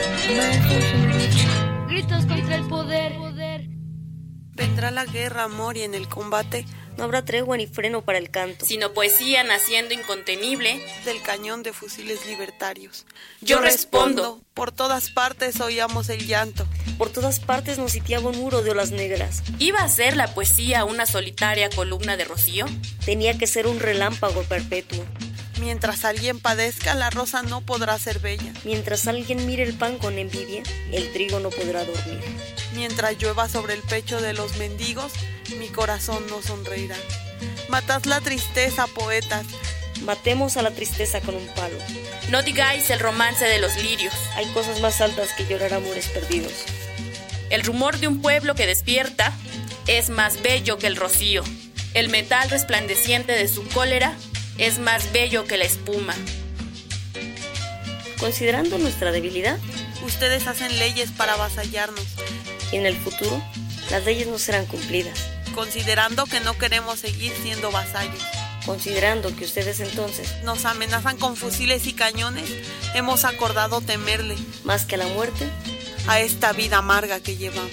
Gritos contra el poder. Vendrá la guerra, amor, y en el combate no habrá tregua ni freno para el canto, sino poesía naciendo incontenible del cañón de fusiles libertarios. Yo respondo. Por todas partes oíamos el llanto. Por todas partes nos sitiaba un muro de olas negras. ¿Iba a ser la poesía una solitaria columna de rocío? Tenía que ser un relámpago perpetuo. Mientras alguien padezca, la rosa no podrá ser bella. Mientras alguien mire el pan con envidia, el trigo no podrá dormir. Mientras llueva sobre el pecho de los mendigos, mi corazón no sonreirá. Matad la tristeza, poetas. Matemos a la tristeza con un palo. No digáis el romance de los lirios. Hay cosas más altas que llorar amores perdidos. El rumor de un pueblo que despierta es más bello que el rocío. El metal resplandeciente de su cólera es más bello que la espuma. Considerando nuestra debilidad, ustedes hacen leyes para avasallarnos. Y en el futuro, las leyes no serán cumplidas. Considerando que no queremos seguir siendo vasallos. Considerando que ustedes entonces nos amenazan con fusiles y cañones, hemos acordado temerle, más que a la muerte, a esta vida amarga que llevamos.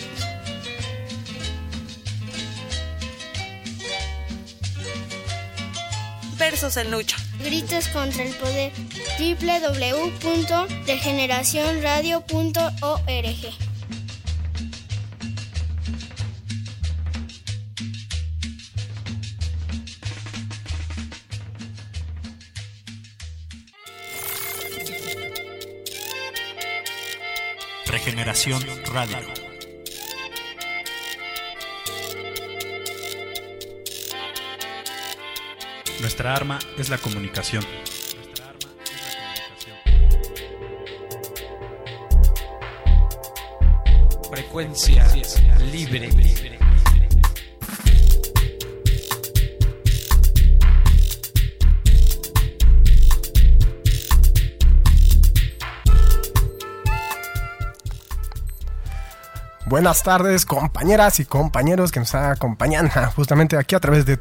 Versos en lucha. Gritos contra el poder. www.regeneracionradio.org. Regeneración Radio. Nuestra arma es la comunicación. Frecuencia libre. Buenas tardes, compañeras y compañeros que nos acompañan justamente aquí a través de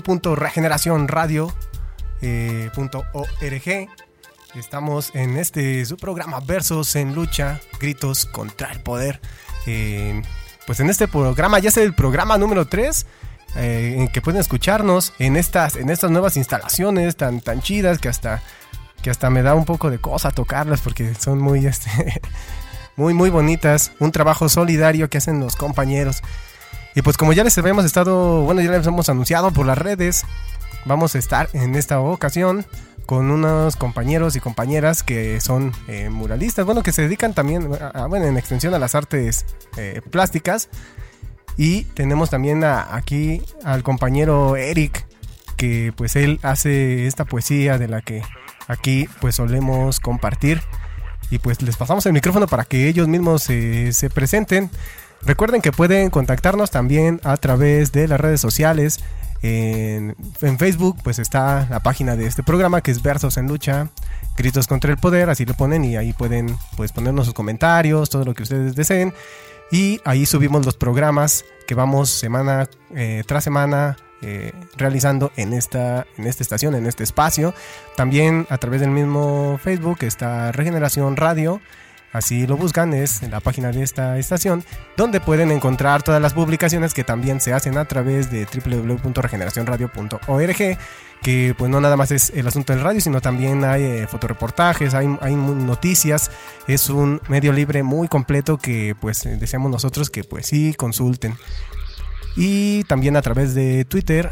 www.regeneracionradio.org. Estamos en su programa Versos en Lucha, Gritos contra el Poder. Pues en este programa, ya es el programa número 3, en que pueden escucharnos en estas nuevas instalaciones tan chidas que hasta me da un poco de cosa tocarlas porque son muy muy bonitas, un trabajo solidario que hacen los compañeros. Y pues como ya les hemos anunciado por las redes, vamos a estar en esta ocasión con unos compañeros y compañeras que son muralistas, que se dedican también en extensión a las artes plásticas. Y tenemos también aquí al compañero Eric, que pues él hace esta poesía de la que aquí pues solemos compartir. Y pues les pasamos el micrófono para que ellos mismos se presenten. Recuerden que pueden contactarnos también a través de las redes sociales. En Facebook pues está la página de este programa, que es Versos en Lucha, Gritos contra el Poder, así lo ponen, y ahí pueden pues ponernos sus comentarios, todo lo que ustedes deseen. Y ahí subimos los programas que vamos semana tras semana realizando en esta estación, en este espacio. También a través del mismo Facebook está Regeneración Radio, así lo buscan, es en la página de esta estación, donde pueden encontrar todas las publicaciones que también se hacen a través de www.regeneracionradio.org, que pues no nada más es el asunto del radio, sino también hay fotoreportajes, hay noticias. Es un medio libre muy completo que pues deseamos nosotros que pues sí consulten. Y también a través de Twitter,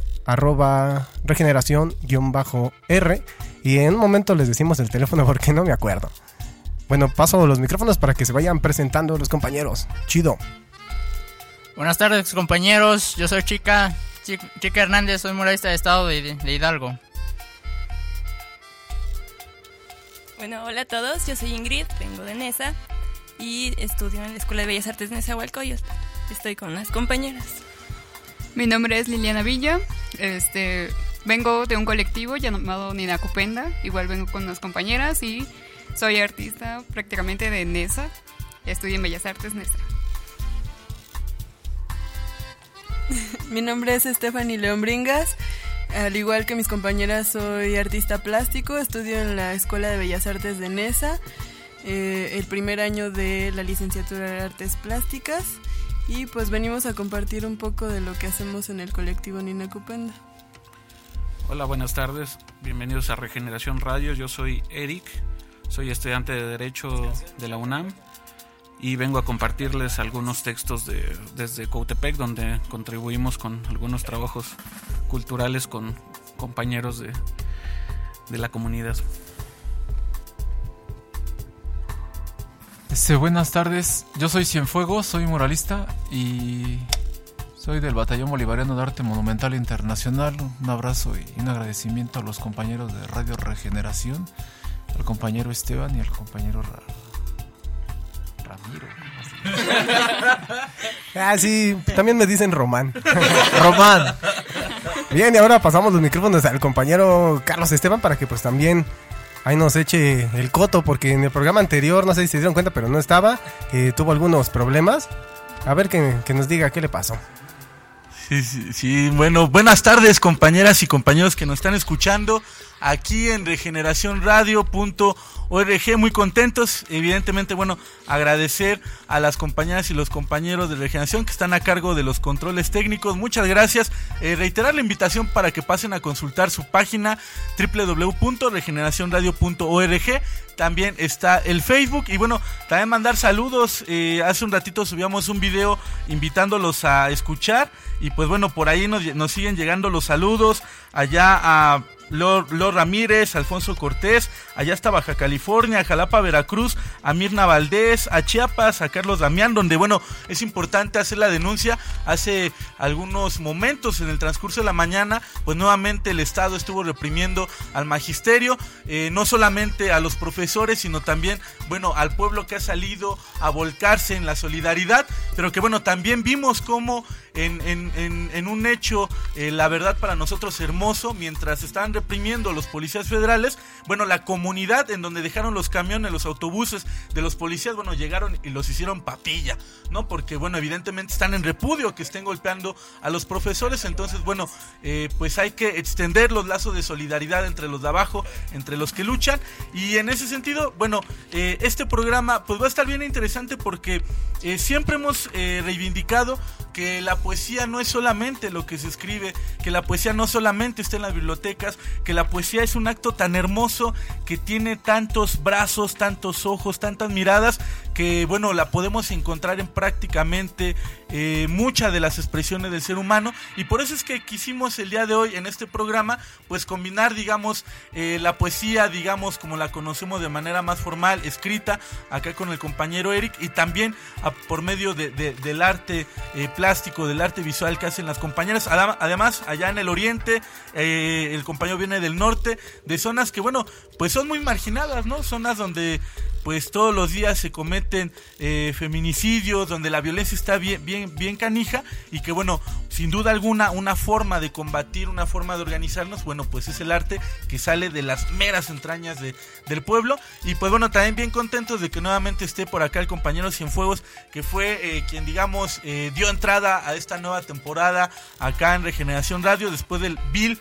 @regeneración_R. Y en un momento les decimos el teléfono porque no me acuerdo. Bueno, paso los micrófonos para que se vayan presentando los compañeros. Chido. Buenas tardes, compañeros. Yo soy Chica Hernández, soy muralista de estado de Hidalgo. Bueno, hola a todos. Yo soy Ingrid, vengo de Nesa y estudio en la Escuela de Bellas Artes de Nezahualcóyotl. Estoy con unas compañeras. Mi nombre es Liliana Villa, vengo de un colectivo llamado Ninacupenda, igual vengo con unas compañeras y soy artista prácticamente de Nesa, estudio en Bellas Artes Nesa. Mi nombre es Stephanie León Bringas, al igual que mis compañeras soy artista plástico, estudio en la Escuela de Bellas Artes de Nesa el primer año de la licenciatura de Artes Plásticas y pues venimos a compartir un poco de lo que hacemos en el colectivo Ninacupenda. Hola, buenas tardes, bienvenidos a Regeneración Radio, yo soy Eric, soy estudiante de Derecho de la UNAM y vengo a compartirles algunos textos desde Coatepec, donde contribuimos con algunos trabajos culturales con compañeros de la comunidad. Buenas tardes, yo soy Cienfuegos, soy muralista y soy del Batallón Bolivariano de Arte Monumental Internacional. Un abrazo y un agradecimiento a los compañeros de Radio Regeneración, al compañero Esteban y al compañero Ramiro. Sí, también me dicen Román. Román. Bien, y ahora pasamos los micrófonos al compañero Carlos Esteban para que pues también ahí nos eche el coto, porque en el programa anterior, no sé si se dieron cuenta, pero no estaba, tuvo algunos problemas. A ver que nos diga qué le pasó. Sí, bueno, buenas tardes compañeras y compañeros que nos están escuchando aquí en regeneracionradio.org, muy contentos, evidentemente, bueno, agradecer a las compañeras y los compañeros de Regeneración que están a cargo de los controles técnicos, muchas gracias, reiterar la invitación para que pasen a consultar su página www.regeneracionradio.org, también está el Facebook y bueno, también mandar saludos, hace un ratito subíamos un video invitándolos a escuchar y pues bueno, por ahí nos siguen llegando los saludos, allá a Lord Ramírez, Alfonso Cortés, allá está Baja California, Jalapa, Veracruz, a Mirna Valdés, a Chiapas, a Carlos Damián, donde bueno, es importante hacer la denuncia. Hace algunos momentos en el transcurso de la mañana, pues nuevamente el Estado estuvo reprimiendo al magisterio, no solamente a los profesores, sino también, bueno, al pueblo que ha salido a volcarse en la solidaridad, pero que bueno, también vimos cómo en un hecho, la verdad para nosotros hermoso, mientras estaban reprimiendo los policías federales, bueno, la comunidad en donde dejaron los camiones, los autobuses de los policías, bueno, llegaron y los hicieron papilla, ¿no? Porque, bueno, evidentemente están en repudio que estén golpeando a los profesores, entonces, bueno, pues hay que extender los lazos de solidaridad entre los de abajo, entre los que luchan, y en ese sentido, bueno, este programa, pues va a estar bien interesante porque siempre hemos reivindicado que la poesía no es solamente lo que se escribe, que la poesía no solamente está en las bibliotecas, que la poesía es un acto tan hermoso que tiene tantos brazos, tantos ojos, tantas miradas, que bueno, la podemos encontrar en prácticamente muchas de las expresiones del ser humano, y por eso es que quisimos el día de hoy en este programa pues combinar, digamos, la poesía, digamos, como la conocemos de manera más formal, escrita, acá con el compañero Eric, y también por medio del arte plástico, del arte visual que hacen las compañeras. Además, allá en el oriente, el compañero viene del norte, de zonas que, bueno, pues son muy marginadas, ¿no? Zonas donde pues todos los días se cometen feminicidios, donde la violencia está bien canija, y que bueno, sin duda alguna, una forma de combatir, una forma de organizarnos, bueno, pues es el arte que sale de las meras entrañas del pueblo. Y pues bueno, también bien contentos de que nuevamente esté por acá el compañero Cienfuegos, que fue quien, digamos, dio entrada a esta nueva temporada acá en Regeneración Radio, después del vil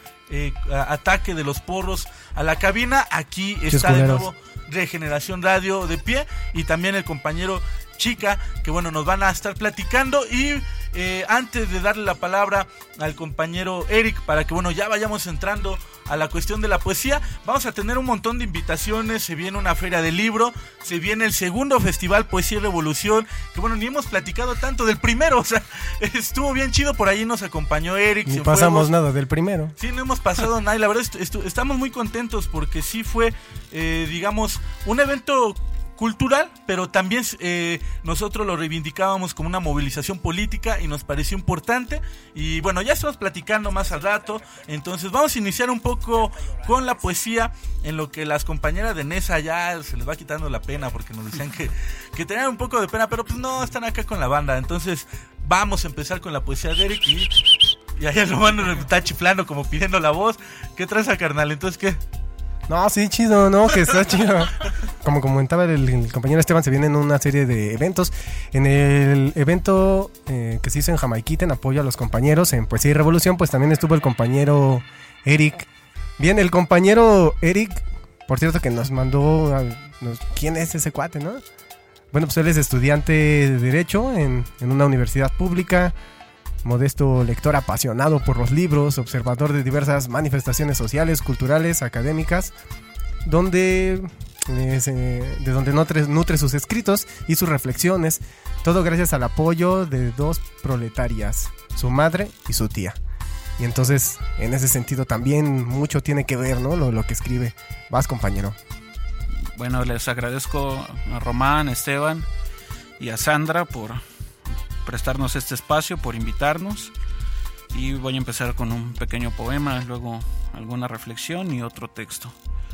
ataque de los porros a la cabina. Aquí está de nuevo Regeneración Radio de pie, y también el compañero Chica, que bueno, nos van a estar platicando. Y antes de darle la palabra al compañero Eric para que bueno, ya vayamos entrando a la cuestión de la poesía, vamos a tener un montón de invitaciones. Se viene una feria del libro, se viene el segundo festival Poesía y Revolución, que bueno, ni hemos platicado tanto del primero, o sea, estuvo bien chido. Por ahí nos acompañó Eric. Ni pasamos nada del primero. Sí, no hemos pasado nada, y la verdad estamos muy contentos porque sí fue, digamos, un evento cultural, pero también nosotros lo reivindicábamos como una movilización política y nos pareció importante. Y bueno, ya estamos platicando más al rato, entonces vamos a iniciar un poco con la poesía, en lo que las compañeras de Nesa ya se les va quitando la pena, porque nos decían que tenían un poco de pena, pero pues no, están acá con la banda. Entonces vamos a empezar con la poesía de Eric, y ahí el Romano está chiflando como pidiendo la voz. ¿Qué traes, carnal? Entonces, ¿qué? No, sí, chido, ¿no? Que está chido. Como comentaba el compañero Esteban, se vienen una serie de eventos. En el evento que se hizo en Jamaiquita, en apoyo a los compañeros en Poesía y Revolución, pues también estuvo el compañero Eric. Bien, el compañero Eric, por cierto, que nos mandó ¿quién es ese cuate, no? Bueno, pues él es estudiante de Derecho en una universidad pública, modesto lector apasionado por los libros, observador de diversas manifestaciones sociales, culturales, académicas, de donde nutre sus escritos y sus reflexiones, todo gracias al apoyo de dos proletarias, su madre y su tía. Y entonces, en ese sentido también mucho tiene que ver, ¿no? Lo que escribe. Vas, compañero. Bueno, les agradezco a Román, Esteban y a Sandra por prestarnos este espacio, por invitarnos. Y voy a empezar con un pequeño poema, luego alguna reflexión y otro texto.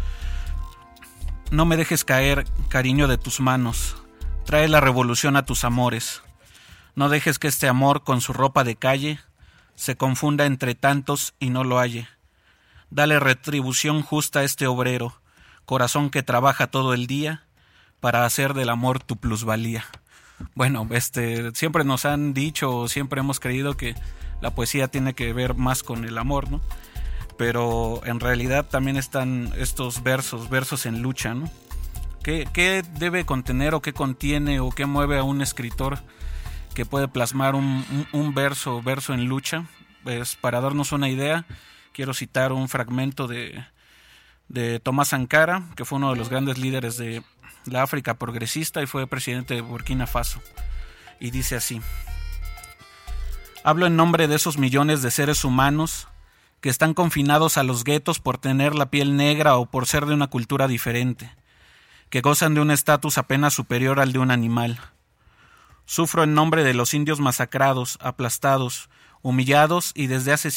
No me dejes caer, cariño de tus manos. Trae la revolución a tus amores. No dejes que este amor con su ropa de calle se confunda entre tantos y no lo halle. Dale retribución justa a este obrero, corazón que trabaja todo el día para hacer del amor tu plusvalía. Bueno, siempre nos han dicho, siempre hemos creído que la poesía tiene que ver más con el amor, ¿no? Pero en realidad también están estos versos en lucha, ¿no? ¿Qué debe contener o qué contiene o qué mueve a un escritor que puede plasmar un verso en lucha? Pues para darnos una idea, quiero citar un fragmento de Tomás Sankara, que fue uno de los grandes líderes de la África progresista y fue presidente de Burkina Faso. Y dice así: hablo en nombre de esos millones de seres humanos que están confinados a los guetos por tener la piel negra o por ser de una cultura diferente, que gozan de un estatus apenas superior al de un animal. Sufro en nombre de los indios masacrados, aplastados, humillados y que desde hace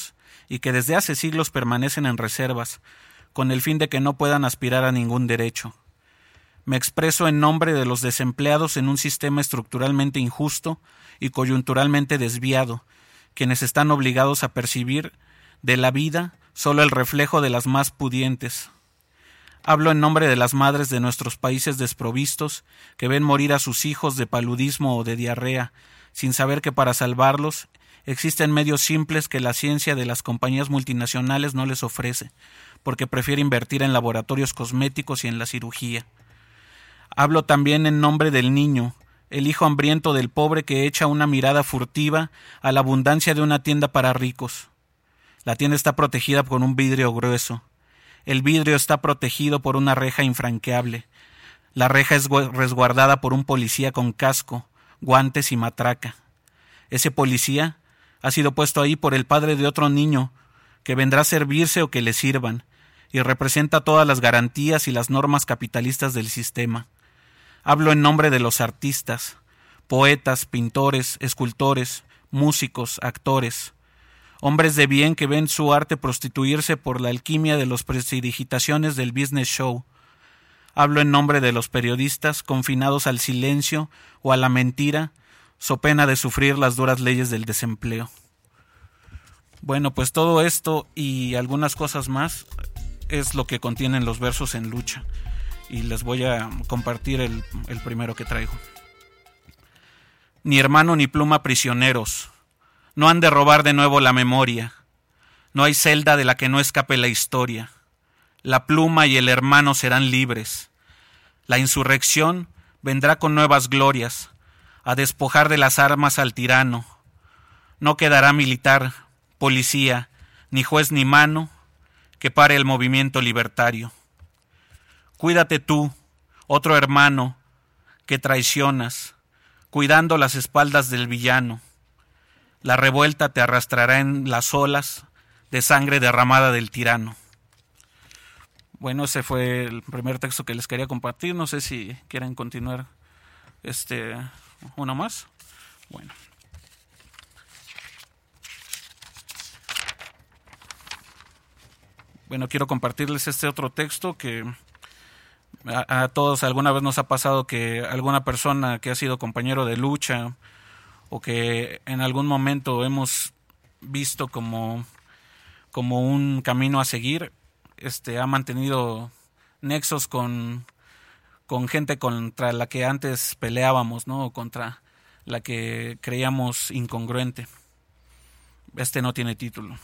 siglos permanecen en reservas, con el fin de que no puedan aspirar a ningún derecho. Me expreso en nombre de los desempleados en un sistema estructuralmente injusto y coyunturalmente desviado, quienes están obligados a percibir de la vida solo el reflejo de las más pudientes. Hablo en nombre de las madres de nuestros países desprovistos que ven morir a sus hijos de paludismo o de diarrea, sin saber que para salvarlos existen medios simples que la ciencia de las compañías multinacionales no les ofrece, porque prefiere invertir en laboratorios cosméticos y en la cirugía. Hablo también en nombre del niño, el hijo hambriento del pobre que echa una mirada furtiva a la abundancia de una tienda para ricos. La tienda está protegida por un vidrio grueso. El vidrio está protegido por una reja infranqueable. La reja es resguardada por un policía con casco, guantes y matraca. Ese policía ha sido puesto ahí por el padre de otro niño que vendrá a servirse o que le sirvan, y representa todas las garantías y las normas capitalistas del sistema. Hablo en nombre de los artistas, poetas, pintores, escultores, músicos, actores, hombres de bien que ven su arte prostituirse por la alquimia de las prestidigitaciones del business show. Hablo en nombre de los periodistas confinados al silencio o a la mentira, so pena de sufrir las duras leyes del desempleo. Bueno, pues todo esto y algunas cosas más es lo que contienen los versos en lucha, y les voy a compartir el primero que traigo. Ni hermano ni pluma prisioneros, no han de robar de nuevo la memoria, no hay celda de la que no escape la historia, la pluma y el hermano serán libres, la insurrección vendrá con nuevas glorias, a despojar de las armas al tirano, no quedará militar, policía, ni juez ni mano que pare el movimiento libertario. Cuídate tú, otro hermano, que traicionas, cuidando las espaldas del villano. La revuelta te arrastrará en las olas de sangre derramada del tirano. Bueno, ese fue el primer texto que les quería compartir. No sé si quieren continuar uno más. Bueno. Bueno, quiero compartirles este otro texto que a todos alguna vez nos ha pasado que alguna persona que ha sido compañero de lucha o que en algún momento hemos visto como un camino a seguir, ha mantenido nexos con gente contra la que antes peleábamos, ¿no? O contra la que creíamos incongruente. No tiene título.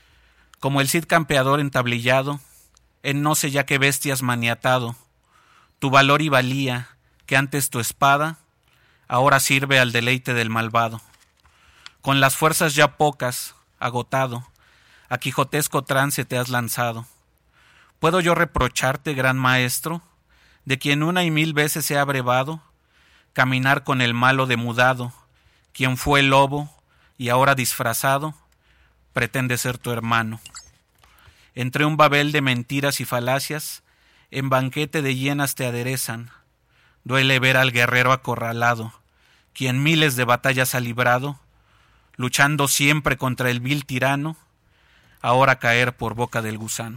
Como el Cid campeador entablillado, en no sé ya qué bestias maniatado, Tu valor y valía, que antes tu espada, ahora sirve al deleite del malvado. Con las fuerzas ya pocas, agotado, a quijotesco trance te has lanzado. ¿Puedo yo reprocharte, gran maestro, de quien 1 y 1000 veces he abrevado, caminar con el malo demudado, quien fue lobo y ahora disfrazado, pretende ser tu hermano? Entre un babel de mentiras y falacias, en banquete de hienas te aderezan. Duele ver al guerrero acorralado, quien miles de batallas ha librado, luchando siempre contra el vil tirano, ahora caer por boca del gusano.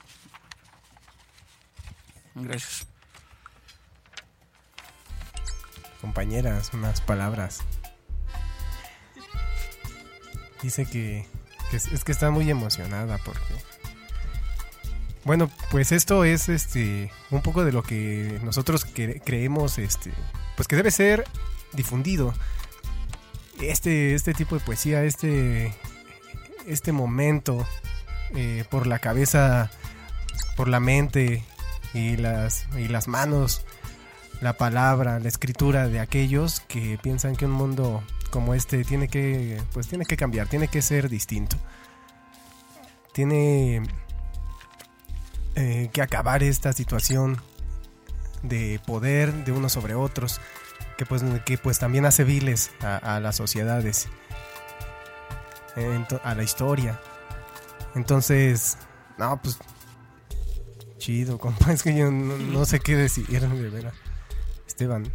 Gracias. Compañeras, unas palabras. Dice que es que está muy emocionada porque... Bueno, pues esto es un poco de lo que nosotros creemos pues que debe ser difundido. Este tipo de poesía, este momento por la cabeza, por la mente y las manos, la palabra, la escritura de aquellos que piensan que un mundo como este tiene que cambiar, tiene que ser distinto. Tiene que acabar esta situación de poder de unos sobre otros que pues también hace viles a las sociedades, a la historia. Entonces, no, pues chido, compa, es que yo no sé qué decir, de veras. Esteban.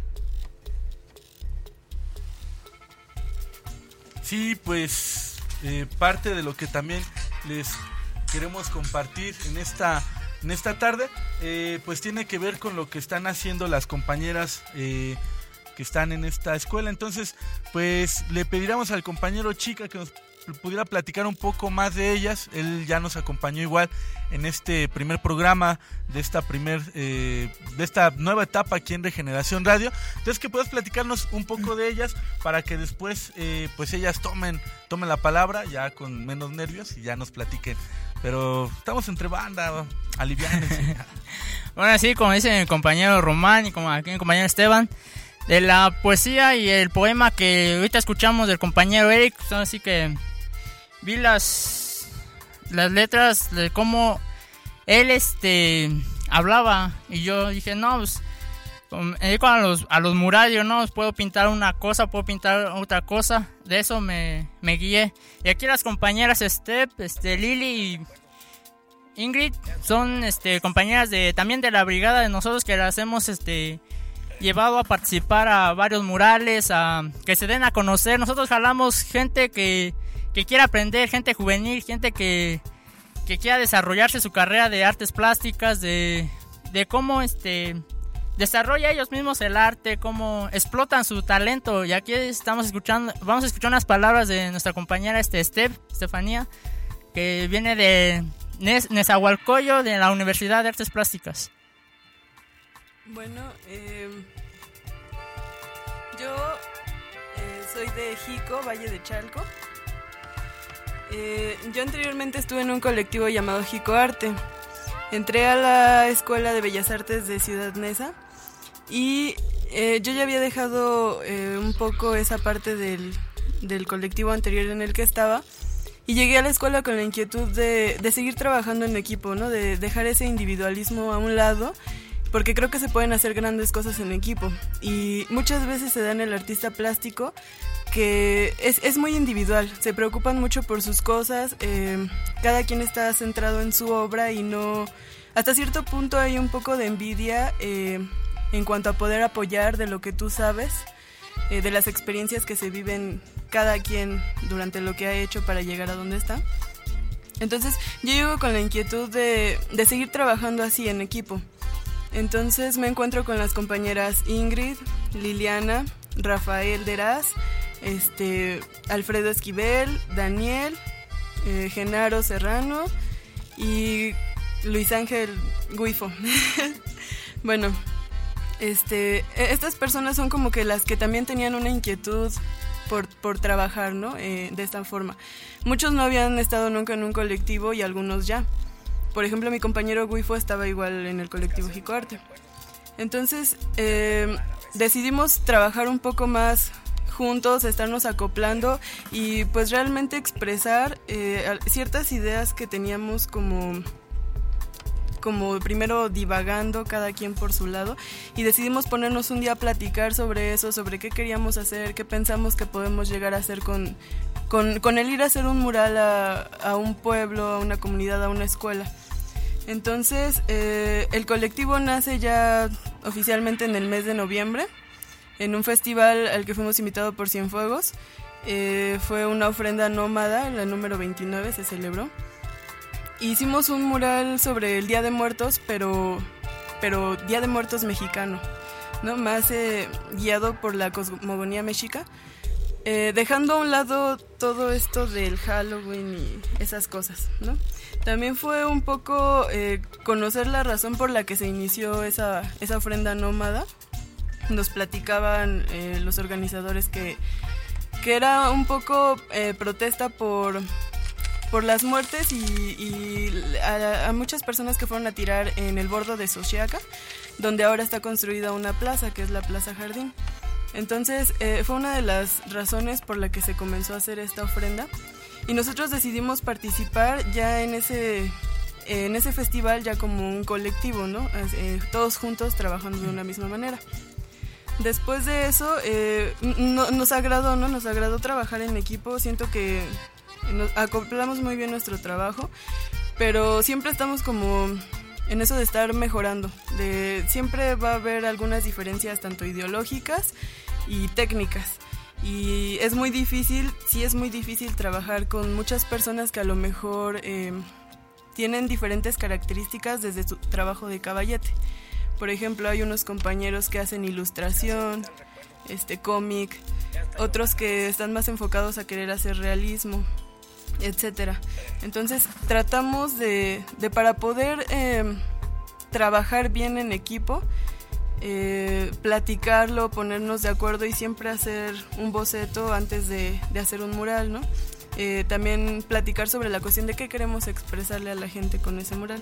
Sí, pues parte de lo que también les queremos compartir en esta tarde, pues tiene que ver con lo que están haciendo las compañeras que están en esta escuela. Entonces, pues le pediríamos al compañero Chica que nos pudiera platicar un poco más de ellas. Él ya nos acompañó igual en este primer programa de esta nueva etapa aquí en Regeneración Radio. Entonces, que puedas platicarnos un poco de ellas para que después pues ellas tomen la palabra ya con menos nervios y ya nos platiquen. Pero estamos entre banda, aliviánense. Bueno, sí, como dice mi compañero Román y como aquí mi compañero Esteban, de la poesía y el poema que ahorita escuchamos del compañero Eric, así que vi las letras de cómo él hablaba y yo dije, no, pues me dedico a los murales, no, pues puedo pintar una cosa, puedo pintar otra cosa, de eso me guié. Y aquí las compañeras Lili y Ingrid son compañeras también de la brigada de nosotros, que las hemos llevado a participar a varios murales, a que se den a conocer. Nosotros jalamos gente que quiera aprender, gente juvenil, gente que quiera desarrollarse su carrera de artes plásticas, de cómo desarrolla ellos mismos el arte, cómo explotan su talento. Y aquí vamos a escuchar unas palabras de nuestra compañera Estefanía, que viene de Nezahualcóyotl, de la Universidad de Artes Plásticas. Bueno, yo soy de Jico, Valle de Chalco. Yo anteriormente estuve en un colectivo llamado Jico Arte. Entré a la Escuela de Bellas Artes de Ciudad Neza y yo ya había dejado un poco esa parte del colectivo anterior en el que estaba, y llegué a la escuela con la inquietud de seguir trabajando en equipo, ¿no? De dejar ese individualismo a un lado, porque creo que se pueden hacer grandes cosas en equipo. Y muchas veces se da en el artista plástico que es muy individual, se preocupan mucho por sus cosas, cada quien está centrado en su obra y no... Hasta cierto punto hay un poco de envidia en cuanto a poder apoyar de lo que tú sabes, de las experiencias que se viven cada quien durante lo que ha hecho para llegar a donde está. Entonces yo llego con la inquietud de seguir trabajando así en equipo. Entonces me encuentro con las compañeras Ingrid, Liliana, Rafael Deraz, Alfredo Esquivel, Daniel, Genaro Serrano y Luis Ángel Guifo. Bueno, estas personas son como que las que también tenían una inquietud por trabajar, ¿no? De esta forma. Muchos no habían estado nunca en un colectivo y algunos ya. Por ejemplo, mi compañero Guifo estaba igual en el colectivo Jico Arte. Entonces decidimos trabajar un poco más juntos, estarnos acoplando y pues realmente expresar ciertas ideas que teníamos como primero divagando cada quien por su lado, y decidimos ponernos un día a platicar sobre eso, sobre qué queríamos hacer, qué pensamos que podemos llegar a hacer con el ir a hacer un mural a un pueblo, a una comunidad, a una escuela. Entonces el colectivo nace ya oficialmente en el mes de noviembre, en un festival al que fuimos invitados por Cienfuegos. Fue una ofrenda nómada, la número 29 se celebró. Hicimos un mural sobre el Día de Muertos, pero Día de Muertos mexicano, ¿no? Más guiado por la cosmogonía mexica, dejando a un lado todo esto del Halloween y esas cosas, ¿no? También fue un poco conocer la razón por la que se inició esa ofrenda nómada. Nos platicaban los organizadores que era un poco protesta por las muertes y a muchas personas que fueron a tirar en el bordo de Xochiaca, donde ahora está construida una plaza, que es la Plaza Jardín. Entonces fue una de las razones por la que se comenzó a hacer esta ofrenda, y nosotros decidimos participar ya en ese festival ya como un colectivo, ¿no? Todos juntos trabajando de una misma manera. Después de eso nos agradó, ¿no? Nos agradó trabajar en equipo. Siento que nos acoplamos muy bien nuestro trabajo, pero siempre estamos como en eso de estar mejorando. Siempre va a haber algunas diferencias tanto ideológicas y técnicas, y es muy difícil trabajar con muchas personas que a lo mejor tienen diferentes características desde su trabajo de caballete. Por ejemplo, hay unos compañeros que hacen ilustración, cómic, otros que están más enfocados a querer hacer realismo, etcétera. Entonces tratamos de para poder trabajar bien en equipo, platicarlo, ponernos de acuerdo y siempre hacer un boceto antes de hacer un mural, ¿no? También platicar sobre la cuestión de qué queremos expresarle a la gente con ese mural.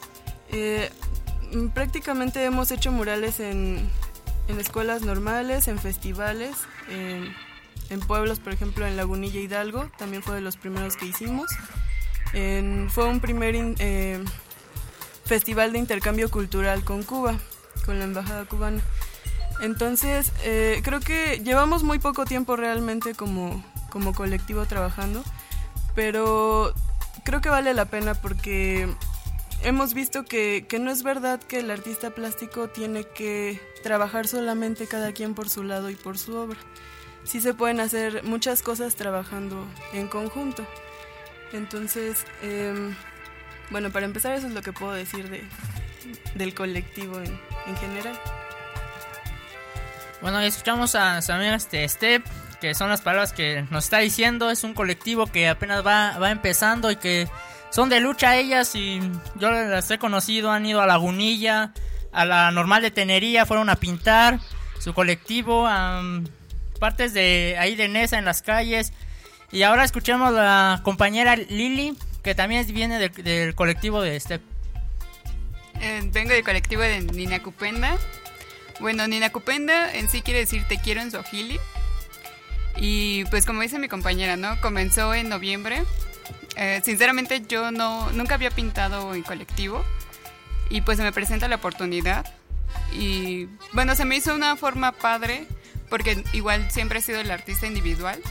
Prácticamente hemos hecho murales en escuelas normales, en festivales, en pueblos, por ejemplo en Lagunilla, Hidalgo, también fue de los primeros que hicimos. Fue un primer festival de intercambio cultural con Cuba, con la embajada cubana. Entonces creo que llevamos muy poco tiempo realmente como colectivo trabajando, pero creo que vale la pena porque hemos visto que no es verdad que el artista plástico tiene que trabajar solamente cada quien por su lado y por su obra. Sí se pueden hacer muchas cosas trabajando en conjunto. Entonces, bueno, para empezar eso es lo que puedo decir del colectivo en general. Bueno, escuchamos a su amiga Step, que son las palabras que nos está diciendo. Es un colectivo que apenas va empezando y que son de lucha ellas, y yo las he conocido, han ido a Lagunilla, a la Normal de Tenería, fueron a pintar su colectivo, a partes de ahí de Nesa en las calles. Y ahora escuchamos a la compañera Lili, que también viene del colectivo de Step. Vengo del colectivo de Ninacupenda. Bueno, Ninacupenda en sí quiere decir te quiero en Swahili. Y pues como dice mi compañera, ¿no? Comenzó en noviembre. Sinceramente yo nunca había pintado en colectivo, y pues se me presenta la oportunidad y bueno, se me hizo una forma padre porque igual siempre he sido el artista individual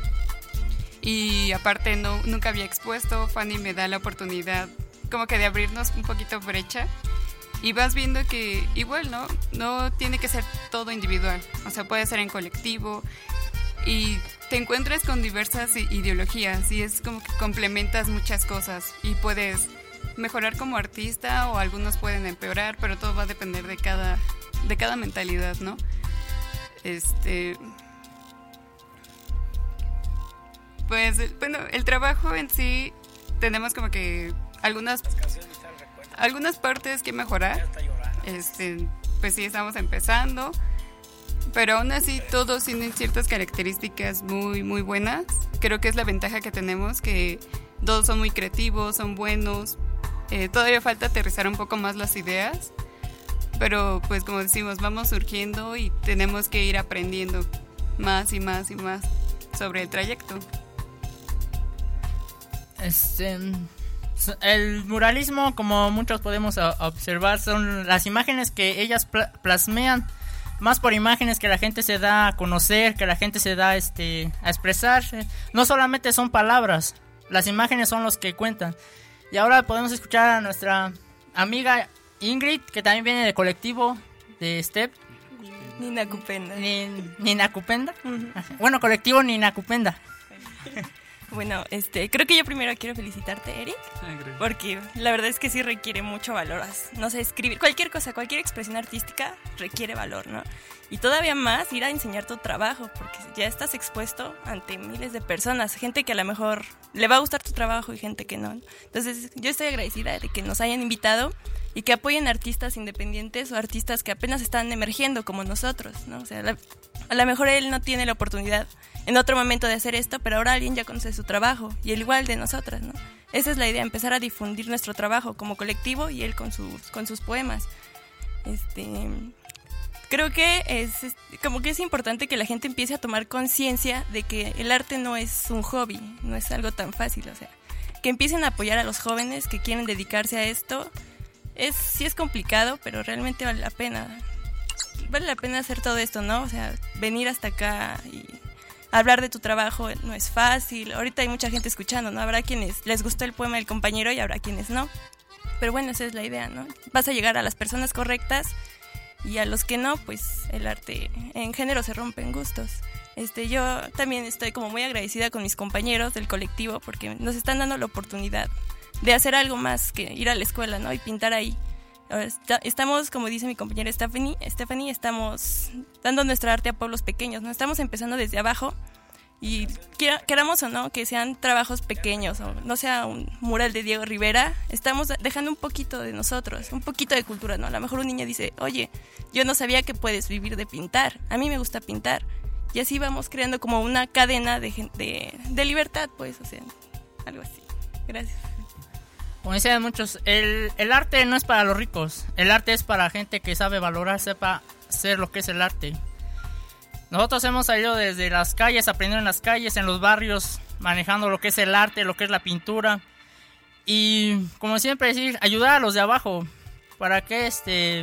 y aparte nunca había expuesto. Fanny me da la oportunidad como que de abrirnos un poquito brecha y vas viendo que igual no tiene que ser todo individual, o sea, puede ser en colectivo y te encuentras con diversas ideologías y es como que complementas muchas cosas y puedes mejorar como artista o algunos pueden empeorar, pero todo va a depender de cada mentalidad, ¿no? Pues bueno, el trabajo en sí tenemos como que algunas partes que mejorar. Pues sí, estamos empezando. Pero aún así todos tienen ciertas características muy, muy buenas. Creo que es la ventaja que tenemos, que todos son muy creativos, son buenos. Todavía falta aterrizar un poco más las ideas. pero pues como decimos, vamos surgiendo y tenemos que ir aprendiendo más y más y más sobre el trayecto. El muralismo, como muchos podemos observar, son las imágenes que ellas plasmean, más por imágenes que la gente se da a conocer, que la gente se da a expresar. No solamente son palabras, las imágenes son los que cuentan. Y ahora podemos escuchar a nuestra amiga Ingrid, que también viene del colectivo de STEP. Ninacupenda. Ninacupenda. Bueno, colectivo Ninacupenda. Bueno, creo que yo primero quiero felicitarte, Eric, porque la verdad es que sí requiere mucho valor. No sé, escribir cualquier cosa, cualquier expresión artística requiere valor, ¿no? Y todavía más ir a enseñar tu trabajo, porque ya estás expuesto ante miles de personas, gente que a lo mejor le va a gustar tu trabajo y gente que no. Entonces, yo estoy agradecida de que nos hayan invitado y que apoyen artistas independientes o artistas que apenas están emergiendo como nosotros, ¿no? O sea, a lo mejor él no tiene la oportunidad en otro momento de hacer esto, pero ahora alguien ya conoce su trabajo, y el igual de nosotras, ¿no? Esa es la idea, empezar a difundir nuestro trabajo como colectivo y él con sus poemas. Creo que como que es importante que la gente empiece a tomar conciencia de que el arte no es un hobby, no es algo tan fácil, o sea, que empiecen a apoyar a los jóvenes que quieren dedicarse a esto. Sí es complicado, pero realmente vale la pena. Vale la pena hacer todo esto, ¿no? O sea, venir hasta acá y hablar de tu trabajo no es fácil. Ahorita hay mucha gente escuchando, ¿no? Habrá quienes les gustó el poema del compañero y habrá quienes no. Pero bueno, esa es la idea, ¿no? Vas a llegar a las personas correctas, y a los que no, pues el arte en género se rompe en gustos. Yo también estoy como muy agradecida con mis compañeros del colectivo, porque nos están dando la oportunidad de hacer algo más que ir a la escuela, ¿no? Y pintar ahí. Ahora estamos, como dice mi compañera Stephanie, estamos dando nuestra arte a pueblos pequeños, ¿no? Estamos empezando desde abajo, y queramos o no que sean trabajos pequeños, o no sea un mural de Diego Rivera, estamos dejando un poquito de nosotros, un poquito de cultura, ¿no? A lo mejor un niño dice, oye, yo no sabía que puedes vivir de pintar, a mí me gusta pintar, y así vamos creando como una cadena de libertad, pues, o sea, algo así. Gracias. Como decían muchos, el arte no es para los ricos, el arte es para gente que sabe valorar, sepa hacer lo que es el arte. Nosotros hemos salido desde las calles, aprendiendo en las calles, en los barrios, manejando lo que es el arte, lo que es la pintura. Y como siempre decir, ayudar a los de abajo, para que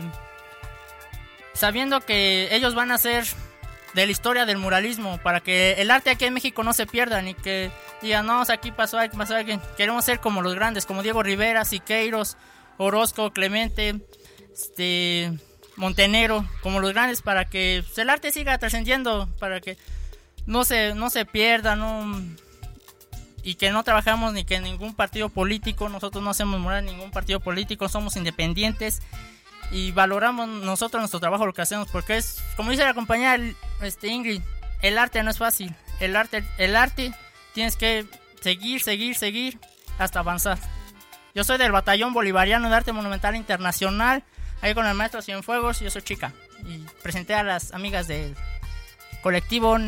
sabiendo que ellos van a ser de la historia del muralismo, para que el arte aquí en México no se pierda, ni que digan, no, aquí pasó alguien. Queremos ser como los grandes, como Diego Rivera, Siqueiros, Orozco, Clemente, Montenegro, como los grandes, para que el arte siga trascendiendo, para que no se pierda, y que no trabajamos ni que en ningún partido político. Nosotros no hacemos mural en ningún partido político, somos independientes y valoramos nosotros nuestro trabajo, lo que hacemos, porque es, como dice la compañera Ingrid, el arte no es fácil, el arte tienes que seguir hasta avanzar. Yo soy del Batallón Bolivariano de Arte Monumental Internacional, ahí con el maestro Cienfuegos, y yo soy chica. Y presenté a las amigas del colectivo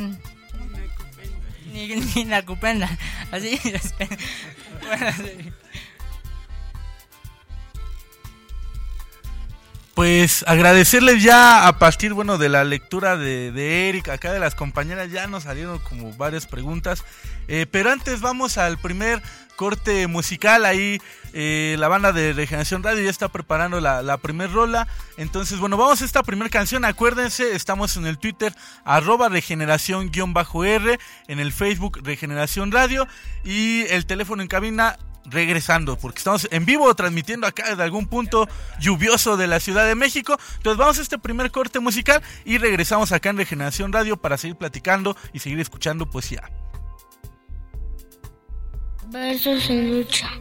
Ninacupenda. Así. Bueno, sí. Pues agradecerles ya a partir, de la lectura de Eric, acá de las compañeras, ya nos salieron como varias preguntas. Pero antes vamos al primer corte musical. Ahí la banda de Regeneración Radio ya está preparando la primer rola. Entonces, vamos a esta primera canción. Acuérdense, estamos en el Twitter @regeneración_R, en el Facebook Regeneración Radio, y el teléfono en cabina regresando, porque estamos en vivo transmitiendo acá de algún punto lluvioso de la Ciudad de México. Entonces vamos a este primer corte musical y regresamos acá en Regeneración Radio para seguir platicando y seguir escuchando poesía. Versos en lucha.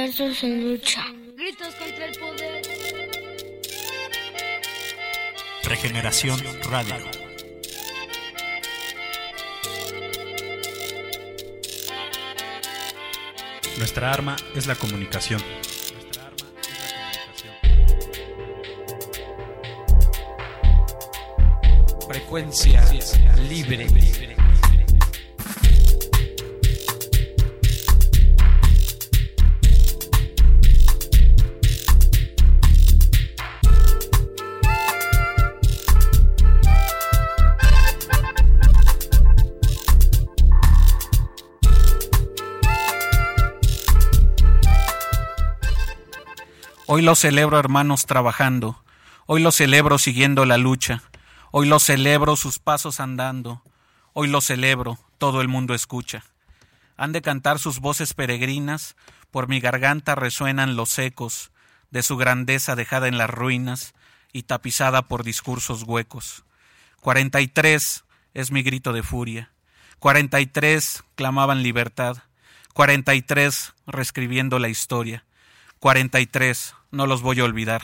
Versos en lucha. Gritos contra el poder. Regeneración Radio. Nuestra arma es la comunicación. Frecuencia libre. Hoy lo celebro, hermanos, trabajando. Hoy lo celebro siguiendo la lucha. Hoy lo celebro sus pasos andando. Hoy lo celebro, todo el mundo escucha. Han de cantar sus voces peregrinas, por mi garganta resuenan los ecos de su grandeza dejada en las ruinas y tapizada por discursos huecos. 43 es mi grito de furia. 43 clamaban libertad. 43 reescribiendo la historia. 43, no los voy a olvidar.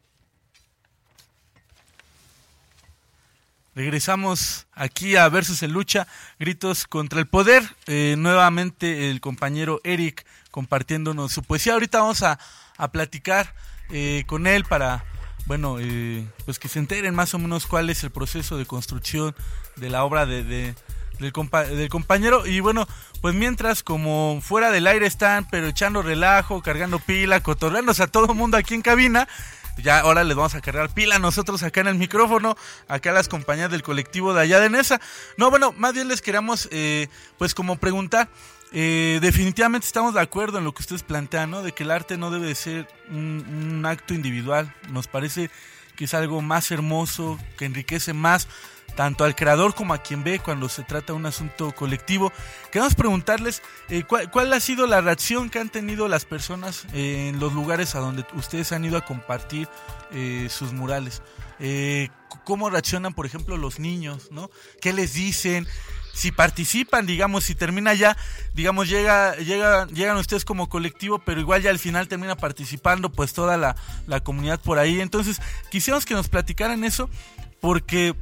Regresamos aquí a Versus en Lucha, Gritos contra el Poder. Nuevamente el compañero Eric compartiéndonos su poesía. Ahorita vamos a platicar con él para, bueno, pues que se enteren más o menos cuál es el proceso de construcción de la obra del compañero. Y bueno, pues mientras, como fuera del aire están, pero echando relajo, cargando pila, cotorreándose a todo el mundo aquí en cabina, ya ahora les vamos a cargar pila nosotros acá en el micrófono, acá las compañías del colectivo de allá de Nesa. No, bueno, más bien les queramos pues como preguntar, definitivamente estamos de acuerdo en lo que ustedes plantean, ¿no? De que el arte no debe de ser un acto individual. Nos parece que es algo más hermoso, que enriquece más tanto al creador como a quien ve cuando se trata de un asunto colectivo. Queremos preguntarles ¿cuál ha sido la reacción que han tenido las personas en los lugares a donde ustedes han ido a compartir sus murales. ¿Cómo reaccionan, por ejemplo, los niños, ¿no? ¿Qué les dicen? Si participan, digamos, si termina ya, digamos, llegan ustedes como colectivo, pero igual ya al final termina participando pues toda la comunidad por ahí. Entonces, quisiéramos que nos platicaran eso, porque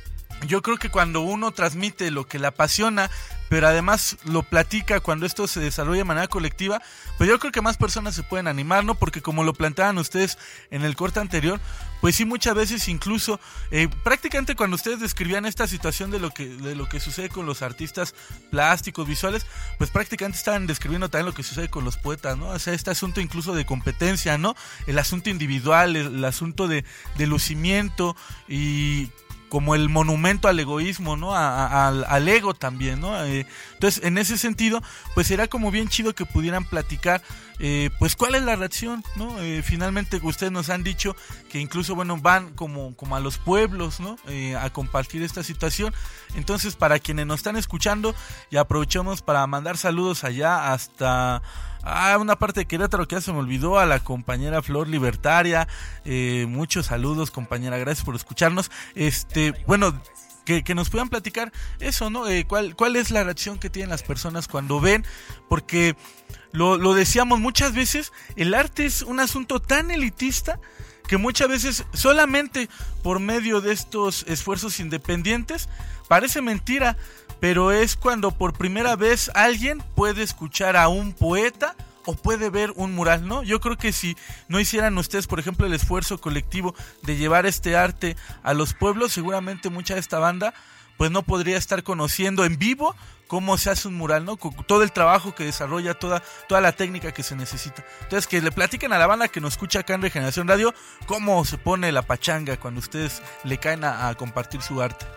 yo creo que cuando uno transmite lo que le apasiona, pero además lo platica cuando esto se desarrolla de manera colectiva, pues yo creo que más personas se pueden animar, ¿no? Porque como lo planteaban ustedes en el corte anterior, pues sí, muchas veces incluso, prácticamente cuando ustedes describían esta situación de lo que sucede con los artistas plásticos, visuales, pues prácticamente estaban describiendo también lo que sucede con los poetas, ¿no? O sea, este asunto incluso de competencia, ¿no? El asunto individual, el asunto de lucimiento y como el monumento al egoísmo, ¿no? Al ego también, ¿no? Entonces, en ese sentido, pues será como bien chido que pudieran platicar, pues cuál es la reacción, ¿no? Finalmente ustedes nos han dicho que incluso, bueno, van como a los pueblos, ¿no? A compartir esta situación. Entonces, para quienes nos están escuchando, y aprovechamos para mandar saludos allá hasta una parte de Querétaro que ya se me olvidó, a la compañera Flor Libertaria. Muchos saludos, compañera, gracias por escucharnos. Bueno, que nos puedan platicar eso, ¿no? ¿Cuál es la reacción que tienen las personas cuando ven? Porque lo decíamos muchas veces, el arte es un asunto tan elitista que muchas veces solamente por medio de estos esfuerzos independientes, parece mentira, pero es cuando por primera vez alguien puede escuchar a un poeta o puede ver un mural, ¿no? Yo creo que si no hicieran ustedes, por ejemplo, el esfuerzo colectivo de llevar este arte a los pueblos, seguramente mucha de esta banda pues no podría estar conociendo en vivo cómo se hace un mural, ¿no? Con todo el trabajo que desarrolla, toda la técnica que se necesita. Entonces, que le platiquen a la banda que nos escucha acá en Regeneración Radio cómo se pone la pachanga cuando ustedes le caen a compartir su arte.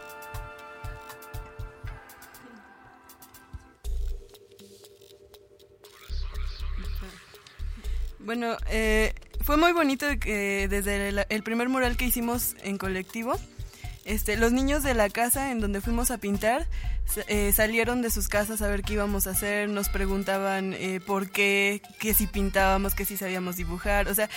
Bueno, fue muy bonito que desde el primer mural que hicimos en colectivo, los niños de la casa en donde fuimos a pintar salieron de sus casas a ver qué íbamos a hacer, nos preguntaban por qué, que si pintábamos, que si sabíamos dibujar, o sea,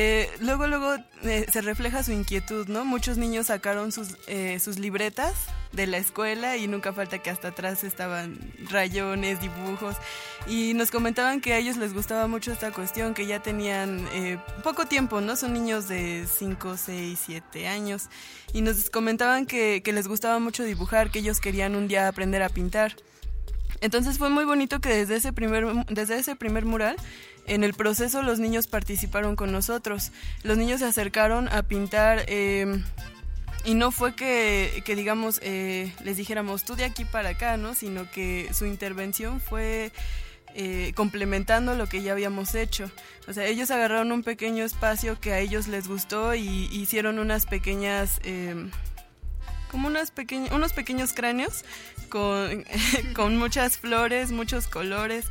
luego se refleja su inquietud, ¿no? Muchos niños sacaron sus libretas de la escuela y nunca falta que hasta atrás estaban rayones, dibujos, y nos comentaban que a ellos les gustaba mucho esta cuestión, que ya tenían poco tiempo, ¿no? Son niños de 5, 6, 7 años y nos comentaban que les gustaba mucho dibujar, que ellos querían un día aprender a pintar. Entonces fue muy bonito que desde ese primer mural, en el proceso los niños participaron con nosotros. Los niños se acercaron a pintar y no fue que digamos, les dijéramos tú de aquí para acá, ¿no? Sino que su intervención fue complementando lo que ya habíamos hecho. O sea, ellos agarraron un pequeño espacio que a ellos les gustó y hicieron unas pequeñas... como unos pequeños cráneos con muchas flores, muchos colores.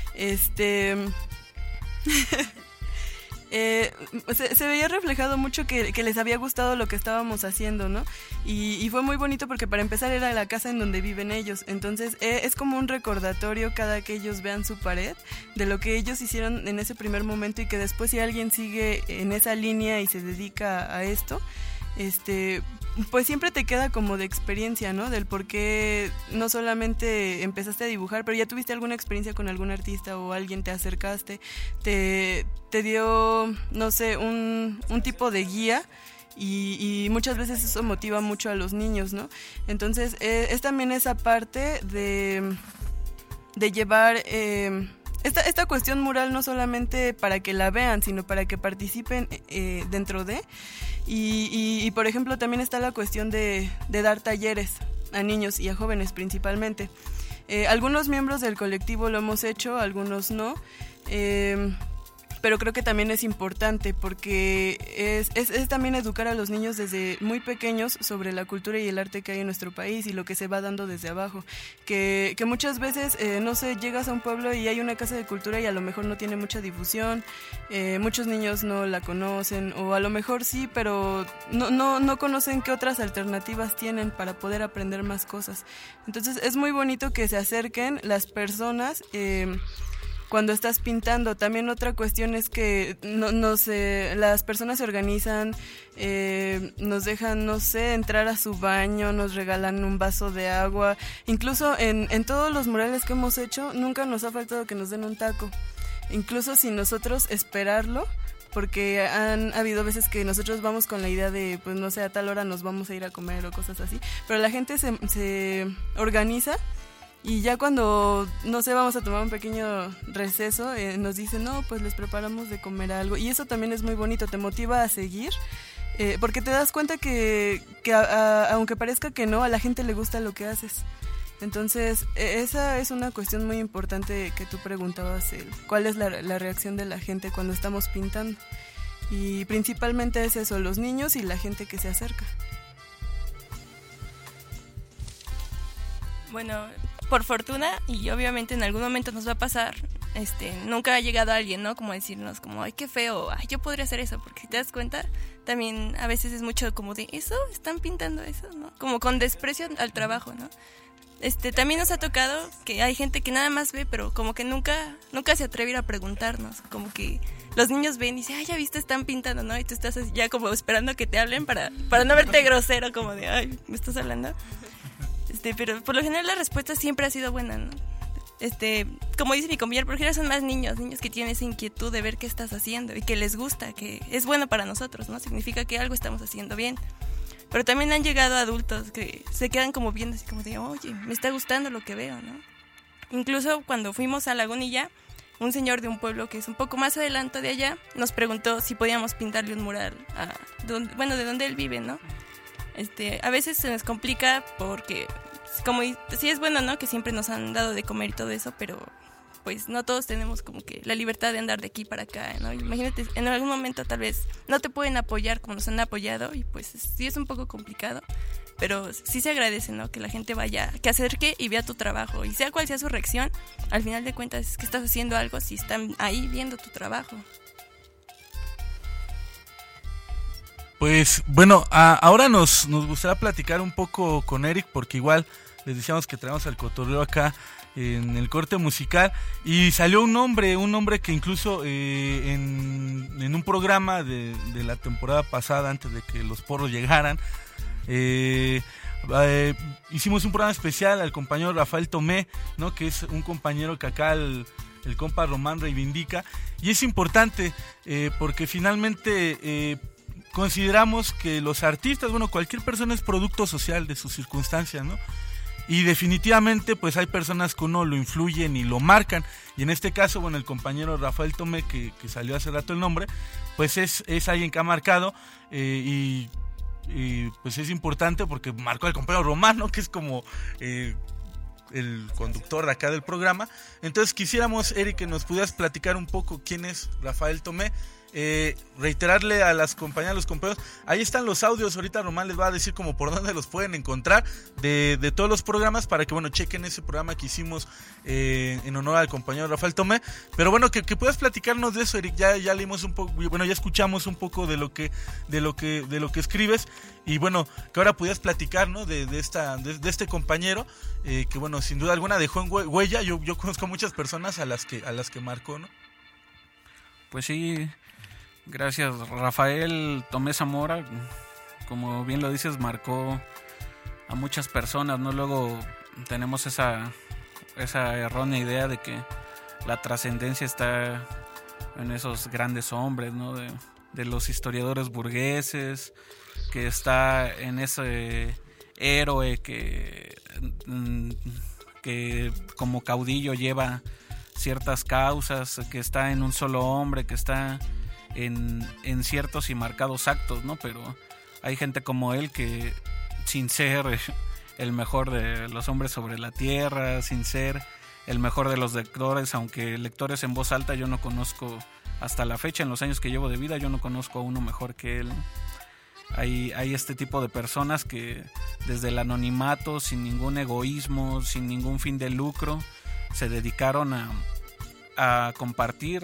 Se veía reflejado mucho que les había gustado lo que estábamos haciendo, ¿no? Y fue muy bonito porque para empezar era la casa en donde viven ellos. Entonces es como un recordatorio cada que ellos vean su pared de lo que ellos hicieron en ese primer momento, y que después si alguien sigue en esa línea y se dedica a esto, pues siempre te queda como de experiencia, ¿no? Del por qué no solamente empezaste a dibujar, pero ya tuviste alguna experiencia con algún artista o alguien te acercaste, te dio, no sé, un tipo de guía, y muchas veces eso motiva mucho a los niños, ¿no? Entonces es también esa parte de llevar... Esta cuestión mural no solamente para que la vean, sino para que participen dentro de... Y por ejemplo también está la cuestión de dar talleres a niños y a jóvenes principalmente. Algunos miembros del colectivo lo hemos hecho, algunos no. Pero creo que también es importante porque es también educar a los niños desde muy pequeños sobre la cultura y el arte que hay en nuestro país y lo que se va dando desde abajo. Que muchas veces, no sé, llegas a un pueblo y hay una casa de cultura y a lo mejor no tiene mucha difusión, muchos niños no la conocen, o a lo mejor sí, pero no conocen qué otras alternativas tienen para poder aprender más cosas. Entonces es muy bonito que se acerquen las personas cuando estás pintando. También otra cuestión es que las personas se organizan, nos dejan, no sé, entrar a su baño, nos regalan un vaso de agua. Incluso en todos los murales que hemos hecho, nunca nos ha faltado que nos den un taco. Incluso sin nosotros esperarlo, porque han habido veces que nosotros vamos con la idea de, pues no sé, a tal hora nos vamos a ir a comer o cosas así. Pero la gente se organiza. Y ya cuando, no sé, vamos a tomar un pequeño receso, nos dicen, no, pues les preparamos de comer algo. Y eso también es muy bonito, te motiva a seguir, porque te das cuenta que aunque parezca que no, a la gente le gusta lo que haces. Entonces, esa es una cuestión muy importante que tú preguntabas, cuál es la reacción de la gente cuando estamos pintando. Y principalmente es eso, los niños y la gente que se acerca. Bueno, por fortuna, y obviamente en algún momento nos va a pasar, nunca ha llegado alguien, ¿no? Como decirnos, como, ay, qué feo, ay, yo podría hacer eso, porque si te das cuenta, también a veces es mucho como de, ¿eso? ¿Están pintando eso? ¿No? Como con desprecio al trabajo, ¿no? También nos ha tocado que hay gente que nada más ve, pero como que nunca se atreve a ir a preguntarnos, como que los niños ven y dicen, ay, ya viste, están pintando, ¿no? Y tú estás ya como esperando que te hablen para no verte grosero, como de, ay, ¿me estás hablando? Pero por lo general la respuesta siempre ha sido buena, ¿no? Como dice mi compañero, por lo general son más niños que tienen esa inquietud de ver qué estás haciendo y que les gusta, que es bueno para nosotros, ¿no? Significa que algo estamos haciendo bien. Pero también han llegado adultos que se quedan como viendo así como de, oye, me está gustando lo que veo, ¿no? Incluso cuando fuimos a Lagunilla, un señor de un pueblo que es un poco más adelante de allá nos preguntó si podíamos pintarle un mural de donde él vive, ¿no? A veces se nos complica porque como sí es bueno, ¿no? Que siempre nos han dado de comer y todo eso, pero pues no todos tenemos como que la libertad de andar de aquí para acá, ¿no? Imagínate, en algún momento tal vez no te pueden apoyar como nos han apoyado y pues sí es un poco complicado, pero sí se agradece, ¿no? Que la gente vaya, que acerque y vea tu trabajo y sea cual sea su reacción, al final de cuentas es que estás haciendo algo si están ahí viendo tu trabajo. Pues bueno, ahora nos gustaría platicar un poco con Eric, porque igual les decíamos que traemos al cotorreo acá en el corte musical y salió un nombre que incluso en un programa de la temporada pasada, antes de que los porros llegaran, hicimos un programa especial al compañero Rafael Tomé, ¿no? Que es un compañero que acá el compa Román reivindica, y es importante porque finalmente consideramos que los artistas, bueno, cualquier persona es producto social de sus circunstancias, ¿no? Y definitivamente pues hay personas que uno lo influyen y lo marcan, y en este caso, bueno, el compañero Rafael Tomé, que salió hace rato el nombre, pues es alguien que ha marcado, y pues es importante porque marcó al compañero Román, ¿no? Que es como el conductor de acá del programa. Entonces quisiéramos, Eric, que nos pudieras platicar un poco quién es Rafael Tomé. Reiterarle a las compañeras, a los compañeros, ahí están los audios, ahorita Román les va a decir como por dónde los pueden encontrar de todos los programas, para que bueno, chequen ese programa que hicimos en honor al compañero Rafael Tomé. Pero bueno, que puedas platicarnos de eso, Eric. Ya leímos un poco, bueno, ya escuchamos un poco de lo que escribes, y bueno, que ahora pudieras platicar, ¿no? de este compañero, que bueno, sin duda alguna dejó en huella. Yo conozco a muchas personas a las que marcó, ¿no? Pues sí, gracias. Rafael Tomé Zamora, como bien lo dices, marcó a muchas personas, ¿no? Luego tenemos esa errónea idea de que la trascendencia está en esos grandes hombres, ¿no? De los historiadores burgueses, que está en ese héroe que como caudillo lleva ciertas causas, que está en un solo hombre, que está en ciertos y marcados actos, ¿no? Pero hay gente como él que, sin ser el mejor de los hombres sobre la tierra, sin ser el mejor de los lectores, aunque lectores en voz alta yo no conozco hasta la fecha, en los años que llevo de vida, yo no conozco a uno mejor que él, ¿no? Hay este tipo de personas que desde el anonimato, sin ningún egoísmo, sin ningún fin de lucro, se dedicaron a compartir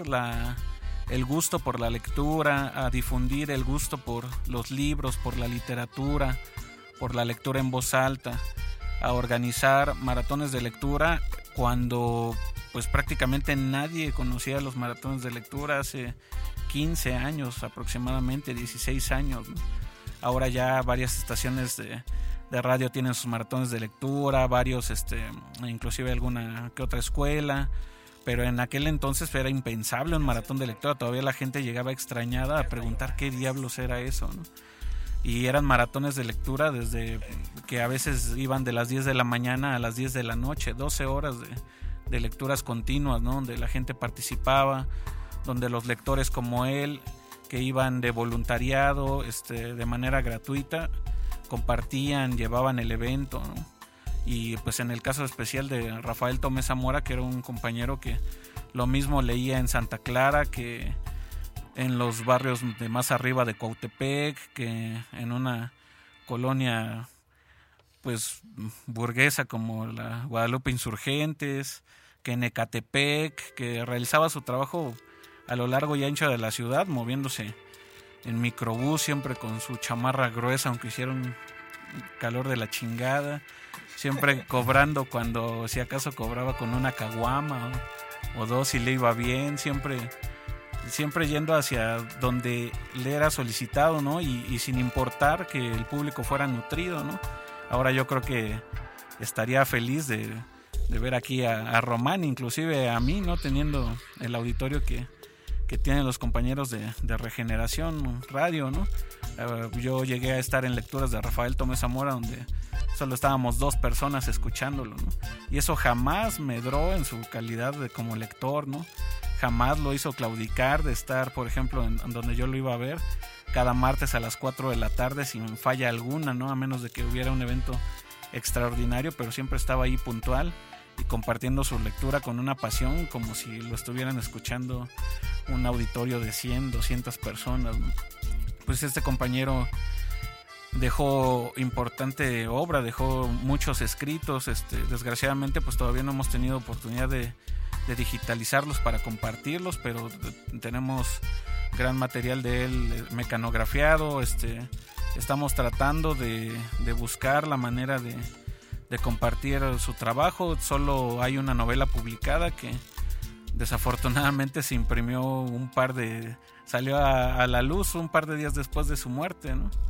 el gusto por la lectura, a difundir el gusto por los libros, por la literatura, por la lectura en voz alta, a organizar maratones de lectura cuando pues prácticamente nadie conocía los maratones de lectura hace 15 años aproximadamente, 16 años, ¿no? Ahora ya varias estaciones de radio tienen sus maratones de lectura, varios, inclusive alguna que otra escuela, pero en aquel entonces era impensable un maratón de lectura. Todavía la gente llegaba extrañada a preguntar qué diablos era eso, ¿no? Y eran maratones de lectura desde que a veces iban de las 10 de la mañana a las 10 de la noche, 12 horas de lecturas continuas, ¿no? Donde la gente participaba, donde los lectores como él, que iban de voluntariado, de manera gratuita, compartían, llevaban el evento, ¿no? Y pues en el caso especial de Rafael Tomé Zamora, que era un compañero que lo mismo leía en Santa Clara, que en los barrios de más arriba de Cuautepec, que en una colonia pues burguesa como la Guadalupe Insurgentes, que en Ecatepec, que realizaba su trabajo a lo largo y ancho de la ciudad, moviéndose en microbús, siempre con su chamarra gruesa, aunque hiciera un calor de la chingada, siempre cobrando cuando si acaso cobraba con una caguama o dos y le iba bien, siempre yendo hacia donde le era solicitado, ¿no? Y sin importar que el público fuera nutrido, ¿no? Ahora yo creo que estaría feliz de ver aquí a Román, inclusive a mí, ¿no? Teniendo el auditorio que tienen los compañeros de Regeneración Radio, ¿no? Yo llegué a estar en lecturas de Rafael Tomé Zamora donde solo estábamos 2 personas escuchándolo, ¿no? Y eso jamás medró en su calidad como lector, ¿no? Jamás lo hizo claudicar de estar, por ejemplo, en donde yo lo iba a ver cada martes a las 4 de la tarde sin falla alguna, ¿no? A menos de que hubiera un evento extraordinario, pero siempre estaba ahí puntual y compartiendo su lectura con una pasión como si lo estuvieran escuchando un auditorio de 100, 200 personas, ¿no? Pues este compañero dejó importante obra, dejó muchos escritos, desgraciadamente pues todavía no hemos tenido oportunidad de digitalizarlos para compartirlos, pero tenemos gran material de él mecanografiado, estamos tratando de buscar la manera de compartir su trabajo. Solo hay una novela publicada que desafortunadamente se imprimió salió a la luz un par de días después de su muerte, ¿no?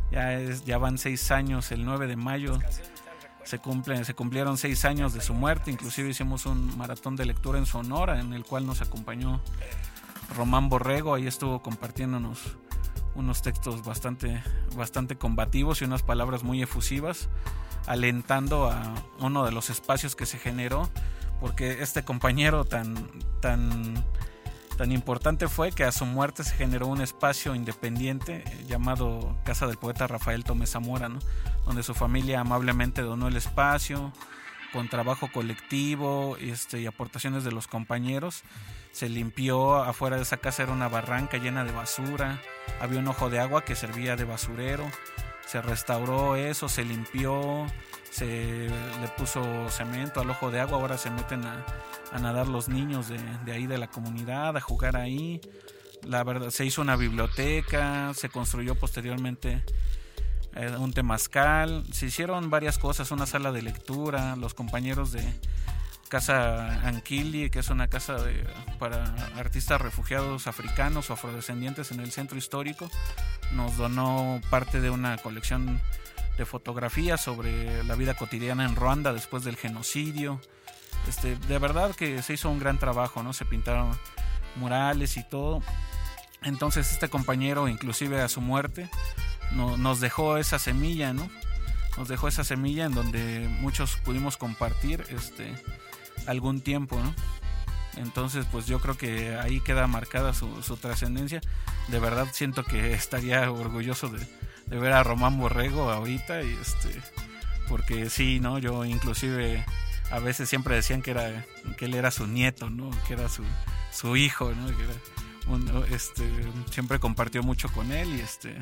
Ya van 6 años, el 9 de mayo se cumplieron 6 años de su muerte. Inclusive hicimos un maratón de lectura en su honor, en el cual nos acompañó Román Borrego. Ahí estuvo compartiéndonos unos textos bastante combativos y unas palabras muy efusivas, alentando a uno de los espacios que se generó, porque este compañero tan importante fue que a su muerte se generó un espacio independiente llamado Casa del Poeta Rafael Tomé Zamora, ¿no? Donde su familia amablemente donó el espacio con trabajo colectivo y aportaciones de los compañeros. Se limpió, afuera de esa casa era una barranca llena de basura, había un ojo de agua que servía de basurero, se restauró eso, se limpió, se le puso cemento al ojo de agua. Ahora se meten a nadar los niños de ahí de la comunidad, a jugar ahí. La verdad, se hizo una biblioteca, se construyó posteriormente un temazcal, se hicieron varias cosas, una sala de lectura. Los compañeros de Casa Anquili, que es una casa para artistas refugiados africanos o afrodescendientes en el centro histórico, nos donó parte de una colección de fotografías sobre la vida cotidiana en Ruanda después del genocidio. De verdad que se hizo un gran trabajo, ¿no? Se pintaron murales y todo. Entonces este compañero, inclusive a su muerte, nos dejó esa semilla, ¿no? Nos dejó esa semilla en donde muchos pudimos compartir algún tiempo, ¿no? Entonces pues yo creo que ahí queda marcada su trascendencia. De verdad siento que estaría orgulloso de ver a Román Borrego ahorita, y porque sí, ¿no? Yo inclusive a veces siempre decían que él era su nieto, ¿no? Que era su hijo, ¿no? Que era siempre compartió mucho con él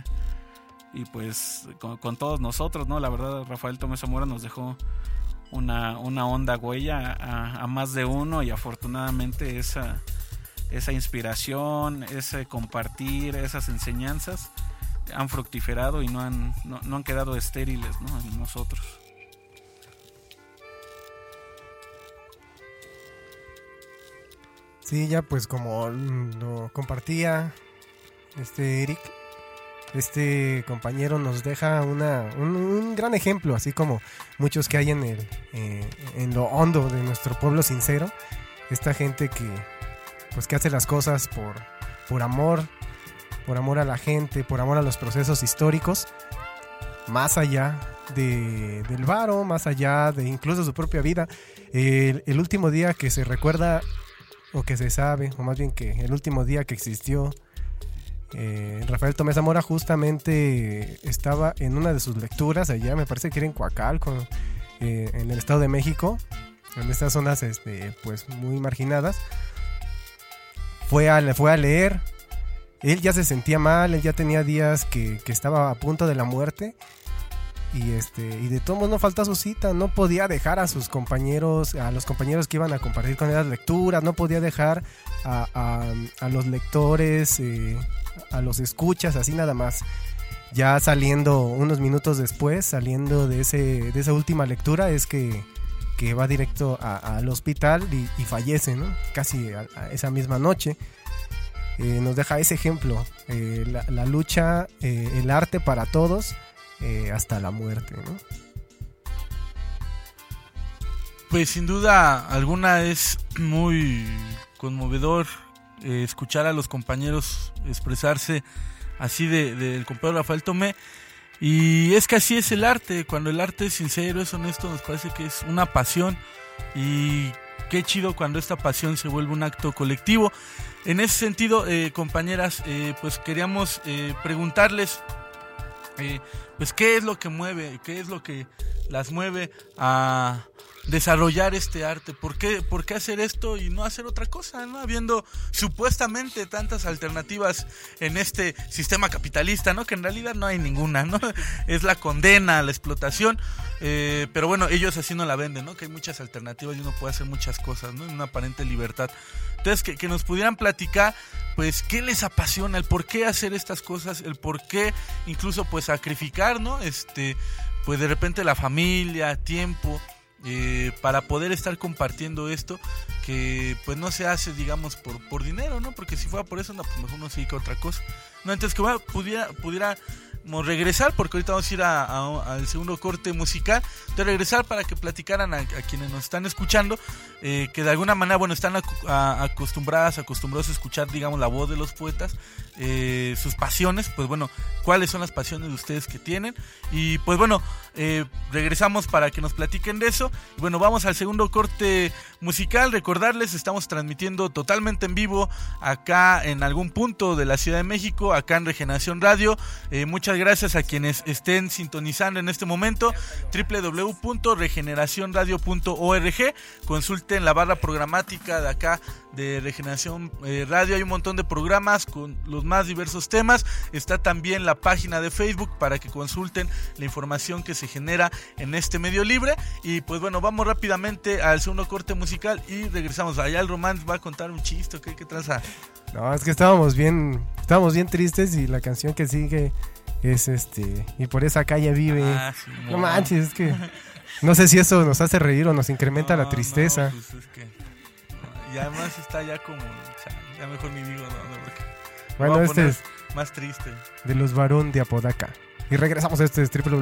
y pues con todos nosotros, ¿no? La verdad, Rafael Tomé Zamora nos dejó una honda huella a más de uno, y afortunadamente esa inspiración, ese compartir, esas enseñanzas han fructiferado y no han quedado estériles, ¿no? En nosotros. Sí, ya pues como lo compartía Eric, este compañero nos deja un gran ejemplo, así como muchos que hay en lo hondo de nuestro pueblo sincero. Esta gente que hace las cosas por amor a la gente, por amor a los procesos históricos, más allá del varo, más allá de incluso su propia vida. El último día que se recuerda, o que se sabe, o más bien que el último día que existió Rafael Tomé Zamora, justamente estaba en una de sus lecturas allá, me parece que era en Coacalco, en el Estado de México, en estas zonas pues muy marginadas. Fue a leer. Él ya se sentía mal, él ya tenía días que estaba a punto de la muerte, y de todos modos no faltó su cita. No podía dejar a sus compañeros, a los compañeros que iban a compartir con él las lecturas, no podía dejar a los lectores, a los escuchas, así nada más. Ya saliendo unos minutos después, saliendo de esa última lectura, es que va directo al hospital y fallece, ¿no? Casi a esa misma noche. Nos deja ese ejemplo, la lucha, el arte para todos, hasta la muerte, ¿no? Pues sin duda alguna es muy conmovedor escuchar a los compañeros expresarse así del compañero Rafael Tomé. Y es que así es el arte. Cuando el arte es sincero, es honesto, nos parece que es una pasión, y qué chido cuando esta pasión se vuelve un acto colectivo. En ese sentido, compañeras, pues queríamos preguntarles pues qué es lo que mueve, qué es lo que las mueve a desarrollar este arte. ¿Por qué hacer esto y no hacer otra cosa, ¿no? Habiendo supuestamente tantas alternativas en este sistema capitalista, ¿no? Que en realidad no hay ninguna, ¿no? Es la condena a la explotación, pero bueno, ellos así no la venden, ¿no? Que hay muchas alternativas y uno puede hacer muchas cosas, ¿no? En una aparente libertad. Entonces, que nos pudieran platicar, pues, qué les apasiona, el por qué hacer estas cosas, el por qué incluso, pues, sacrificar, ¿no? Pues, de repente la familia, tiempo, para poder estar compartiendo esto, que pues no se hace, digamos, por dinero, ¿no? Porque si fuera por eso, no, pues mejor no se dedica a otra cosa, ¿no? Entonces que pudiera regresar, porque ahorita vamos a ir al segundo corte musical, de regresar para que platicaran a quienes nos están escuchando, que de alguna manera, bueno, están acostumbrados a escuchar, digamos, la voz de los poetas, sus pasiones, pues bueno, cuáles son las pasiones de ustedes que tienen, y pues bueno, regresamos para que nos platiquen de eso. Y bueno, vamos al segundo corte musical. Recordarles, estamos transmitiendo totalmente en vivo acá en algún punto de la Ciudad de México, acá en Regeneración Radio. Muchas gracias a quienes estén sintonizando en este momento. www.regeneracionradio.org. Consulten la barra programática de acá de Regeneración Radio. Hay un montón de programas con los más diversos temas. Está también la página de Facebook para que consulten la información que se genera en este medio libre. Y pues bueno, vamos rápidamente al segundo corte musical y regresamos. Allá el Román va a contar un chiste. ¿Qué tranza? No, es que estábamos bien tristes y la canción que sigue es y por esa calle vive. Sí, no manches, es que no sé si eso nos hace reír o nos incrementa la tristeza. No, pues es que, y además está ya como, ya mejor ni digo, porque bueno, este es más triste. De los Varón de Apodaca. Y regresamos a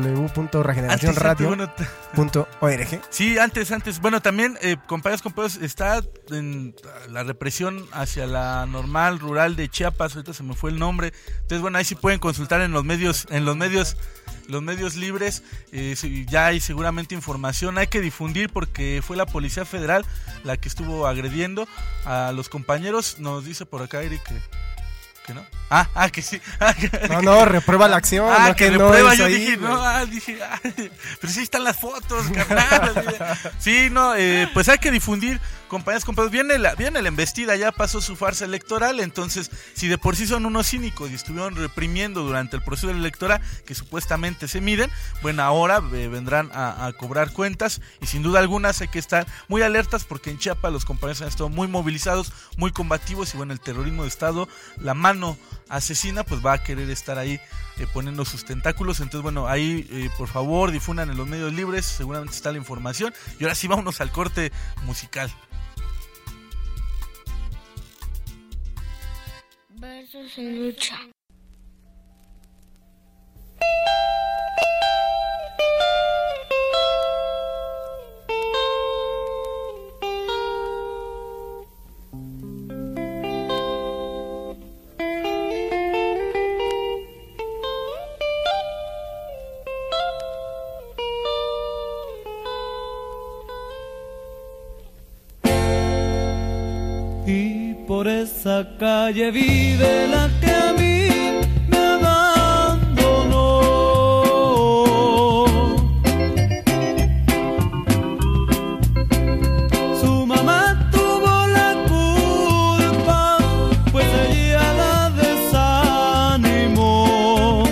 www.regeneracionradio.org. Sí, antes, bueno, también, compañeros, está en la represión hacia la normal rural de Chiapas, ahorita se me fue el nombre. Entonces, bueno, ahí sí pueden consultar en los medios libres, ya hay seguramente información. Hay que difundir porque fue la Policía Federal la que estuvo agrediendo a los compañeros. Nos dice por acá Eric que no. Que sí. No, reprueba la acción. No, que no reprueba. Es yo ahí, dije, pero sí están las fotos, carnal. Sí, no, pues hay que difundir, compañeros. Viene la embestida, ya pasó su farsa electoral. Entonces, si de por sí son unos cínicos y estuvieron reprimiendo durante el proceso electoral, que supuestamente se miden, bueno, ahora vendrán a cobrar cuentas. Y sin duda alguna hay que estar muy alertas, porque en Chiapas los compañeros han estado muy movilizados, muy combativos. Y bueno, el terrorismo de Estado, la mano asesina, pues va a querer estar ahí poniendo sus tentáculos. Entonces, bueno, ahí por favor difundan en los medios libres, seguramente está la información. Y ahora sí, vámonos al corte musical. Versos en lucha. Por esa calle vive la que a mí me abandonó. Su mamá tuvo la culpa, pues ella la desanimó.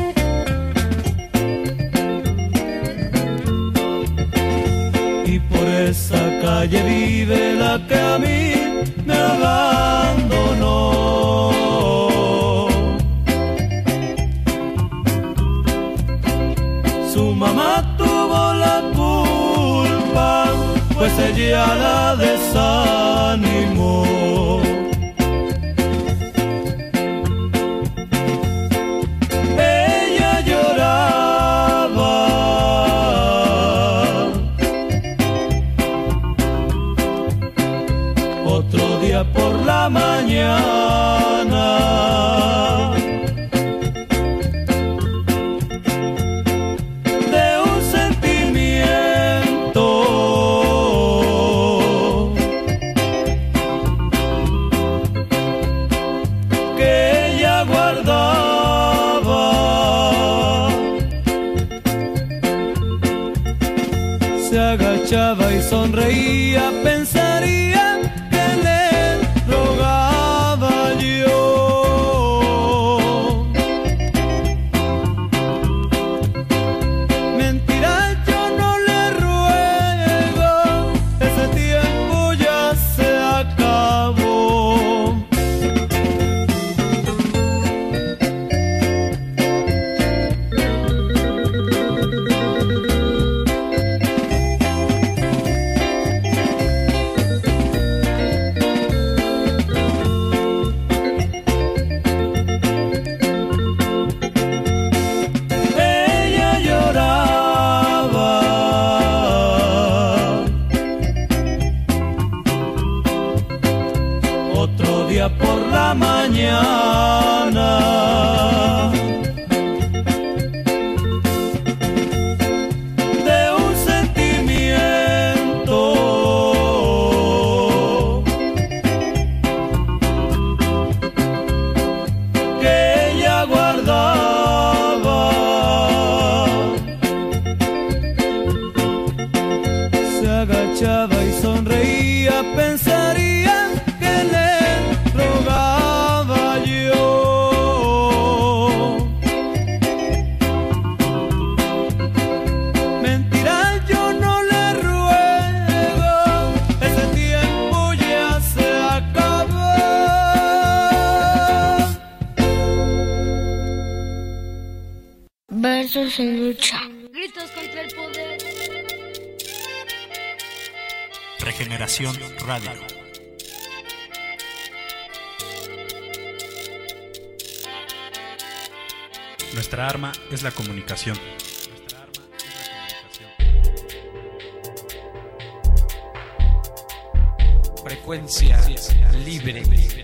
Y por esa calle vive la que a mí me abandonó. Su mamá tuvo la culpa, pues ella la desanimó. Ella lloraba, otro día por la mañana, de un sentimiento que ella guardaba, se agachaba y sonreía, pensaría escuchaba y sonreía, pensaría que le rogaba yo. Mentira, yo no le ruego, ese tiempo ya se acabó. Versos en lucha. Gritos contra el poder. Regeneración Radio. Nuestra arma es la comunicación. Frecuencia libre.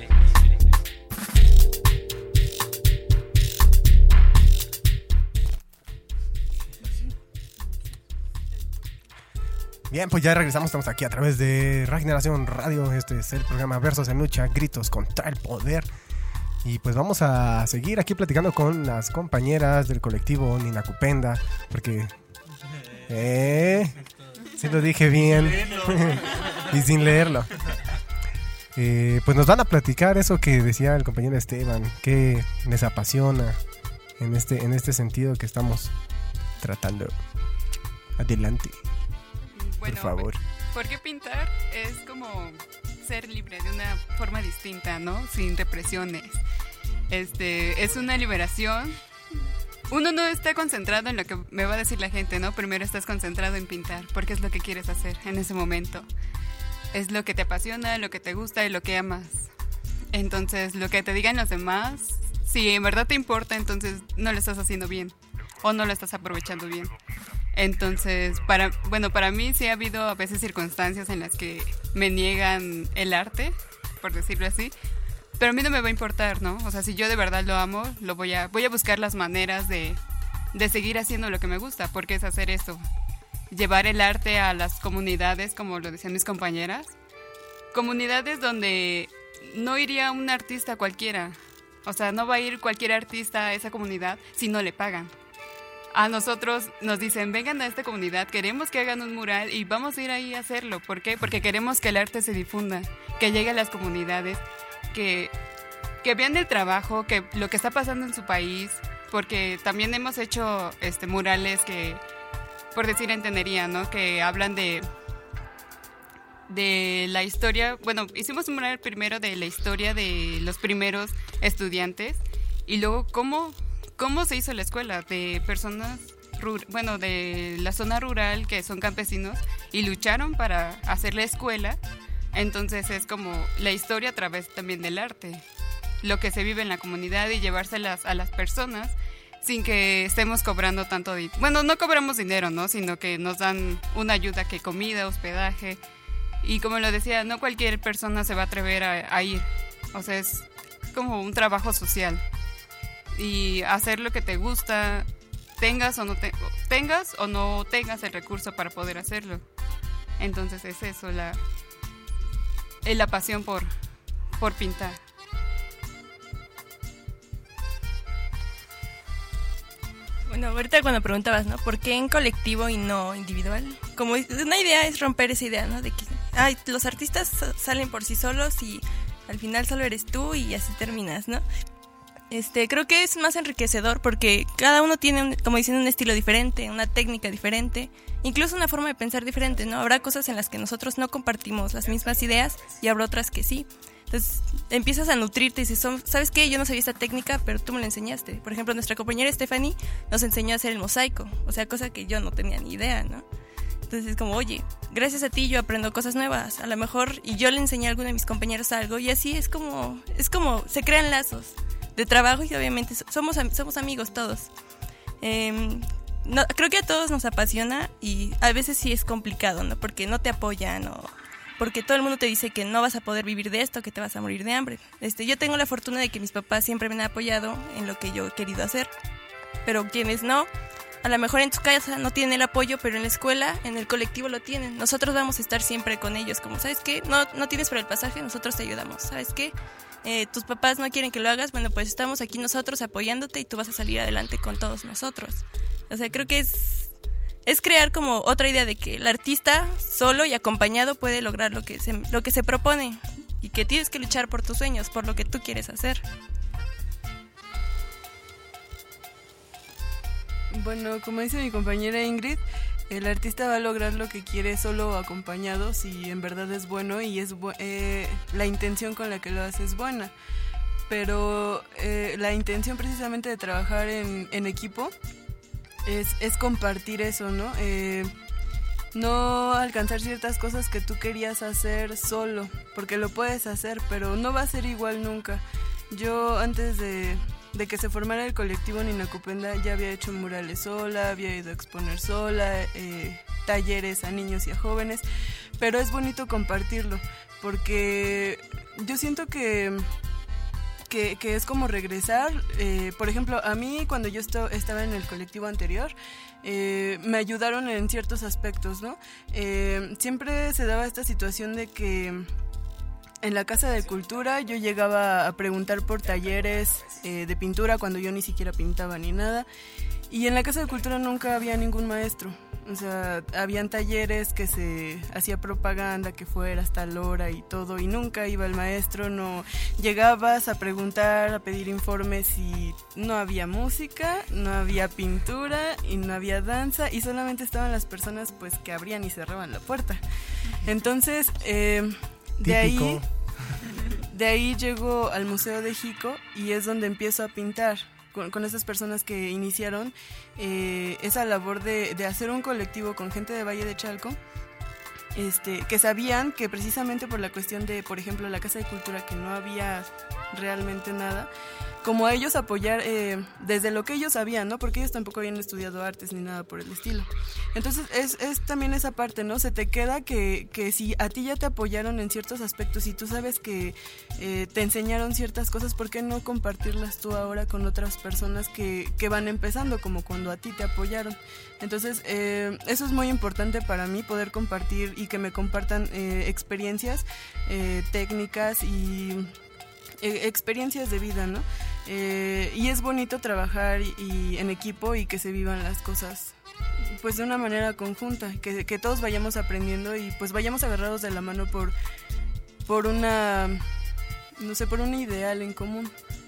Bien, pues ya regresamos, estamos aquí a través de Regeneración Radio. Este es el programa Versos en Lucha, Gritos contra el Poder. Y pues vamos a seguir aquí platicando con las compañeras del colectivo Ninacupenda, porque... sí lo dije bien. Y sin leerlo. Pues nos van a platicar eso que decía el compañero Esteban, que les apasiona en este sentido que estamos tratando. Adelante. Bueno, por favor. Porque pintar es como ser libre de una forma distinta, ¿no? Sin represiones. Es una liberación. Uno no está concentrado en lo que me va a decir la gente, ¿no? Primero estás concentrado en pintar, porque es lo que quieres hacer en ese momento. Es lo que te apasiona, lo que te gusta y lo que amas. Entonces, lo que te digan los demás, si en verdad te importa, entonces no lo estás haciendo bien o no lo estás aprovechando bien. Entonces, para mí sí ha habido a veces circunstancias en las que me niegan el arte, por decirlo así, pero a mí no me va a importar, ¿no? O sea, si yo de verdad lo amo, voy a buscar las maneras de seguir haciendo lo que me gusta, porque es hacer eso, llevar el arte a las comunidades, como lo decían mis compañeras, comunidades donde no iría un artista cualquiera, o sea, no va a ir cualquier artista a esa comunidad si no le pagan. A nosotros nos dicen, vengan a esta comunidad, queremos que hagan un mural y vamos a ir ahí a hacerlo. ¿Por qué? Porque queremos que el arte se difunda, que llegue a las comunidades, que vean el trabajo, que lo que está pasando en su país, porque también hemos hecho murales que, por decir en Tenería, ¿no? Que hablan de la historia. Bueno, hicimos un mural primero de la historia de los primeros estudiantes y luego cómo se hizo la escuela, de personas, de la zona rural que son campesinos y lucharon para hacer la escuela. Entonces es como la historia a través también del arte, lo que se vive en la comunidad y llevárselas a las personas sin que estemos cobrando tanto dinero. Bueno, no cobramos dinero, ¿no? Sino que nos dan una ayuda, que comida, hospedaje. Y como lo decía, no cualquier persona se va a atrever a ir. O sea, es como un trabajo social. Y hacer lo que te gusta, tengas o no tengas el recurso para poder hacerlo. Entonces es eso, la pasión por pintar. Bueno, ahorita cuando preguntabas, ¿no? ¿Por qué en colectivo y no individual? Como una idea es romper esa idea, ¿no? De que los artistas salen por sí solos y al final solo eres tú y así terminas, ¿no? Creo que es más enriquecedor porque cada uno tiene, como dicen, un estilo diferente, una técnica diferente, incluso una forma de pensar diferente, ¿no? Habrá cosas en las que nosotros no compartimos las mismas ideas y habrá otras que sí. Entonces empiezas a nutrirte y dices, ¿sabes qué? Yo no sabía esta técnica, pero tú me la enseñaste. Por ejemplo, nuestra compañera Stephanie nos enseñó a hacer el mosaico, o sea, cosa que yo no tenía ni idea, ¿no? Entonces es como, oye, gracias a ti yo aprendo cosas nuevas, a lo mejor, y yo le enseñé a alguno de mis compañeros algo, y así es como se crean lazos de trabajo y obviamente somos amigos todos. No, creo que a todos nos apasiona y a veces sí es complicado, ¿no? Porque no te apoyan o porque todo el mundo te dice que no vas a poder vivir de esto, que te vas a morir de hambre. Yo tengo la fortuna de que mis papás siempre me han apoyado en lo que yo he querido hacer, pero quienes no, a lo mejor en su casa no tienen el apoyo, pero en la escuela, en el colectivo lo tienen. Nosotros vamos a estar siempre con ellos, como, ¿sabes qué? No tienes para el pasaje, nosotros te ayudamos, ¿sabes qué? Tus papás no quieren que lo hagas, bueno, pues estamos aquí nosotros apoyándote y tú vas a salir adelante con todos nosotros. O sea, creo que es crear como otra idea de que el artista solo y acompañado puede lograr lo que se propone y que tienes que luchar por tus sueños, por lo que tú quieres hacer. Bueno, como dice mi compañera Ingrid, el artista va a lograr lo que quiere solo o acompañado si en verdad es bueno y la intención con la que lo hace es buena. Pero la intención precisamente de trabajar en equipo es compartir eso, ¿no? No alcanzar ciertas cosas que tú querías hacer solo, porque lo puedes hacer, pero no va a ser igual nunca. Yo antes de que se formara el colectivo Ninacupenda ya había hecho murales sola, había ido a exponer sola, talleres a niños y a jóvenes, pero es bonito compartirlo, porque yo siento que es como regresar. Por ejemplo, a mí cuando yo estaba en el colectivo anterior, me ayudaron en ciertos aspectos, ¿no? Siempre se daba esta situación de que en la Casa de Cultura yo llegaba a preguntar por talleres de pintura cuando yo ni siquiera pintaba ni nada, y en la Casa de Cultura nunca había ningún maestro. O sea, habían talleres que se hacía propaganda, que fuera hasta la hora y todo, y nunca iba el maestro. No llegabas a preguntar, a pedir informes, y no había música, no había pintura y no había danza, y solamente estaban las personas pues que abrían y cerraban la puerta. Entonces, de ahí llego al Museo de Jico y es donde empiezo a pintar con esas personas que iniciaron esa labor de hacer un colectivo con gente de Valle de Chalco, que sabían que precisamente por la cuestión de, por ejemplo, la Casa de Cultura, que no había realmente nada, como a ellos apoyar desde lo que ellos sabían, ¿no? Porque ellos tampoco habían estudiado artes ni nada por el estilo. Entonces es también esa parte, ¿no? Se te queda que si a ti ya te apoyaron en ciertos aspectos y tú sabes que te enseñaron ciertas cosas, ¿por qué no compartirlas tú ahora con otras personas que van empezando, como cuando a ti te apoyaron? Entonces eso es muy importante para mí, poder compartir y que me compartan experiencias, técnicas y experiencias de vida, ¿no? Y es bonito trabajar y en equipo y que se vivan las cosas pues de una manera conjunta, que todos vayamos aprendiendo y pues vayamos agarrados de la mano por una, no sé, por un ideal en común.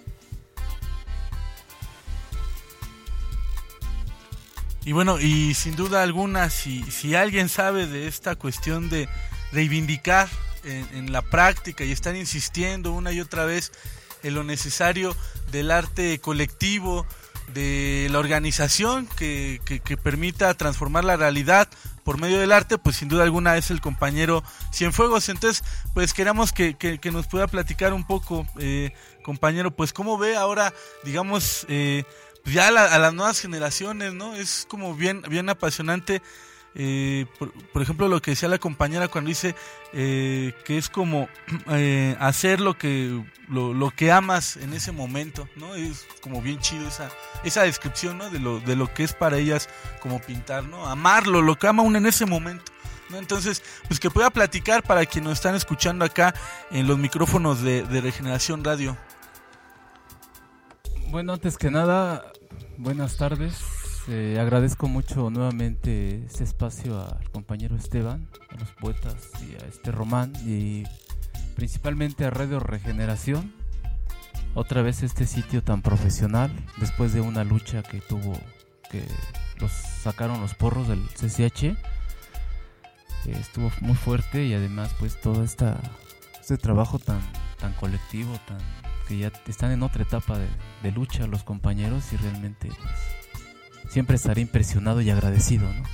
Y bueno, y sin duda alguna, si alguien sabe de esta cuestión de reivindicar en la práctica y están insistiendo una y otra vez en lo necesario del arte colectivo, de la organización que permita transformar la realidad por medio del arte, pues sin duda alguna es el compañero Cienfuegos. Entonces, pues queremos que nos pueda platicar un poco, compañero, pues cómo ve ahora, digamos, ya a las nuevas generaciones, ¿no? Es como bien apasionante. Por ejemplo, lo que decía la compañera cuando dice que es como hacer lo que amas en ese momento, ¿no? Es como bien chido esa descripción, ¿no? de lo que es para ellas como pintar, ¿no? Amarlo, lo que ama uno en ese momento, ¿no? Entonces, pues que pueda platicar para quienes nos están escuchando acá en los micrófonos de Regeneración Radio. Bueno, antes que nada, buenas tardes. Agradezco mucho nuevamente este espacio al compañero Esteban, a los poetas y a Román, y principalmente a Radio Regeneración. Otra vez este sitio tan profesional, después de una lucha que tuvo, que los sacaron los porros del CCH, estuvo muy fuerte, y además pues todo este trabajo tan colectivo, que ya están en otra etapa de lucha los compañeros, y realmente pues siempre estaré impresionado y agradecido, ¿no?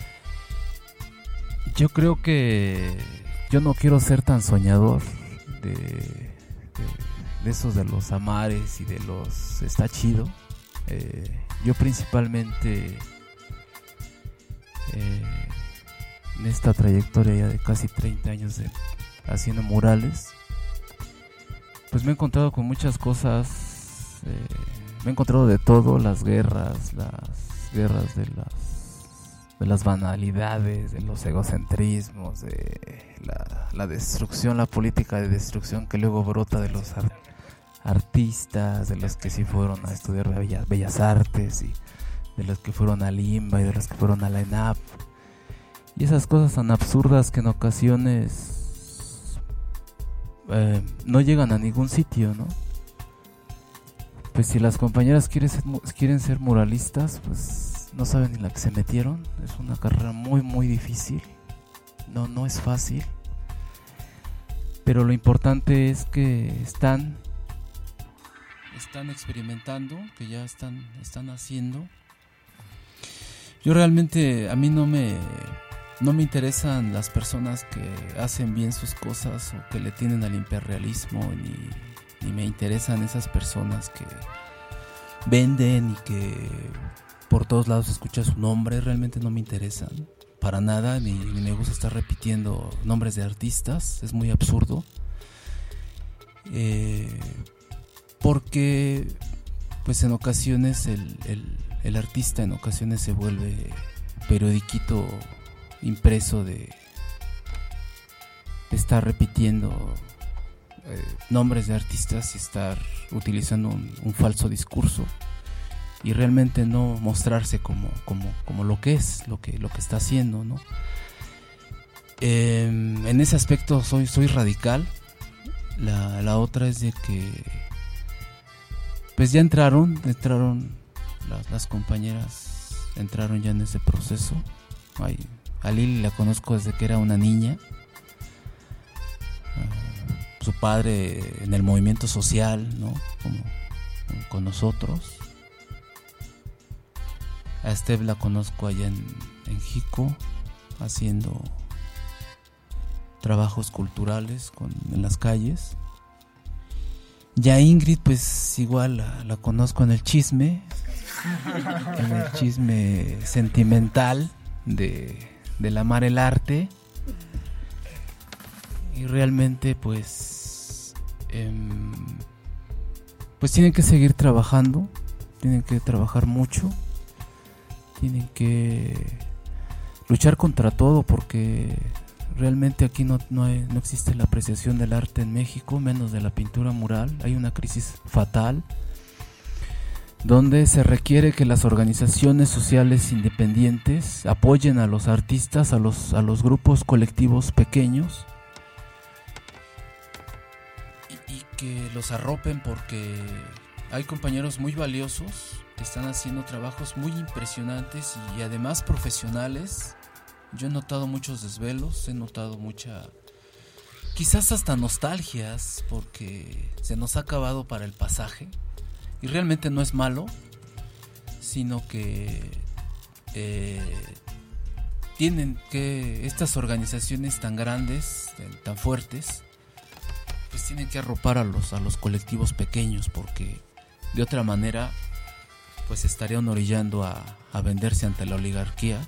Yo creo que yo no quiero ser tan soñador de esos de los amares y de los está chido. Yo principalmente en esta trayectoria ya de casi 30 años haciendo murales, pues me he encontrado con muchas cosas. Me he encontrado de todo: las guerras de las banalidades, de los egocentrismos, de la destrucción, la política de destrucción que luego brota de los artistas, de los que sí fueron a estudiar bellas artes, y de las que fueron a Limba y de las que fueron a la ENAP. Y esas cosas tan absurdas que en ocasiones no llegan a ningún sitio, ¿no? Pues si las compañeras quieren ser muralistas, pues no saben en la que se metieron. Es una carrera muy muy difícil. No es fácil. Pero lo importante es que están experimentando, que ya están haciendo. Yo realmente, a mí no me interesan las personas que hacen bien sus cosas o que le tienen al imperialismo, ni me interesan esas personas que venden y que por todos lados escucha su nombre. Realmente no me interesan para nada, ni me gusta estar repitiendo nombres de artistas. Es muy absurdo, porque pues en ocasiones el artista en ocasiones se vuelve periodiquito impreso de estar repitiendo nombres de artistas y estar utilizando un falso discurso y realmente no mostrarse como lo que es, lo que está haciendo, ¿no? En ese aspecto soy radical. La otra es de que pues ya entraron las compañeras, entraron ya en ese proceso. A Lili la conozco desde que era una niña. Su padre en el movimiento social, ¿no? Como con nosotros. A Steph la conozco allá en Jico, haciendo trabajos culturales en las calles. Ya Ingrid, pues igual la conozco en el chisme sentimental del amar el arte. Y realmente pues tienen que seguir trabajando, tienen que trabajar mucho, tienen que luchar contra todo, porque realmente aquí no existe la apreciación del arte en México, menos de la pintura mural. Hay una crisis fatal donde se requiere que las organizaciones sociales independientes apoyen a los artistas, a los grupos colectivos pequeños, y que los arropen, porque hay compañeros muy valiosos que están haciendo trabajos muy impresionantes y además profesionales. Yo he notado muchos desvelos, he notado quizás hasta nostalgias, porque se nos ha acabado para el pasaje. Y realmente no es malo, sino que tienen que, estas organizaciones tan grandes, tan fuertes, pues tienen que arropar a los colectivos pequeños, porque de otra manera pues estarían orillando a venderse ante la oligarquía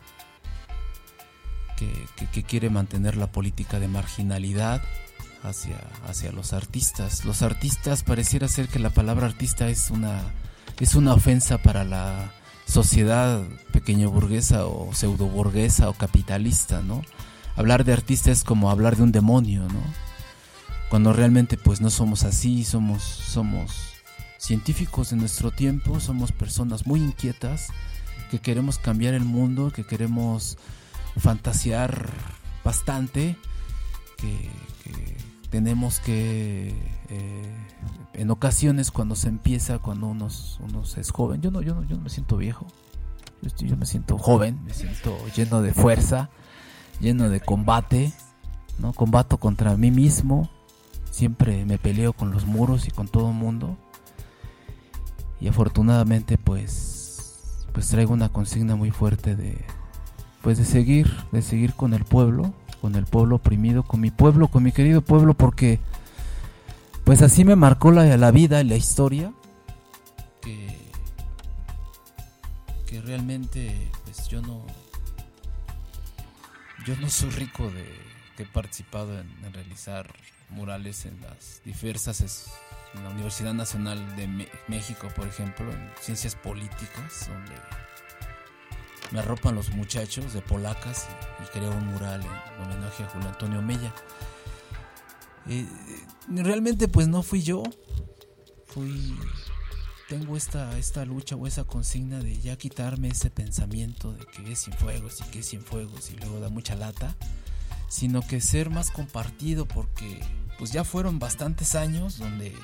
que quiere mantener la política de marginalidad hacia los artistas. Los artistas, pareciera ser que la palabra artista es una ofensa para la sociedad pequeño burguesa o pseudo burguesa o capitalista, ¿no? Hablar de artista es como hablar de un demonio, ¿no? Cuando realmente pues no somos así. Somos científicos de nuestro tiempo, somos personas muy inquietas que queremos cambiar el mundo, que queremos fantasear bastante, que tenemos que en ocasiones cuando uno es joven, yo no me siento viejo, yo me siento joven, me siento lleno de fuerza, lleno de combate, ¿no? Combato contra mí mismo, siempre me peleo con los muros y con todo el mundo, y afortunadamente pues traigo una consigna muy fuerte de seguir con el pueblo oprimido, con mi pueblo, con mi querido pueblo, porque pues así me marcó la vida y la historia, que realmente pues yo no soy rico que he participado en realizar murales en las diversas, en la Universidad Nacional de México, por ejemplo, en ciencias políticas, donde me arropan los muchachos de polacas y creo un mural en homenaje a Julio Antonio Mella. Realmente pues no fui yo, tengo esta lucha o esa consigna de ya quitarme ese pensamiento de que es Cienfuegos y que es Cienfuegos y luego da mucha lata, sino que ser más compartido, porque pues ya fueron bastantes años donde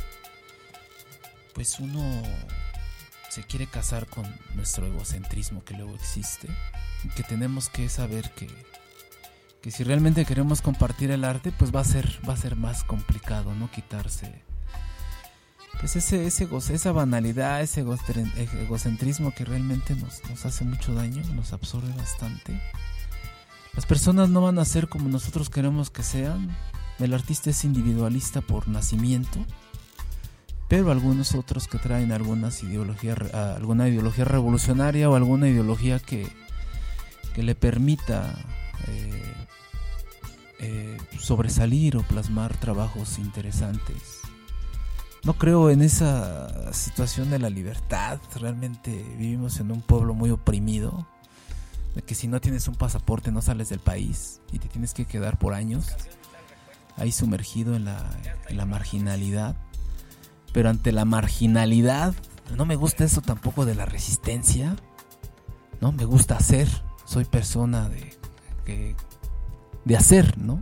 pues uno se quiere casar con nuestro egocentrismo que luego existe, y que tenemos que saber que si realmente queremos compartir el arte, pues va a ser más complicado, ¿no? Quitarse pues esa banalidad, ese egocentrismo que realmente nos hace mucho daño, nos absorbe bastante. Las personas no van a ser como nosotros queremos que sean. El artista es individualista por nacimiento, pero algunos otros que traen alguna ideología revolucionaria o alguna ideología que le permita sobresalir o plasmar trabajos interesantes. No creo en esa situación de la libertad. Realmente vivimos en un pueblo muy oprimido, de que si no tienes un pasaporte no sales del país y te tienes que quedar por años ahí sumergido en la marginalidad. Pero ante la marginalidad no me gusta eso tampoco de la resistencia, no me gusta hacer. Soy persona de hacer, ¿no?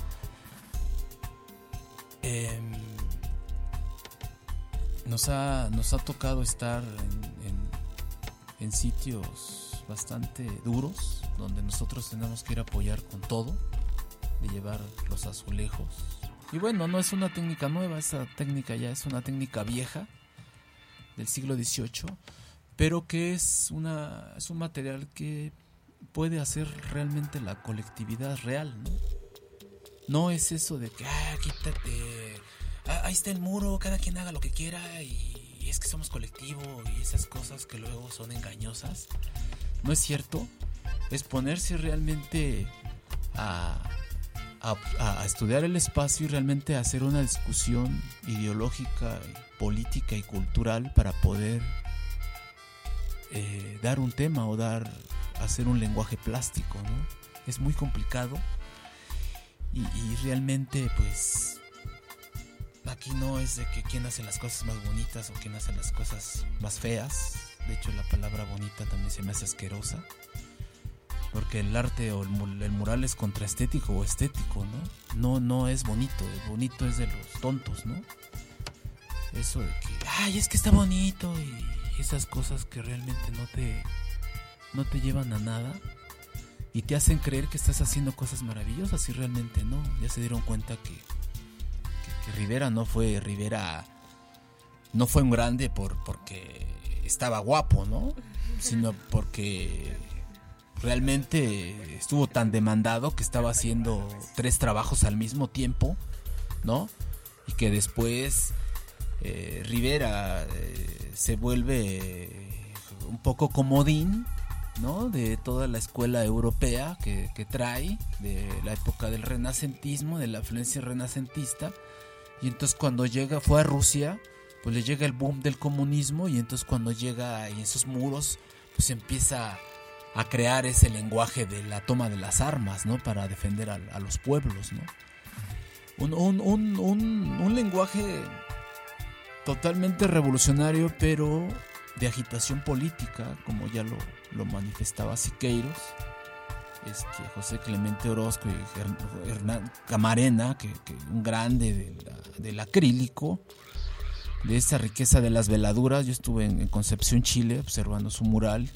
Nos ha tocado estar en sitios bastante duros, donde nosotros tenemos que ir a apoyar con todo, de llevar los azulejos. Y bueno, no es una técnica nueva, esa técnica ya es una técnica vieja del siglo XVIII, pero que es un material que puede hacer realmente la colectividad real, ¿no? No es eso de que, quítate, ahí está el muro, cada quien haga lo que quiera y es que somos colectivo y esas cosas que luego son engañosas. No es cierto, es ponerse realmente a estudiar el espacio y realmente hacer una discusión ideológica, política y cultural para poder dar un tema o hacer un lenguaje plástico, ¿no? Es muy complicado y realmente pues aquí no es de que quién hace las cosas más bonitas o quién hace las cosas más feas. De hecho la palabra bonita también se me hace asquerosa, porque el arte o el mural es contraestético o estético, ¿no? No es bonito, el bonito es de los tontos, ¿no? Eso de que, es que está bonito y esas cosas que realmente no te llevan a nada y te hacen creer que estás haciendo cosas maravillosas y realmente no. Ya se dieron cuenta que Rivera no fue un grande porque estaba guapo, ¿no? Sino porque realmente estuvo tan demandado que estaba haciendo 3 trabajos al mismo tiempo, ¿no? Y que después Rivera se vuelve un poco comodín, ¿no? De toda la escuela europea que trae, de la época del renacentismo, de la influencia renacentista. Y entonces cuando fue a Rusia, pues le llega el boom del comunismo, y entonces cuando llega en esos muros, pues empieza a crear ese lenguaje de la toma de las armas, ¿no? Para defender a los pueblos, ¿no? Un lenguaje totalmente revolucionario, pero de agitación política, como ya lo manifestaba Siqueiros, José Clemente Orozco y Hernán Camarena, que un grande del acrílico, de esa riqueza de las veladuras. Yo estuve en Concepción, Chile, observando su mural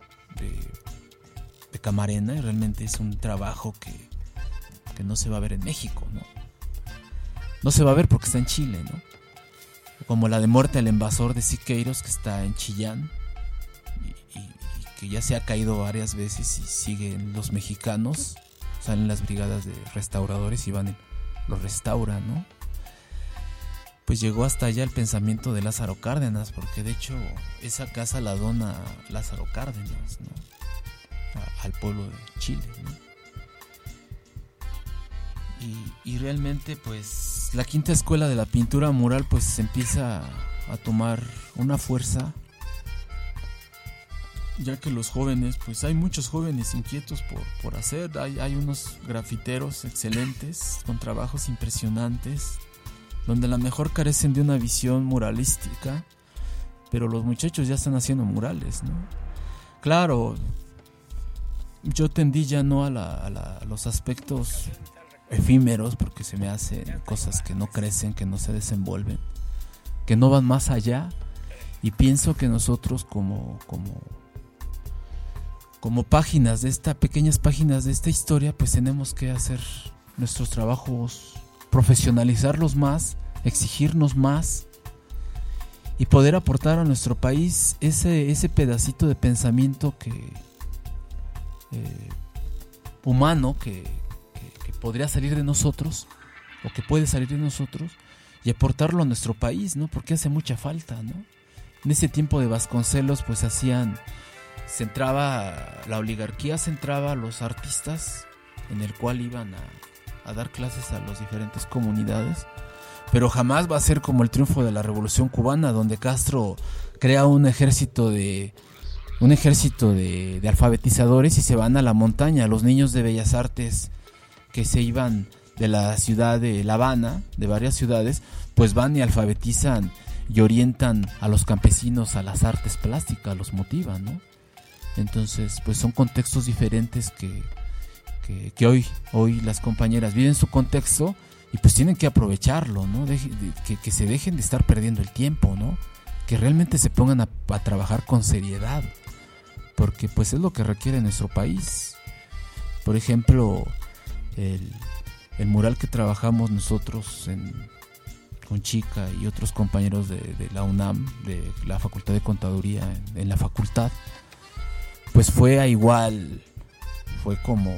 de Camarena, y realmente es un trabajo que no se va a ver en México, ¿no? No se va a ver porque está en Chile, ¿no? Como la de Muerte al Invasor de Siqueiros, que está en Chillán, y que ya se ha caído varias veces y siguen los mexicanos, salen las brigadas de restauradores y van y lo restauran, ¿no? Pues llegó hasta allá el pensamiento de Lázaro Cárdenas, porque de hecho esa casa la dona Lázaro Cárdenas, ¿no? Al pueblo de Chile, ¿no? Y realmente pues la quinta escuela de la pintura mural pues empieza a tomar una fuerza, ya que los jóvenes, pues hay muchos jóvenes inquietos por hacer. Hay unos grafiteros excelentes con trabajos impresionantes, donde a lo mejor carecen de una visión muralística, pero los muchachos ya están haciendo murales, ¿no? Claro, yo tendí ya no a los aspectos efímeros, porque se me hacen cosas que no crecen, que no se desenvuelven, que no van más allá, y pienso que nosotros como páginas pequeñas páginas de esta historia, pues tenemos que hacer nuestros trabajos, profesionalizarlos más, exigirnos más y poder aportar a nuestro país ese pedacito de pensamiento humano que podría salir de nosotros, o que puede salir de nosotros, y aportarlo a nuestro país, ¿no? Porque hace mucha falta, ¿no? En ese tiempo de Vasconcelos, pues la oligarquía centraba a los artistas, en el cual iban a dar clases a las diferentes comunidades, pero jamás va a ser como el triunfo de la Revolución Cubana, donde Castro crea un ejército de alfabetizadores y se van a la montaña. Los niños de Bellas Artes que se iban de la ciudad de La Habana, de varias ciudades, pues van y alfabetizan y orientan a los campesinos a las artes plásticas, los motivan, ¿no? Entonces, pues son contextos diferentes que hoy las compañeras viven su contexto, y pues tienen que aprovecharlo, ¿no? Que se dejen de estar perdiendo el tiempo, ¿no? Que realmente se pongan a trabajar con seriedad, porque pues es lo que requiere nuestro país. Por ejemplo, el mural que trabajamos nosotros con Chica y otros compañeros de la UNAM, de la Facultad de Contaduría, en la facultad, pues fue como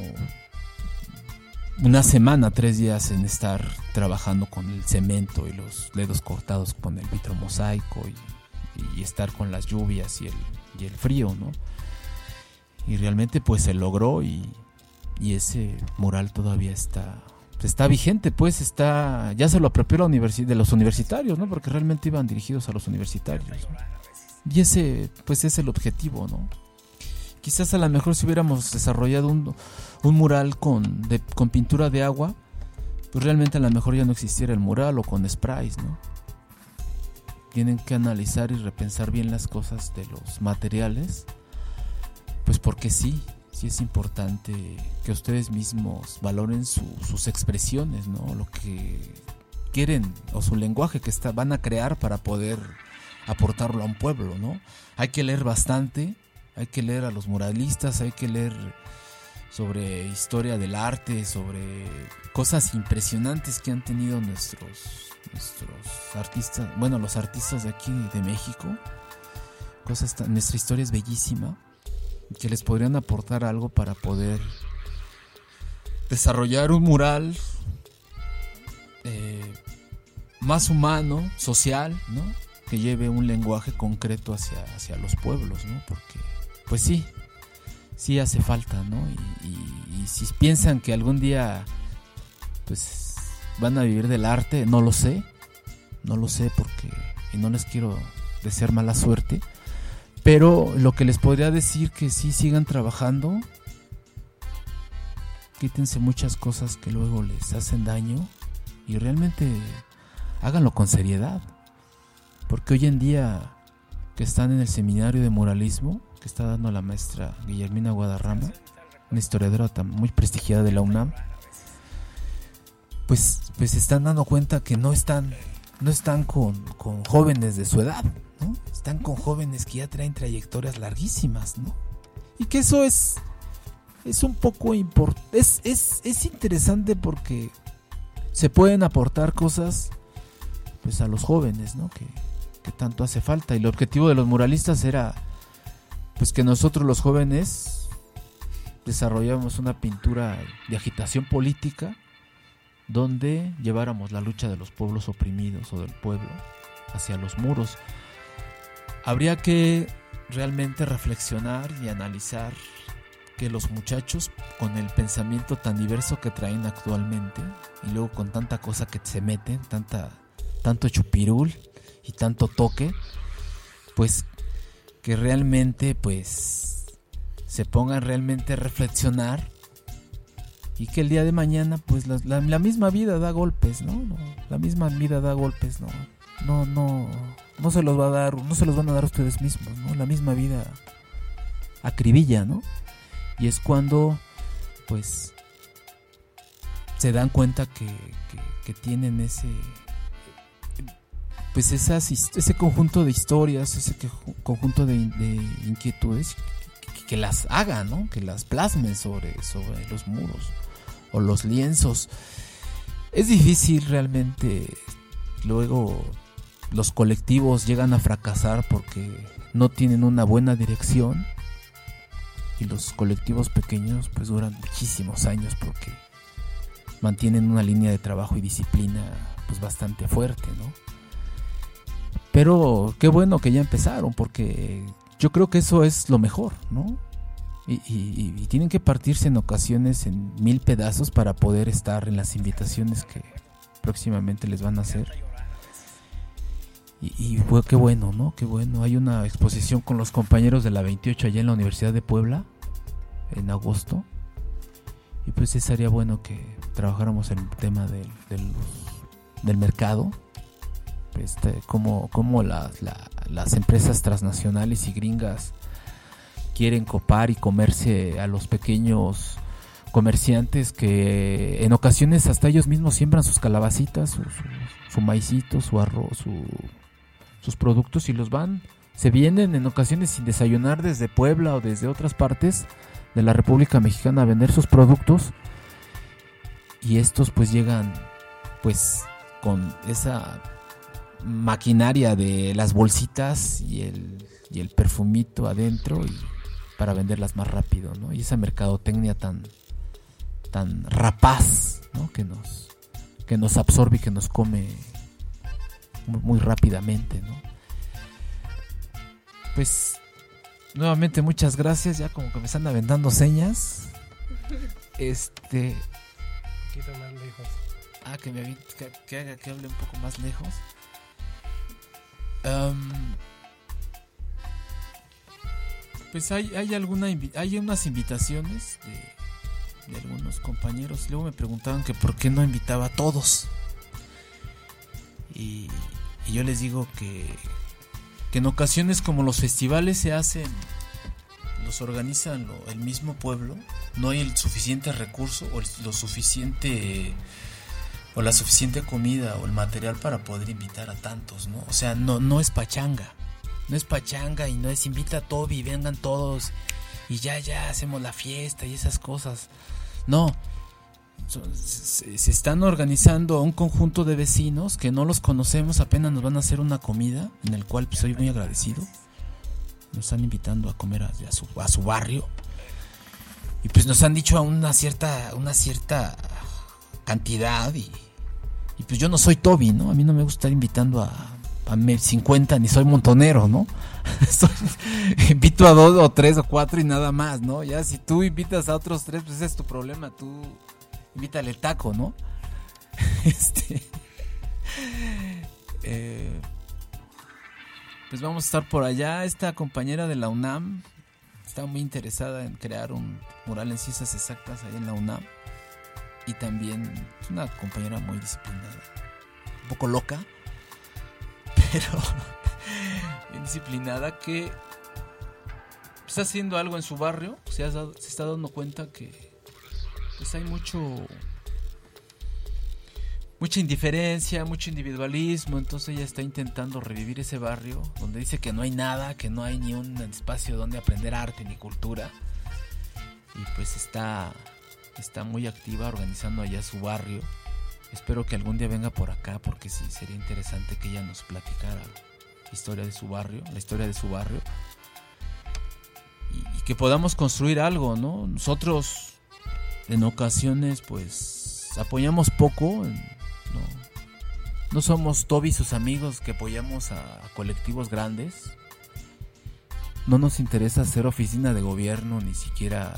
una semana, 3 días en estar trabajando con el cemento y los dedos cortados con el vitromosaico y estar con las lluvias y el frío, ¿no? Y realmente pues se logró, y ese mural todavía está vigente, pues ya se lo apropió de los universitarios, ¿no? Porque realmente iban dirigidos a los universitarios, ¿no? Y ese pues es el objetivo, ¿no? Quizás a lo mejor si hubiéramos desarrollado un mural con pintura de agua, pues realmente a lo mejor ya no existiera el mural, o con sprays, ¿no? Tienen que analizar y repensar bien las cosas de los materiales, pues porque sí es importante que ustedes mismos valoren sus expresiones, ¿no? Lo que quieren, o su lenguaje que van a crear para poder aportarlo a un pueblo, ¿no? Hay que leer bastante, hay que leer a los muralistas, hay que leer sobre historia del arte, sobre cosas impresionantes que han tenido nuestros artistas, bueno, los artistas de aquí de México. Nuestra historia es bellísima, que les podrían aportar algo para poder desarrollar un mural más humano, social, ¿no? Que lleve un lenguaje concreto hacia los pueblos, ¿no? Porque pues sí hace falta, ¿no? Y si piensan que algún día pues van a vivir del arte, no lo sé porque, y no les quiero desear mala suerte, pero lo que les podría decir, que sí sigan trabajando, quítense muchas cosas que luego les hacen daño, y realmente háganlo con seriedad, porque hoy en día que están en el seminario de muralismo que está dando la maestra Guillermina Guadarrama, una historiadora muy prestigiada de la UNAM, pues se están dando cuenta que no están con jóvenes de su edad, ¿no? Están con jóvenes que ya traen trayectorias larguísimas, ¿no? Y que eso es un poco importante, es interesante, porque se pueden aportar cosas pues a los jóvenes, ¿no? Que tanto hace falta, y el objetivo de los muralistas era pues que nosotros los jóvenes desarrollamos una pintura de agitación política, donde lleváramos la lucha de los pueblos oprimidos o del pueblo hacia los muros. Habría que realmente reflexionar y analizar que los muchachos, con el pensamiento tan diverso que traen actualmente, y luego con tanta cosa que se meten, tanto chupirul y tanto toque, pues que realmente pues se pongan realmente a reflexionar, y que el día de mañana pues la misma vida da golpes, ¿no? La misma vida da golpes, no no se los van a dar ustedes mismos, ¿no? La misma vida acribilla, ¿no? Y es cuando pues se dan cuenta que tienen ese conjunto de historias, ese conjunto de inquietudes que las hagan, ¿no? Que las plasmen sobre los muros o los lienzos. Es difícil realmente. Luego los colectivos llegan a fracasar porque no tienen una buena dirección, y los colectivos pequeños pues duran muchísimos años porque mantienen una línea de trabajo y disciplina pues bastante fuerte, ¿no? Pero qué bueno que ya empezaron, porque yo creo que eso es lo mejor, ¿no? Y tienen que partirse en ocasiones en 1000 pedazos para poder estar en las invitaciones que próximamente les van a hacer. Y fue qué bueno, ¿no? Qué bueno. Hay una exposición con los compañeros de la 28 allá en la Universidad de Puebla en agosto. Y pues sí sería bueno que trabajáramos en el tema del mercado. Cómo las empresas transnacionales y gringas quieren copar y comerse a los pequeños comerciantes, que en ocasiones hasta ellos mismos siembran sus calabacitas, su maicito, su arroz, sus productos, y se vienen en ocasiones sin desayunar desde Puebla o desde otras partes de la República Mexicana a vender sus productos, y estos pues llegan pues con esa maquinaria de las bolsitas y el perfumito adentro, y para venderlas más rápido, ¿no? Y esa mercadotecnia tan rapaz, ¿no? que nos absorbe y que nos come muy, muy rápidamente, ¿no? Pues nuevamente muchas gracias. Ya como que me están aventando señas. Un poquito más lejos. Que haga que hable un poco más lejos. Pues hay unas invitaciones de algunos compañeros. Luego me preguntaban que por qué no invitaba a todos. Y yo les digo que en ocasiones, como los festivales se hacen, los organiza el mismo pueblo, no hay el suficiente recurso o la suficiente comida o el material para poder invitar a tantos, ¿no? O sea, no es pachanga. No es pachanga y no es invita a Toby, vengan todos y ya hacemos la fiesta y esas cosas. No. Se están organizando un conjunto de vecinos que no los conocemos, apenas nos van a hacer una comida, en el cual pues, soy muy agradecido. Nos están invitando a comer a su barrio, y pues nos han dicho a una cierta cantidad, y pues yo no soy Toby, ¿no? A mí no me gusta estar invitando a 50, ni soy montonero, ¿no? Invito a 2 o 3 o 4 y nada más, ¿no? Ya si tú invitas a otros 3, pues ese es tu problema, tú invítale el taco, ¿no? Pues vamos a estar por allá. Esta compañera de la UNAM está muy interesada en crear un mural en ciencias exactas ahí en la UNAM, y también es una compañera muy disciplinada, un poco loca, pero bien disciplinada, que está haciendo algo en su barrio. Se está dando cuenta que pues hay mucha indiferencia, mucho individualismo. Entonces ella está intentando revivir ese barrio donde dice que no hay nada, que no hay ni un espacio donde aprender arte ni cultura, y pues está muy activa organizando allá su barrio. Espero que algún día venga por acá, porque sí sería interesante que ella nos platicara la historia de su barrio, y que podamos construir algo, ¿no? Nosotros en ocasiones pues apoyamos poco, no somos Toby y sus amigos que apoyamos a colectivos grandes. No nos interesa hacer oficina de gobierno, ni siquiera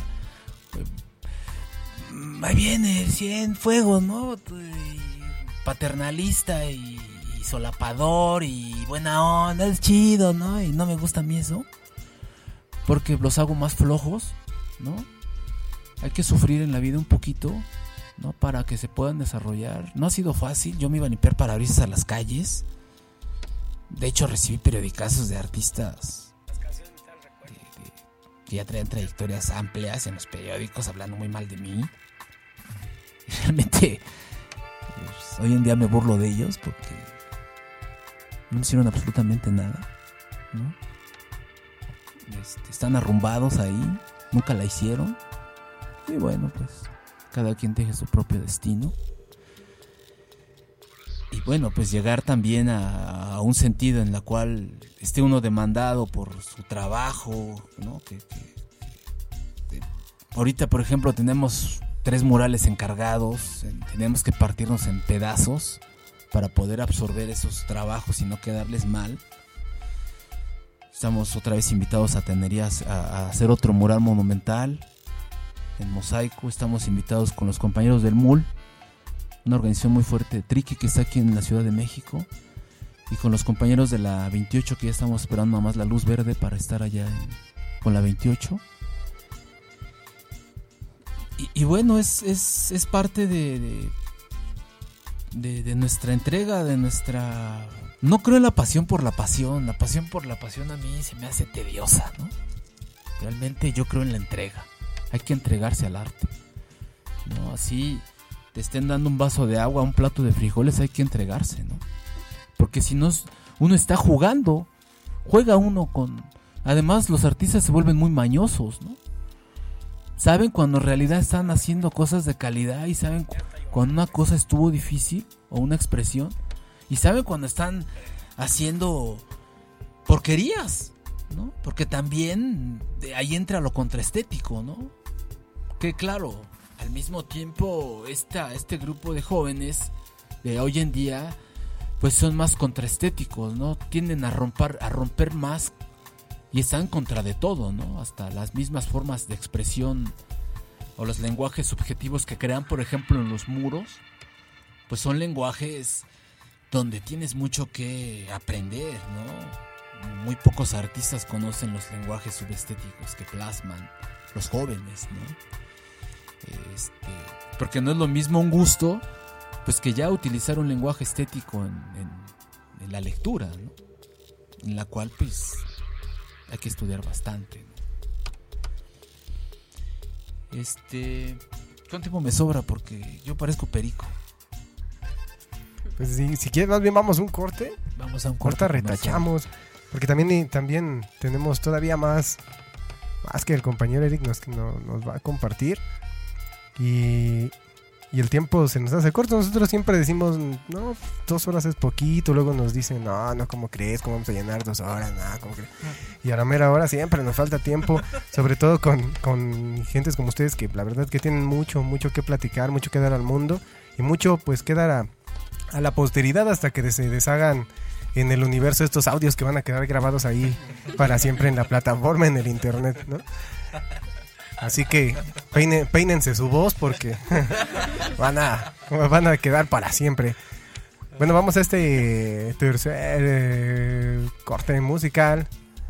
ahí viene el Cienfuegos, ¿no? Paternalista y solapador y buena onda, es chido, ¿no? Y no me gusta a mí eso, porque los hago más flojos, ¿no? Hay que sufrir en la vida un poquito, ¿no? Para que se puedan desarrollar. No ha sido fácil. Yo me iba a limpiar parabrisas a las calles, De hecho, recibí periodicazos de artistas que ya traían trayectorias amplias en los periódicos hablando muy mal de mí. Y realmente, pues, hoy en día me burlo de ellos porque no me hicieron absolutamente nada, ¿no? Están arrumbados ahí, nunca la hicieron. Y bueno, pues cada quien teje su propio destino. Y bueno, pues llegar también a un sentido en la cual esté uno demandado por su trabajo, ¿no? Ahorita, por ejemplo, tenemos 3 murales encargados, tenemos que partirnos en pedazos para poder absorber esos trabajos y no quedarles mal. Estamos otra vez invitados a Tenerías a hacer otro mural monumental en mosaico. Estamos invitados con los compañeros del MUL, una organización muy fuerte de Triqui que está aquí en la Ciudad de México, y con los compañeros de la 28 que ya estamos esperando nada más la luz verde para estar allá con la 28. Y bueno, es parte de nuestra entrega, de nuestra... No creo en la pasión por la pasión. La pasión por la pasión a mí se me hace tediosa, ¿no? Realmente yo creo en la entrega. Hay que entregarse al arte, ¿no? Así te estén dando un vaso de agua, un plato de frijoles, hay que entregarse, ¿no? Porque si no, uno está jugando, juega uno con... Además, los artistas se vuelven muy mañosos, ¿no? Saben cuando en realidad están haciendo cosas de calidad, y saben cuando una cosa estuvo difícil o una expresión, y saben cuando están haciendo porquerías, ¿no? Porque también de ahí entra lo contraestético, ¿no? Que claro, al mismo tiempo este grupo de jóvenes de hoy en día pues son más contraestéticos, ¿no? Tienden a romper más y están en contra de todo, ¿no? Hasta las mismas formas de expresión o los lenguajes subjetivos que crean, por ejemplo, en los muros, pues son lenguajes donde tienes mucho que aprender, ¿no? Muy pocos artistas conocen los lenguajes subestéticos que plasman los jóvenes, ¿no? Porque no es lo mismo un gusto, pues que ya utilizar un lenguaje estético en la lectura, ¿no? En la cual pues hay que estudiar bastante, ¿no? ¿Cuánto tiempo me sobra? Porque yo parezco perico. Pues si quieres, más bien vamos a un corte. Vamos a un corte. Corta, retachamos. Porque también tenemos todavía más que el compañero Eric nos va a compartir. Y el tiempo se nos hace corto. Nosotros siempre decimos, no, 2 horas es poquito. Luego nos dicen, no, ¿cómo crees? ¿Cómo vamos a llenar 2 horas? No, ¿cómo crees? Y a la mera hora siempre nos falta tiempo. Sobre todo con gentes como ustedes, que la verdad que tienen mucho que platicar, mucho que dar al mundo. Y mucho pues que dar a la posteridad hasta que se deshagan en el universo estos audios que van a quedar grabados ahí para siempre en la plataforma, en el internet, ¿no? Así que peínense su voz porque van a quedar para siempre. Bueno, vamos a este tercer corte musical.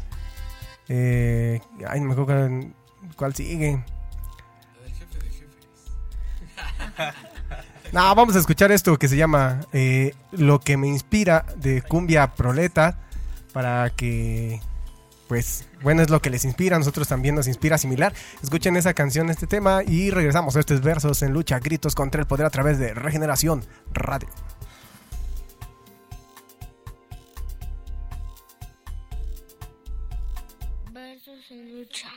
Ay, no me acuerdo cuál sigue. El jefe de jefes. No, vamos a escuchar esto que se llama Lo que me inspira, de Cumbia Proleta, para que, pues, bueno, es lo que les inspira, a nosotros también nos inspira similar. Escuchen esa canción, este tema, y regresamos a estos versos en lucha, gritos contra el poder a través de Regeneración Radio. Versos en lucha.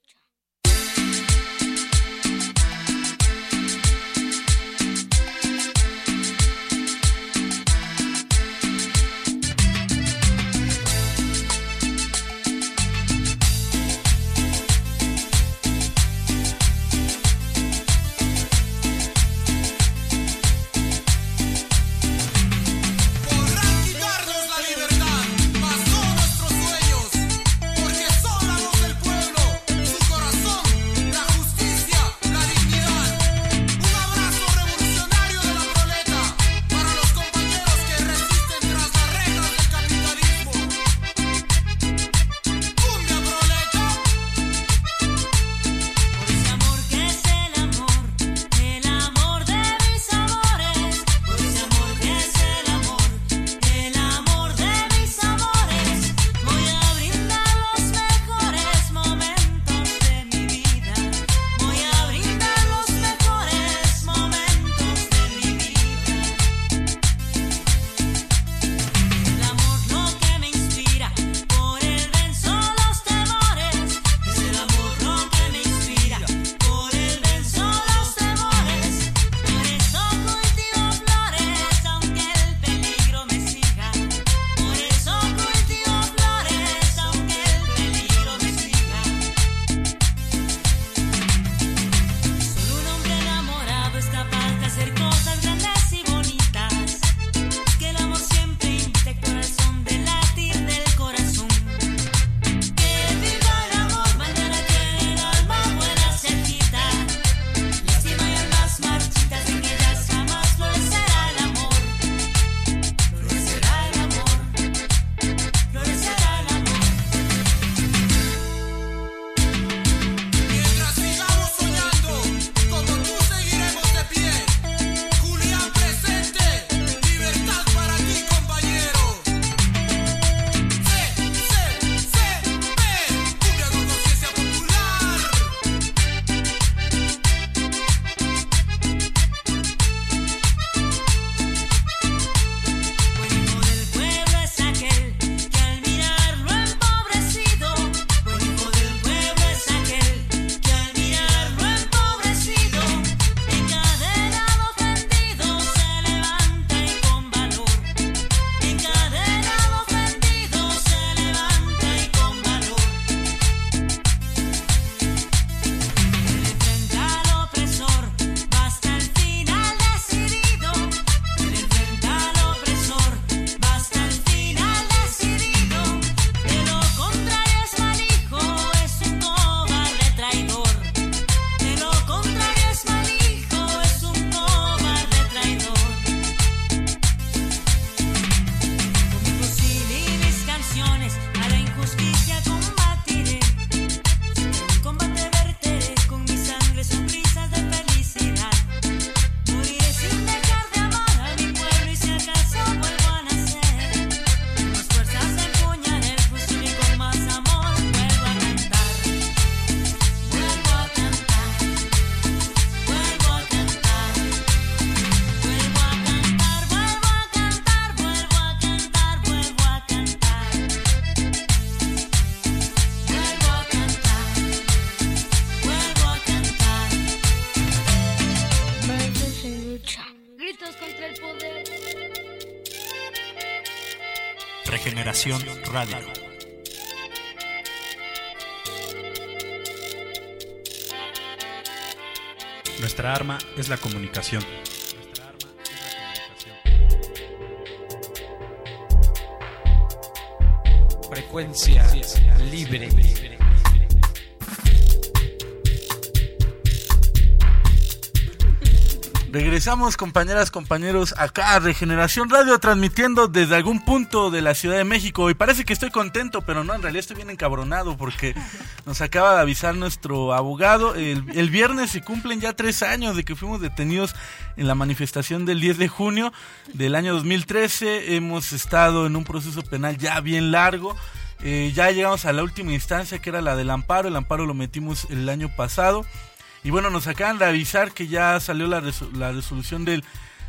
Quitarnos la libertad, mas no nuestros sueños, porque son la voz del pueblo. Regeneración Radio. Nuestra arma es la comunicación. Frecuencia libre. Regresamos, compañeras, compañeros, acá a Regeneración Radio, transmitiendo desde algún punto de la Ciudad de México. Y parece que estoy contento, pero no, en realidad estoy bien encabronado porque nos acaba de avisar nuestro abogado. El viernes se cumplen ya 3 años de que fuimos detenidos en la manifestación del 10 de junio del año 2013. Hemos estado en un proceso penal ya bien largo. Ya llegamos a la última instancia, que era la del amparo. El amparo lo metimos el año pasado. Y bueno, nos acaban de avisar que ya salió la resolución de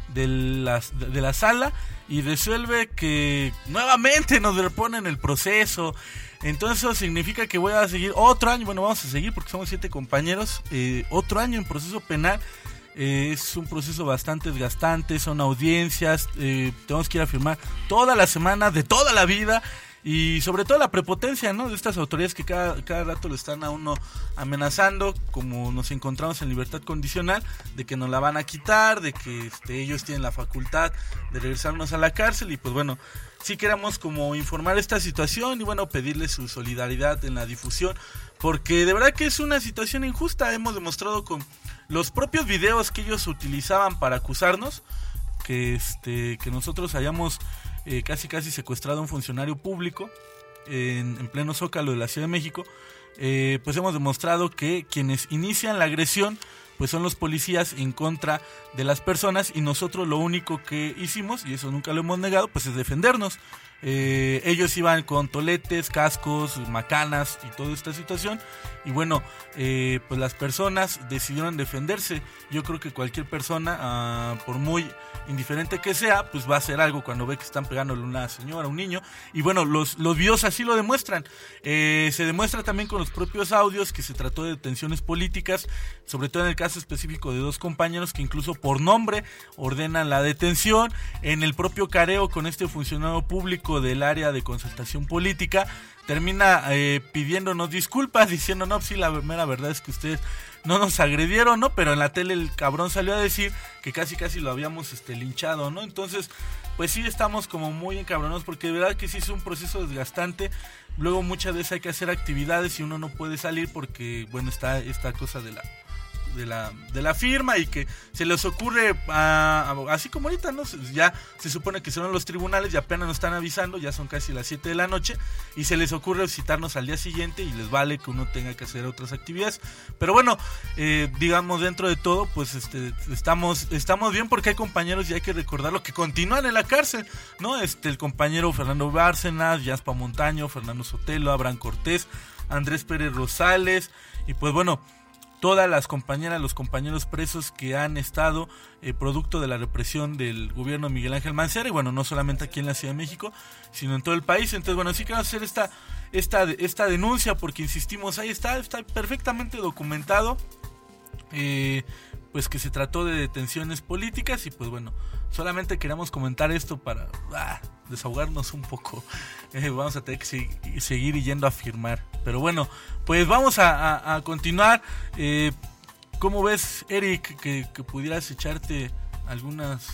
la sala y resuelve que nuevamente nos reponen el proceso. Entonces eso significa que voy a seguir otro año, bueno, vamos a seguir porque somos 7 compañeros, otro año en proceso penal. Es un proceso bastante desgastante, son audiencias, tenemos que ir a firmar toda la semana de toda la vida. Y sobre todo la prepotencia, ¿no?, de estas autoridades que cada rato lo están a uno amenazando, como nos encontramos en libertad condicional, de que nos la van a quitar, de que ellos tienen la facultad de regresarnos a la cárcel. Y pues bueno, sí queremos como informar esta situación y bueno, pedirles su solidaridad en la difusión, porque de verdad que es una situación injusta. Hemos demostrado con los propios videos que ellos utilizaban para acusarnos que nosotros hayamos casi secuestrado a un funcionario público en pleno Zócalo de la Ciudad de México. Pues hemos demostrado que quienes inician la agresión pues son los policías en contra de las personas, y nosotros lo único que hicimos, y eso nunca lo hemos negado, pues es defendernos. Ellos iban con toletes, cascos, macanas y toda esta situación, y bueno, pues las personas decidieron defenderse. Yo creo que cualquier persona, por muy indiferente que sea, pues va a hacer algo cuando ve que están pegándole a una señora, a un niño. Y bueno, los videos así lo demuestran. Se demuestra también con los propios audios que se trató de detenciones políticas, sobre todo en el caso específico de 2 compañeros que incluso por nombre ordenan la detención. En el propio careo con este funcionario público del área de concertación política, termina pidiéndonos disculpas, diciendo, no, sí, la mera verdad es que ustedes no nos agredieron, ¿no? Pero en la tele el cabrón salió a decir que casi lo habíamos linchado, ¿no? Entonces, pues sí estamos como muy encabronados, porque de verdad que sí es un proceso desgastante. Luego muchas veces hay que hacer actividades y uno no puede salir porque, bueno, está esta cosa de la firma, y que se les ocurre, así como ahorita, ¿no? Ya se supone que son los tribunales y apenas nos están avisando, ya son casi las 7 de la noche, y se les ocurre citarnos al día siguiente y les vale que uno tenga que hacer otras actividades. Pero bueno, digamos, dentro de todo, pues estamos bien, porque hay compañeros, y hay que recordarlo, que continúan en la cárcel, ¿no? El compañero Fernando Bárcenas, Yaspa Montaño, Fernando Sotelo, Abraham Cortés, Andrés Pérez Rosales, y pues bueno, todas las compañeras, los compañeros presos que han estado producto de la represión del gobierno de Miguel Ángel Mancera, y bueno, no solamente aquí en la Ciudad de México, sino en todo el país. Entonces, bueno, sí queremos hacer esta denuncia, porque insistimos, ahí está perfectamente documentado, pues que se trató de detenciones políticas. Y pues bueno, solamente queremos comentar esto para desahogarnos un poco. Vamos a tener que seguir yendo a firmar, pero bueno, pues vamos a continuar. ¿Cómo ves, Eric, que pudieras echarte algunas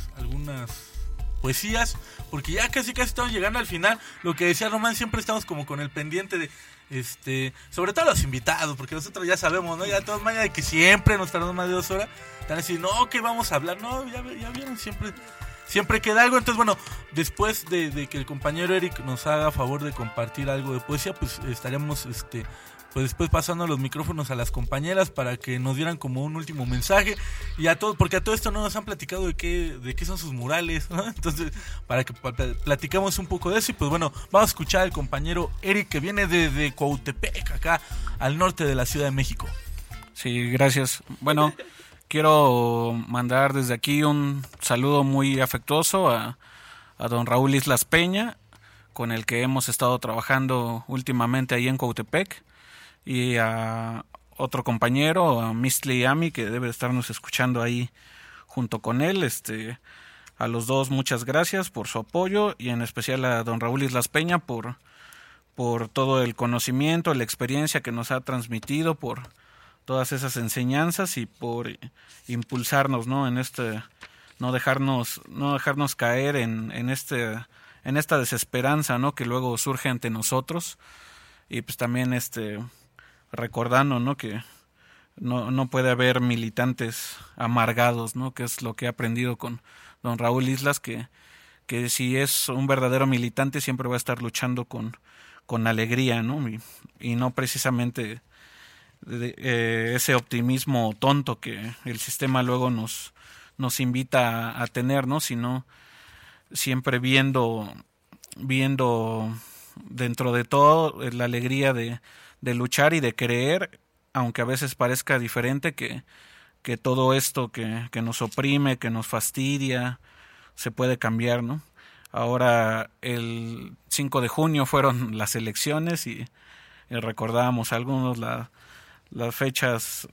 poesías? Porque ya casi estamos llegando al final. Lo que decía Román, siempre estamos como con el pendiente de sobre todo los invitados, porque nosotros ya sabemos, ¿no? Ya todos mañana de que siempre nos tardamos más de 2 horas. Están así, no, que vamos a hablar, no, ya vieron, siempre queda algo. Entonces, bueno, después de que el compañero Eric nos haga favor de compartir algo de poesía, pues estaríamos pues después pasando los micrófonos a las compañeras para que nos dieran como un último mensaje, y porque a todo esto no nos han platicado de qué son sus murales, ¿no? Entonces, para que platicamos un poco de eso. Y pues bueno, vamos a escuchar al compañero Eric, que viene desde Cuautepec, acá al norte de la Ciudad de México. Sí, gracias. Bueno, quiero mandar desde aquí un saludo muy afectuoso a don Raúl Islas Peña, con el que hemos estado trabajando últimamente ahí en Cuautepec, y a otro compañero, a Mistli Ami, que debe estarnos escuchando ahí junto con él, A los dos muchas gracias por su apoyo y en especial a don Raúl Islas Peña por todo el conocimiento, la experiencia que nos ha transmitido, por todas esas enseñanzas y por impulsarnos, ¿no? En no dejarnos caer en esta desesperanza, ¿no? Que luego surge ante nosotros, y pues también recordando, ¿no? Que no puede haber militantes amargados, ¿no? Que es lo que he aprendido con don Raúl Islas, que si es un verdadero militante siempre va a estar luchando con alegría, ¿no? Y no precisamente ese optimismo tonto que el sistema luego nos invita a tener, ¿no? Sino siempre viendo dentro de todo la alegría de luchar y de creer, aunque a veces parezca diferente, que todo esto que nos oprime, que nos fastidia, se puede cambiar, ¿no? Ahora el 5 de junio fueron las elecciones y recordábamos algunos las fechas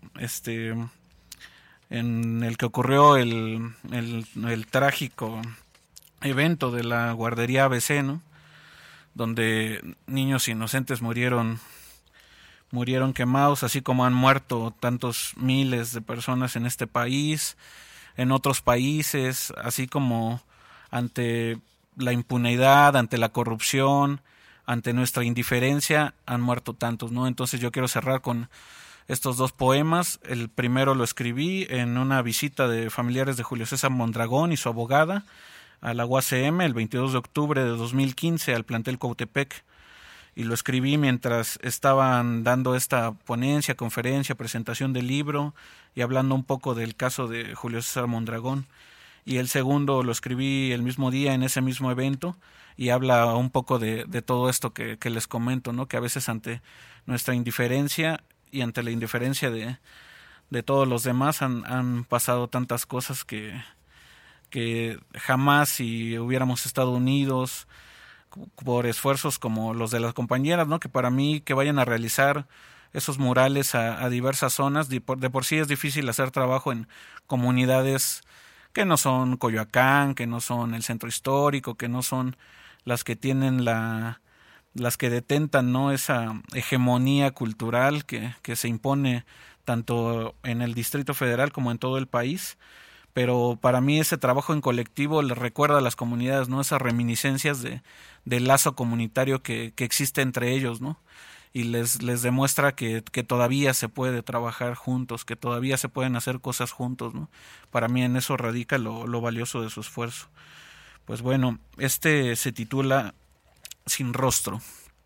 en el que ocurrió el trágico evento de la guardería ABC, ¿no? Donde niños inocentes murieron quemados, así como han muerto tantos miles de personas en este país, en otros países, así como ante la impunidad, ante la corrupción, ante nuestra indiferencia, han muerto tantos, ¿no? Entonces yo quiero cerrar con estos dos poemas. El primero lo escribí en una visita de familiares de Julio César Mondragón y su abogada a la UACM el 22 de octubre de 2015 al plantel Cuautepec, y lo escribí mientras estaban dando esta ponencia, conferencia, presentación del libro y hablando un poco del caso de Julio César Mondragón. Y el segundo lo escribí el mismo día en ese mismo evento y habla un poco de todo esto que les comento, ¿no? Que a veces ante nuestra indiferencia y ante la indiferencia de todos los demás han pasado tantas cosas que jamás, si hubiéramos estado unidos por esfuerzos como los de las compañeras, ¿no? Que para mí que vayan a realizar esos murales a diversas zonas, de por sí es difícil hacer trabajo en comunidades que no son Coyoacán, que no son el centro histórico, que no son las que tienen las que detentan, ¿no? Esa hegemonía cultural que se impone tanto en el Distrito Federal como en todo el país. Pero para mí ese trabajo en colectivo les recuerda a las comunidades, ¿no? Esas reminiscencias del lazo comunitario que existe entre ellos, ¿no? Y les demuestra que todavía se puede trabajar juntos, que todavía se pueden hacer cosas juntos, ¿no? Para mí en eso radica lo valioso de su esfuerzo. Pues bueno, se titula Sin rostro.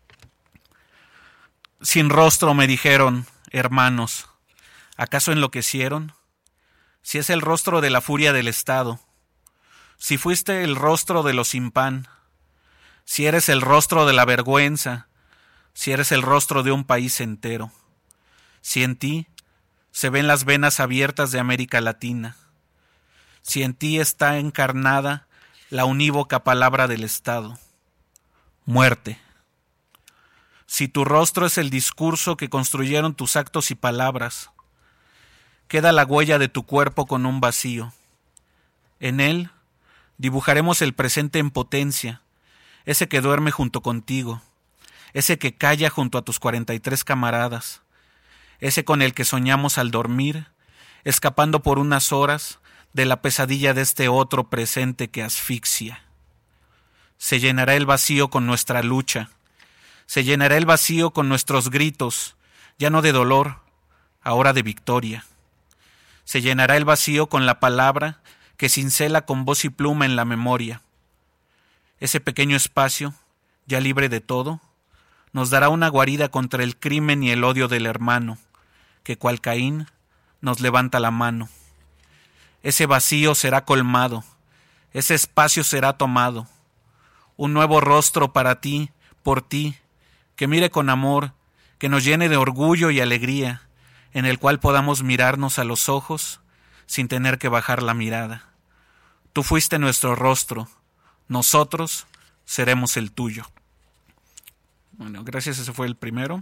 Sin rostro, me dijeron, hermanos, ¿acaso enloquecieron? Si es el rostro de la furia del Estado, si fuiste el rostro de los sin pan, si eres el rostro de la vergüenza, si eres el rostro de un país entero, si en ti se ven las venas abiertas de América Latina, si en ti está encarnada la unívoca palabra del Estado, muerte. Si tu rostro es el discurso que construyeron tus actos y palabras, queda la huella de tu cuerpo con un vacío. En él dibujaremos el presente en potencia, ese que duerme junto contigo, ese que calla junto a tus 43 camaradas, ese con el que soñamos al dormir, escapando por unas horas de la pesadilla de este otro presente que asfixia. Se llenará el vacío con nuestra lucha, se llenará el vacío con nuestros gritos, ya no de dolor, ahora de victoria. Se llenará el vacío con la palabra que cincela con voz y pluma en la memoria. Ese pequeño espacio, ya libre de todo, nos dará una guarida contra el crimen y el odio del hermano, que cual Caín nos levanta la mano. Ese vacío será colmado, ese espacio será tomado. Un nuevo rostro para ti, por ti, que mire con amor, que nos llene de orgullo y alegría, en el cual podamos mirarnos a los ojos sin tener que bajar la mirada. Tú fuiste nuestro rostro, nosotros seremos el tuyo. Bueno, gracias, ese fue el primero.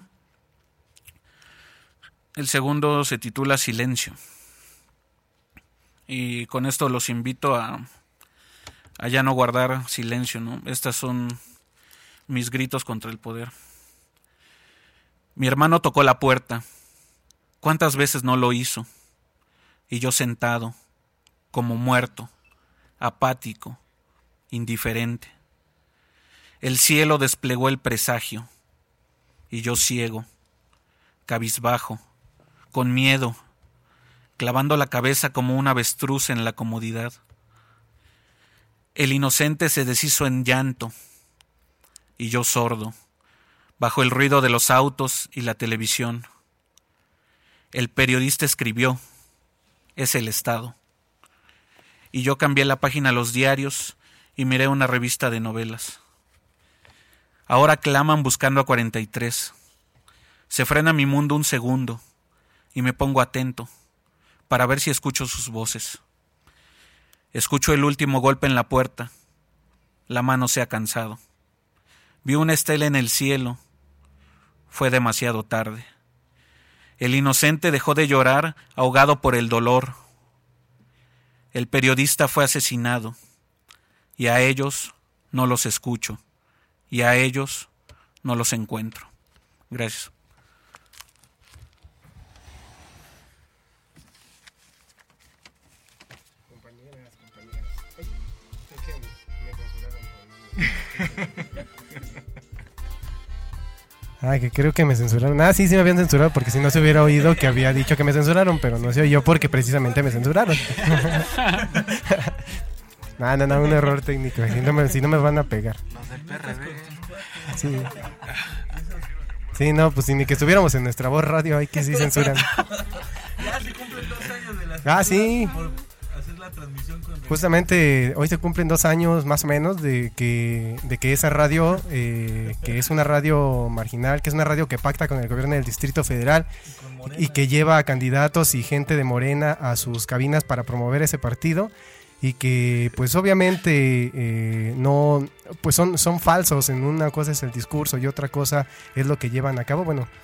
El segundo se titula Silencio. Y con esto los invito a allá no guardar silencio, ¿no? Estas son mis gritos contra el poder. Mi hermano tocó la puerta. ¿Cuántas veces no lo hizo? Y yo sentado, como muerto, apático, indiferente. El cielo desplegó el presagio, y yo ciego, cabizbajo, con miedo, clavando la cabeza como un avestruz en la comodidad. El inocente se deshizo en llanto, y yo sordo, bajo el ruido de los autos y la televisión. El periodista escribió, es el Estado. Y yo cambié la página a los diarios y miré una revista de novelas. Ahora claman buscando a 43. Se frena mi mundo un segundo y me pongo atento para ver si escucho sus voces. Escucho el último golpe en la puerta. La mano se ha cansado. Vi una estela en el cielo. Fue demasiado tarde. El inocente dejó de llorar ahogado por el dolor. El periodista fue asesinado. Y a ellos no los escucho. Y a ellos no los encuentro. Gracias. Que creo que me censuraron. Sí me habían censurado porque si no se hubiera oído que había dicho que me censuraron, pero no se oyó porque precisamente me censuraron. No, un error técnico. Si no me van a pegar. Los del PRD. Sí. Sí, no, pues si ni que estuviéramos en Nuestra Voz Radio, hay que sí censuran. Ya se cumplen 2 años de la sí. Por hacer la transmisión con... Justamente hoy se cumplen 2 años más o menos de que esa radio, que es una radio marginal, que es una radio que pacta con el gobierno del Distrito Federal y que lleva a candidatos y gente de Morena a sus cabinas para promover ese partido, y que pues obviamente no, pues son falsos. En una cosa es el discurso y otra cosa es lo que llevan a cabo. Bueno,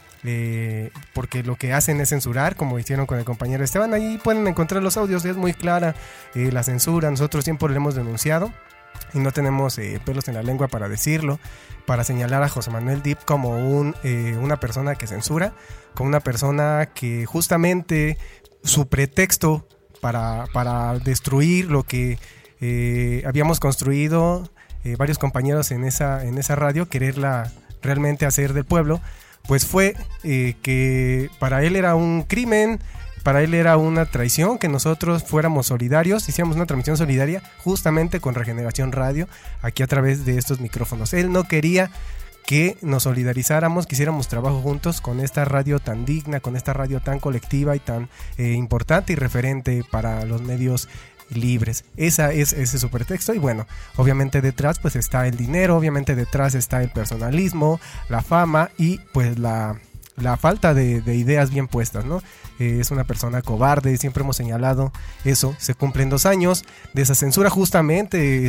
porque lo que hacen es censurar, como hicieron con el compañero Esteban. Ahí pueden encontrar los audios, es muy clara la censura. Nosotros siempre lo hemos denunciado y no tenemos pelos en la lengua para decirlo, para señalar a José Manuel Dip como una persona que censura, como una persona que justamente su pretexto para destruir lo que habíamos construido varios compañeros en esa radio, quererla realmente hacer del pueblo, pues fue que para él era un crimen, para él era una traición que nosotros fuéramos solidarios, hicimos una transmisión solidaria justamente con Regeneración Radio, aquí a través de estos micrófonos. Él no quería que nos solidarizáramos, que hiciéramos trabajo juntos con esta radio tan digna, con esta radio tan colectiva y tan importante y referente para los medios libres. Ese es su pretexto. Y bueno, obviamente detrás pues está el dinero, obviamente detrás está el personalismo, la fama y pues la falta de ideas bien puestas, ¿no? Es una persona cobarde, siempre hemos señalado eso. Se cumplen 2 años de esa censura justamente.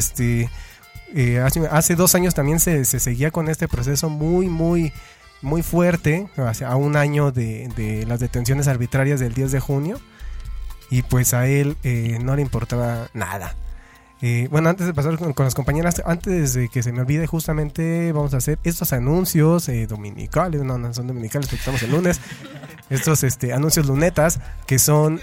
Hace 2 años también se seguía con este proceso muy fuerte, a 1 año de las detenciones arbitrarias del 10 de junio, y pues a él no le importaba nada. Bueno, antes de pasar con las compañeras, antes de que se me olvide, justamente vamos a hacer estos anuncios dominicales, no son dominicales porque estamos el lunes, estos anuncios lunetas que son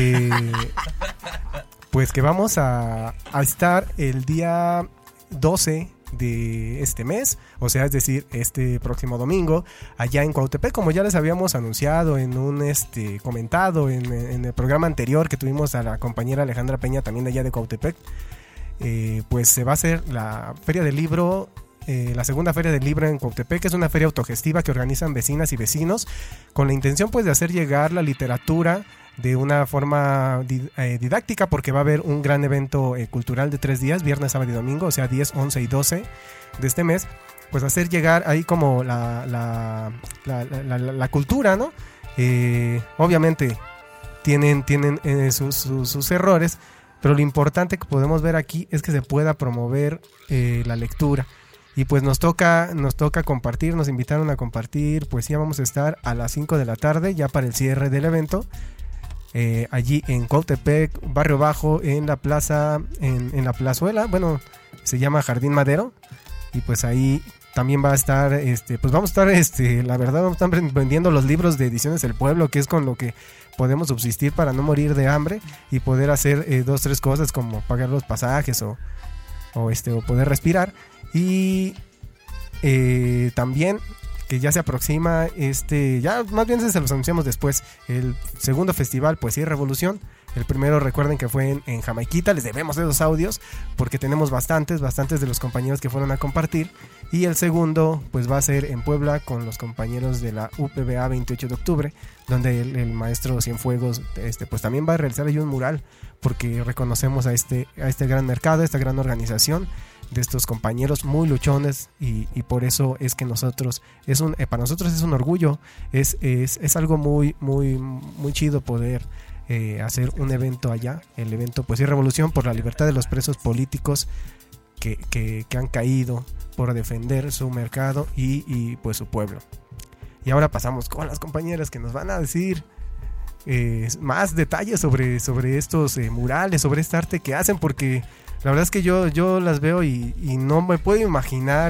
pues que vamos a estar el día 12 de este mes, o sea, es decir, este próximo domingo, allá en Cuautepec, como ya les habíamos anunciado en un comentado en el programa anterior que tuvimos a la compañera Alejandra Peña, también de allá de Cuautepec. Pues se va a hacer la Feria del Libro, la segunda Feria del Libro en Cuautepec, que es una feria autogestiva que organizan vecinas y vecinos con la intención pues de hacer llegar la literatura de una forma didáctica, porque va a haber un gran evento cultural de 3 días, viernes, sábado y domingo, o sea 10, 11 y 12 de este mes, pues hacer llegar ahí como la cultura, ¿no? Obviamente tienen sus errores, pero lo importante que podemos ver aquí es que se pueda promover la lectura. Y pues nos toca compartir, nos invitaron a compartir poesía. Vamos a estar a las 5 de la tarde ya para el cierre del evento. allí en Cuautepec, Barrio Bajo, en la plaza, en la plazuela, bueno, se llama Jardín Madero, y pues ahí también va a estar, pues vamos a estar, la verdad, vamos a estar vendiendo los libros de Ediciones del Pueblo, que es con lo que podemos subsistir para no morir de hambre y poder hacer 2-3 cosas como pagar los pasajes o poder respirar. Y también que ya se aproxima ya más bien se los anunciamos después, el segundo festival Poesía y Revolución. El primero, recuerden que fue en Jamaiquita, les debemos esos audios porque tenemos bastantes de los compañeros que fueron a compartir. Y el segundo pues va a ser en Puebla con los compañeros de la UPBA 28 de octubre, donde el maestro Cienfuegos pues también va a realizar ahí un mural, porque reconocemos a este gran mercado, a esta gran organización de estos compañeros muy luchones, y por eso es que para nosotros es un orgullo, es algo muy muy muy chido poder hacer un evento allá, el evento Poesía y Revolución por la libertad de los presos políticos que han caído por defender su mercado y pues su pueblo. Y ahora pasamos con las compañeras que nos van a decir más detalles sobre estos murales, sobre este arte que hacen, porque la verdad es que yo las veo y no me puedo imaginar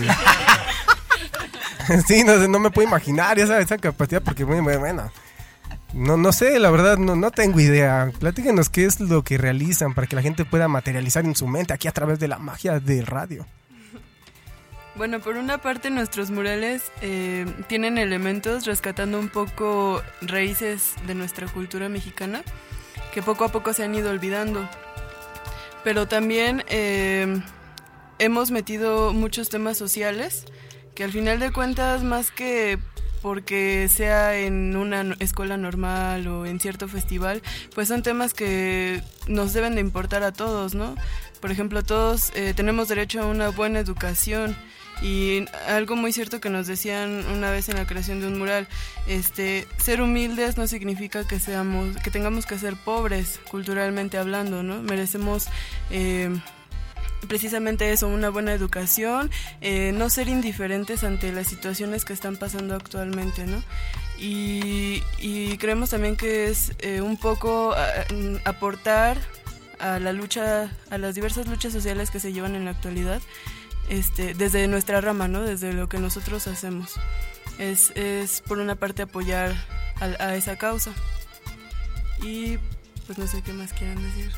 sí, no me puedo imaginar esa capacidad, porque bueno, no sé, la verdad no tengo idea. Platíquenos qué es lo que realizan para que la gente pueda materializar en su mente aquí a través de la magia del radio. Bueno, por una parte nuestros murales tienen elementos rescatando un poco raíces de nuestra cultura mexicana que poco a poco se han ido olvidando, pero también hemos metido muchos temas sociales que al final de cuentas, más que porque sea en una escuela normal o en cierto festival, pues son temas que nos deben de importar a todos, ¿no? Por ejemplo, todos tenemos derecho a una buena educación, y algo muy cierto que nos decían una vez en la creación de un mural, ser humildes no significa que tengamos que ser pobres culturalmente hablando, ¿no? Merecemos precisamente eso, una buena educación, no ser indiferentes ante las situaciones que están pasando actualmente, ¿no? Y creemos también que es un poco aportar a la lucha, a las diversas luchas sociales que se llevan en la actualidad, desde nuestra rama, ¿no? Desde lo que nosotros hacemos. Es por una parte apoyar a esa causa. Y pues no sé qué más quieran decir.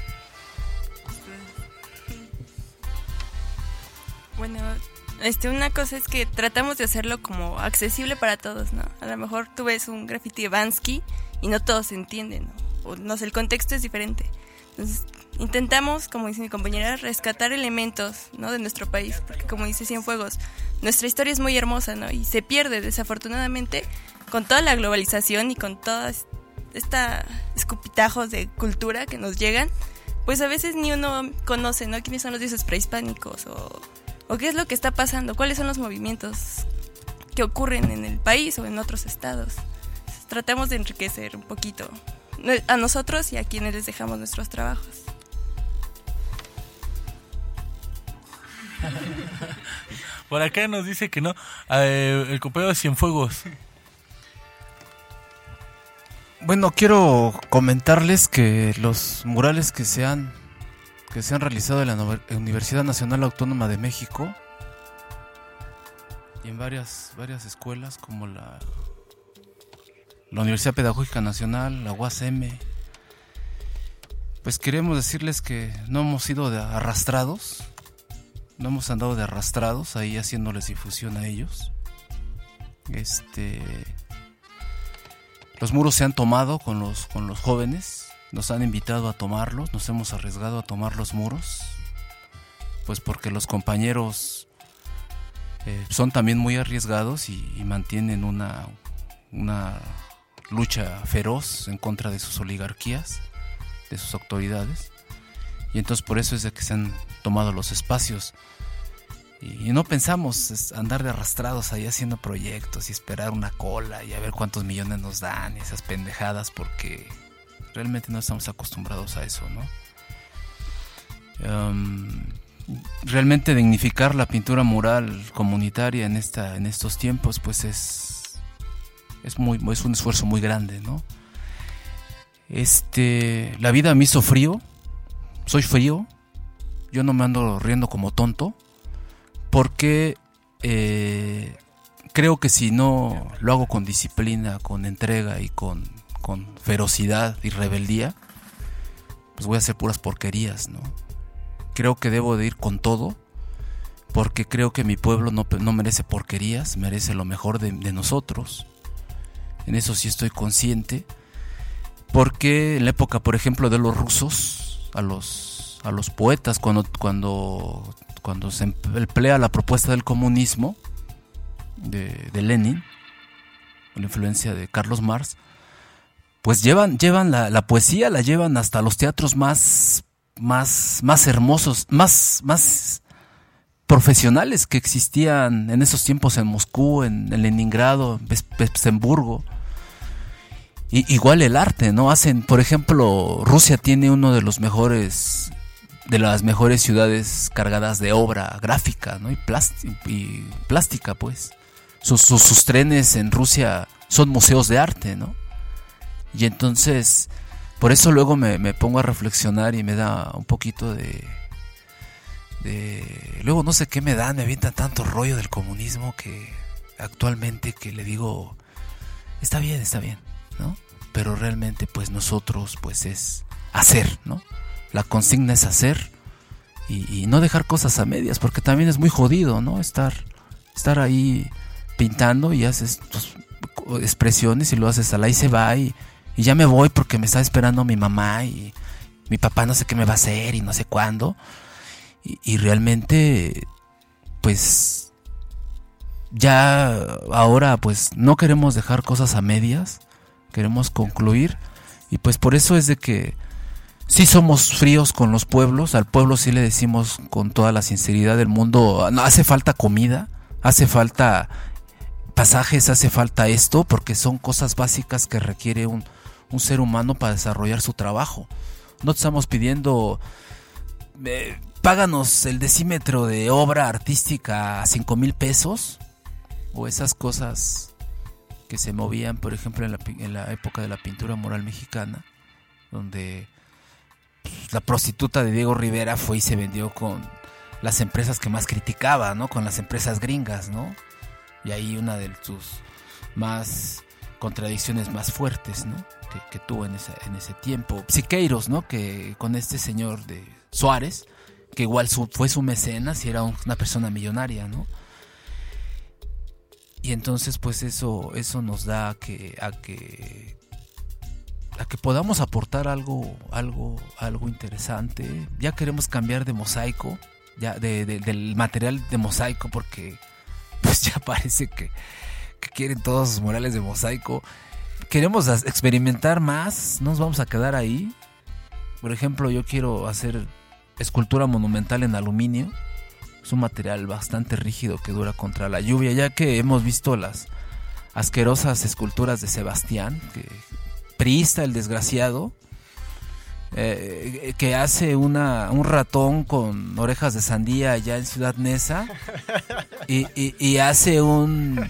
Bueno, una cosa es que tratamos de hacerlo como accesible para todos, ¿no? A lo mejor tú ves un graffiti de Bansky y no todos entienden, ¿no? O no sé, el contexto es diferente. Entonces, intentamos, como dice mi compañera, rescatar elementos, ¿no? De nuestro país, porque como dice Cienfuegos, nuestra historia es muy hermosa, ¿no? Y se pierde, desafortunadamente, con toda la globalización y con todas estas escupitajos de cultura que nos llegan, pues a veces ni uno conoce, ¿no? ¿Quiénes son los dioses prehispánicos? ¿O qué es lo que está pasando? ¿Cuáles son los movimientos que ocurren en el país o en otros estados? Entonces, tratamos de enriquecer un poquito a nosotros y a quienes les dejamos nuestros trabajos. Por acá nos dice que no, el compañero de Cienfuegos. Bueno, quiero comentarles que los murales que se han realizado en la Universidad Nacional Autónoma de México y en varias escuelas como la Universidad Pedagógica Nacional, la UASM, pues queremos decirles que no hemos sido arrastrados, no hemos andado de arrastrados ahí haciéndoles difusión a ellos. Los muros se han tomado con los jóvenes, nos han invitado a tomarlos, nos hemos arriesgado a tomar los muros, pues porque los compañeros son también muy arriesgados y mantienen una lucha feroz en contra de sus oligarquías, de sus autoridades, y entonces por eso es de que se han tomado los espacios. Y no pensamos andar de arrastrados ahí haciendo proyectos y esperar una cola y a ver cuántos millones nos dan y esas pendejadas, porque realmente no estamos acostumbrados a eso, ¿no? Realmente dignificar la pintura mural comunitaria en estos tiempos, pues es un esfuerzo muy grande, ¿no? La vida me hizo frío, soy frío, yo no me ando riendo como tonto, porque creo que si no lo hago con disciplina, con entrega y con ferocidad y rebeldía, pues voy a hacer puras porquerías, ¿no? Creo que debo de ir con todo, porque creo que mi pueblo no merece porquerías, merece lo mejor de nosotros. En eso sí estoy consciente, porque en la época, por ejemplo, de los rusos, a los poetas, cuando se emplea la propuesta del comunismo de Lenin, con la influencia de Carlos Marx, pues llevan la poesía, la llevan hasta los teatros más hermosos, más profesionales que existían en esos tiempos en Moscú, en Leningrado, en Petersburgo. Igual el arte, ¿no? Por ejemplo, Rusia tiene uno de las mejores ciudades cargadas de obra gráfica, ¿no? y plástica, pues. Sus trenes en Rusia son museos de arte, ¿no? Y entonces, por eso luego me pongo a reflexionar y me da un poquito de luego no sé qué me avientan tanto rollo del comunismo que actualmente que le digo, está bien, ¿no? Pero realmente pues nosotros pues es hacer, ¿no? La consigna es hacer y no dejar cosas a medias, porque también es muy jodido, ¿no? Estar ahí pintando y haces tus expresiones y lo haces al ahí se va y ya me voy porque me está esperando mi mamá y mi papá no sé qué me va a hacer y no sé cuándo. Y realmente pues ya ahora pues no queremos dejar cosas a medias, queremos concluir, y pues por eso es de que sí somos fríos con los pueblos. Al pueblo sí le decimos con toda la sinceridad del mundo, no, hace falta comida, hace falta pasajes, hace falta esto, porque son cosas básicas que requiere un ser humano para desarrollar su trabajo. No te estamos pidiendo páganos el decímetro de obra artística a 5,000 pesos, o esas cosas que se movían, por ejemplo, en la época de la pintura mural mexicana, donde la prostituta de Diego Rivera fue y se vendió con las empresas que más criticaba, ¿no? Con las empresas gringas, ¿no? Y ahí una de sus más contradicciones más fuertes, ¿no? Que tuvo en ese tiempo. Siqueiros, ¿no? Que con este señor de Suárez, que igual fue su mecenas y era una persona millonaria, ¿no? Y entonces pues eso nos da a que podamos aportar algo interesante. Ya queremos cambiar de mosaico, ya del material de mosaico, porque pues ya parece que quieren todos sus murales de mosaico. Queremos experimentar más, no nos vamos a quedar ahí. Por ejemplo, yo quiero hacer escultura monumental en aluminio. Es un material bastante rígido que dura contra la lluvia, ya que hemos visto las asquerosas esculturas de Sebastián, priista el desgraciado, que hace un ratón con orejas de sandía allá en Ciudad Neza, y hace un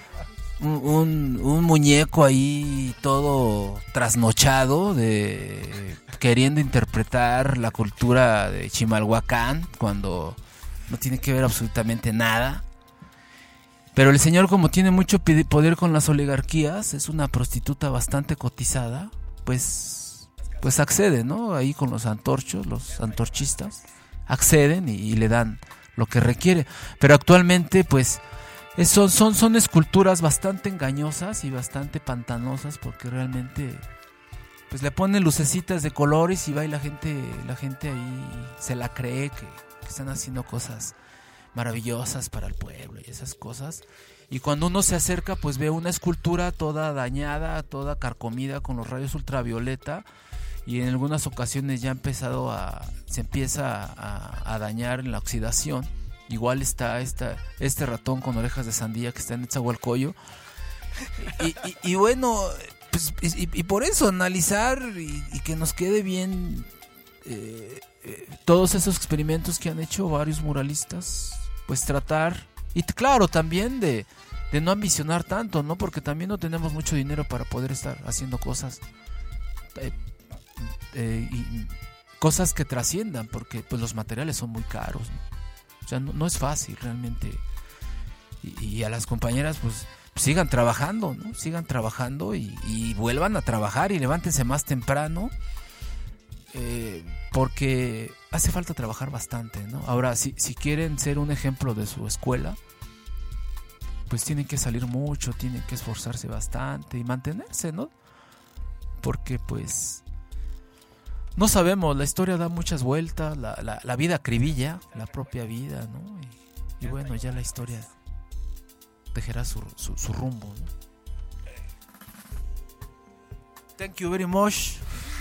muñeco ahí todo trasnochado queriendo interpretar la cultura de Chimalhuacán cuando no tiene que ver absolutamente nada. Pero el señor, como tiene mucho poder con las oligarquías, es una prostituta bastante cotizada, pues accede, ¿no? Ahí con los antorchos, los antorchistas acceden y le dan lo que requiere. Pero actualmente pues son esculturas bastante engañosas y bastante pantanosas, porque realmente pues le ponen lucecitas de colores y va y la gente ahí se la cree que están haciendo cosas maravillosas para el pueblo y esas cosas. Y cuando uno se acerca pues ve una escultura toda dañada, toda carcomida con los rayos ultravioleta, y en algunas ocasiones ya se empieza a dañar en la oxidación. Igual está este ratón con orejas de sandía que está en Netzahualcoyo. Y bueno, pues, y por eso analizar y que nos quede bien todos esos experimentos que han hecho varios muralistas, pues tratar, y claro, también de no ambicionar tanto, ¿no? Porque también no tenemos mucho dinero para poder estar haciendo cosas y cosas que trasciendan, porque pues los materiales son muy caros, ¿no? O sea, no es fácil realmente. Y a las compañeras, pues sigan trabajando, ¿no? Sigan trabajando y vuelvan a trabajar y levántense más temprano, porque hace falta trabajar bastante, ¿no? Ahora, si quieren ser un ejemplo de su escuela, pues tienen que salir mucho, tienen que esforzarse bastante y mantenerse, ¿no? Porque pues no sabemos, la historia da muchas vueltas, la vida acribilla, la propia vida, ¿no? Y bueno, ya la historia tejerá su rumbo, ¿no? Thank you very much.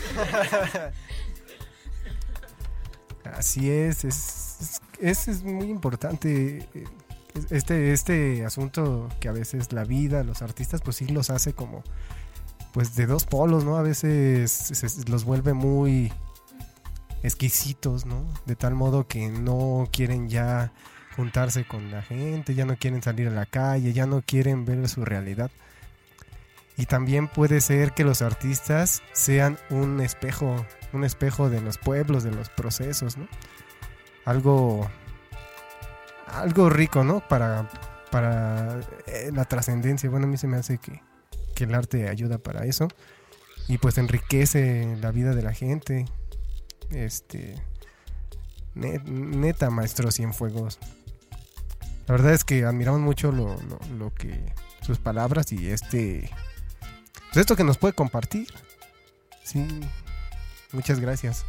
Así es muy importante este asunto, que a veces la vida, los artistas, pues sí los hace como pues de dos polos, ¿no? A veces los vuelve muy exquisitos, ¿no? De tal modo que no quieren ya juntarse con la gente, ya no quieren salir a la calle, ya no quieren ver su realidad. Y también puede ser que los artistas sean un espejo de los pueblos, de los procesos, ¿no? Algo rico, ¿no? Para la trascendencia. Bueno, a mí se me hace que el arte ayuda para eso. Y pues enriquece la vida de la gente. Neta, maestro Cienfuegos. La verdad es que admiramos mucho lo que sus palabras y pues esto que nos puede compartir. Sí, muchas gracias,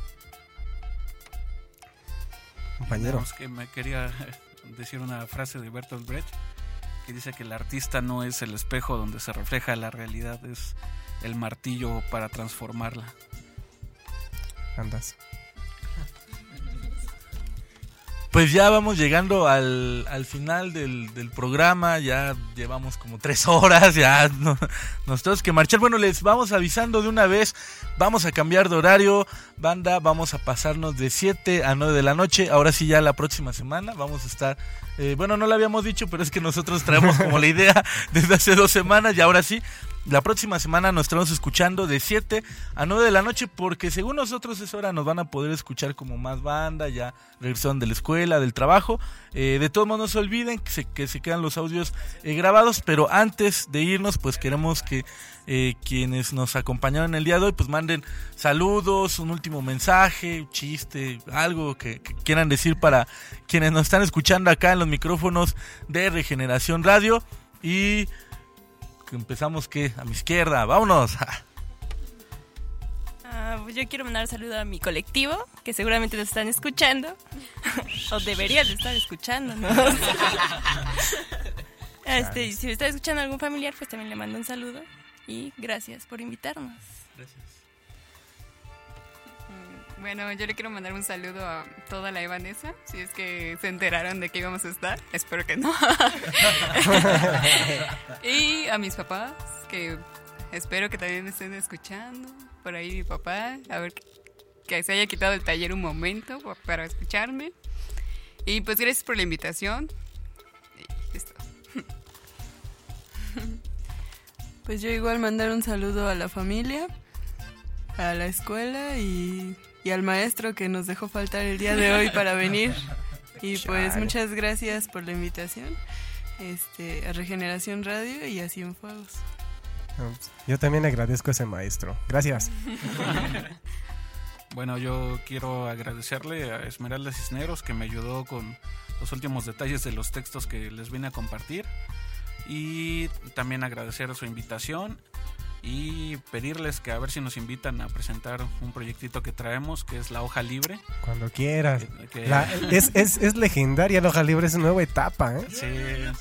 compañero. Que me quería decir una frase de Bertolt Brecht que dice que el artista no es el espejo donde se refleja la realidad, es el martillo para transformarla. Andas. Pues ya vamos llegando al final del programa, ya llevamos como 3 horas, ya nos tenemos que marchar. Bueno, les vamos avisando de una vez, vamos a cambiar de horario, banda, vamos a pasarnos de 7 a 9 de la noche, ahora sí ya la próxima semana vamos a estar, bueno, no lo habíamos dicho, pero es que nosotros traemos como la idea desde hace 2 semanas y ahora sí. La próxima semana nos estaremos escuchando de 7 a 9 de la noche, porque según nosotros esa hora nos van a poder escuchar como más banda, ya regresaron de la escuela, del trabajo. De todos modos no se olviden que se quedan los audios grabados, pero antes de irnos pues queremos que quienes nos acompañaron el día de hoy pues manden saludos, un último mensaje, un chiste, algo que quieran decir para quienes nos están escuchando acá en los micrófonos de Regeneración Radio. Y empezamos a mi izquierda, vámonos. Pues yo quiero mandar un saludo a mi colectivo, que seguramente nos están escuchando, o deberían de estar escuchando, ¿no? Si me está escuchando algún familiar, pues también le mando un saludo y gracias por invitarnos. Gracias. Bueno, yo le quiero mandar un saludo a toda la Evanesa, si es que se enteraron de que íbamos a estar, espero que no. Y a mis papás, que espero que también me estén escuchando, por ahí mi papá, a ver que se haya quitado el taller un momento para escucharme. Y pues gracias por la invitación. Y listo. Pues yo igual mandar un saludo a la familia, a la escuela y al maestro que nos dejó faltar el día de hoy para venir. Y pues muchas gracias por la invitación a Regeneración Radio y a Cienfuegos. Yo también agradezco a ese maestro. Gracias. Bueno, yo quiero agradecerle a Esmeralda Cisneros, que me ayudó con los últimos detalles de los textos que les vine a compartir, y también agradecer su invitación y pedirles que a ver si nos invitan a presentar un proyectito que traemos, que es La Hoja Libre. Cuando quieras. Es legendaria La Hoja Libre, es una nueva etapa, ¿eh? Sí.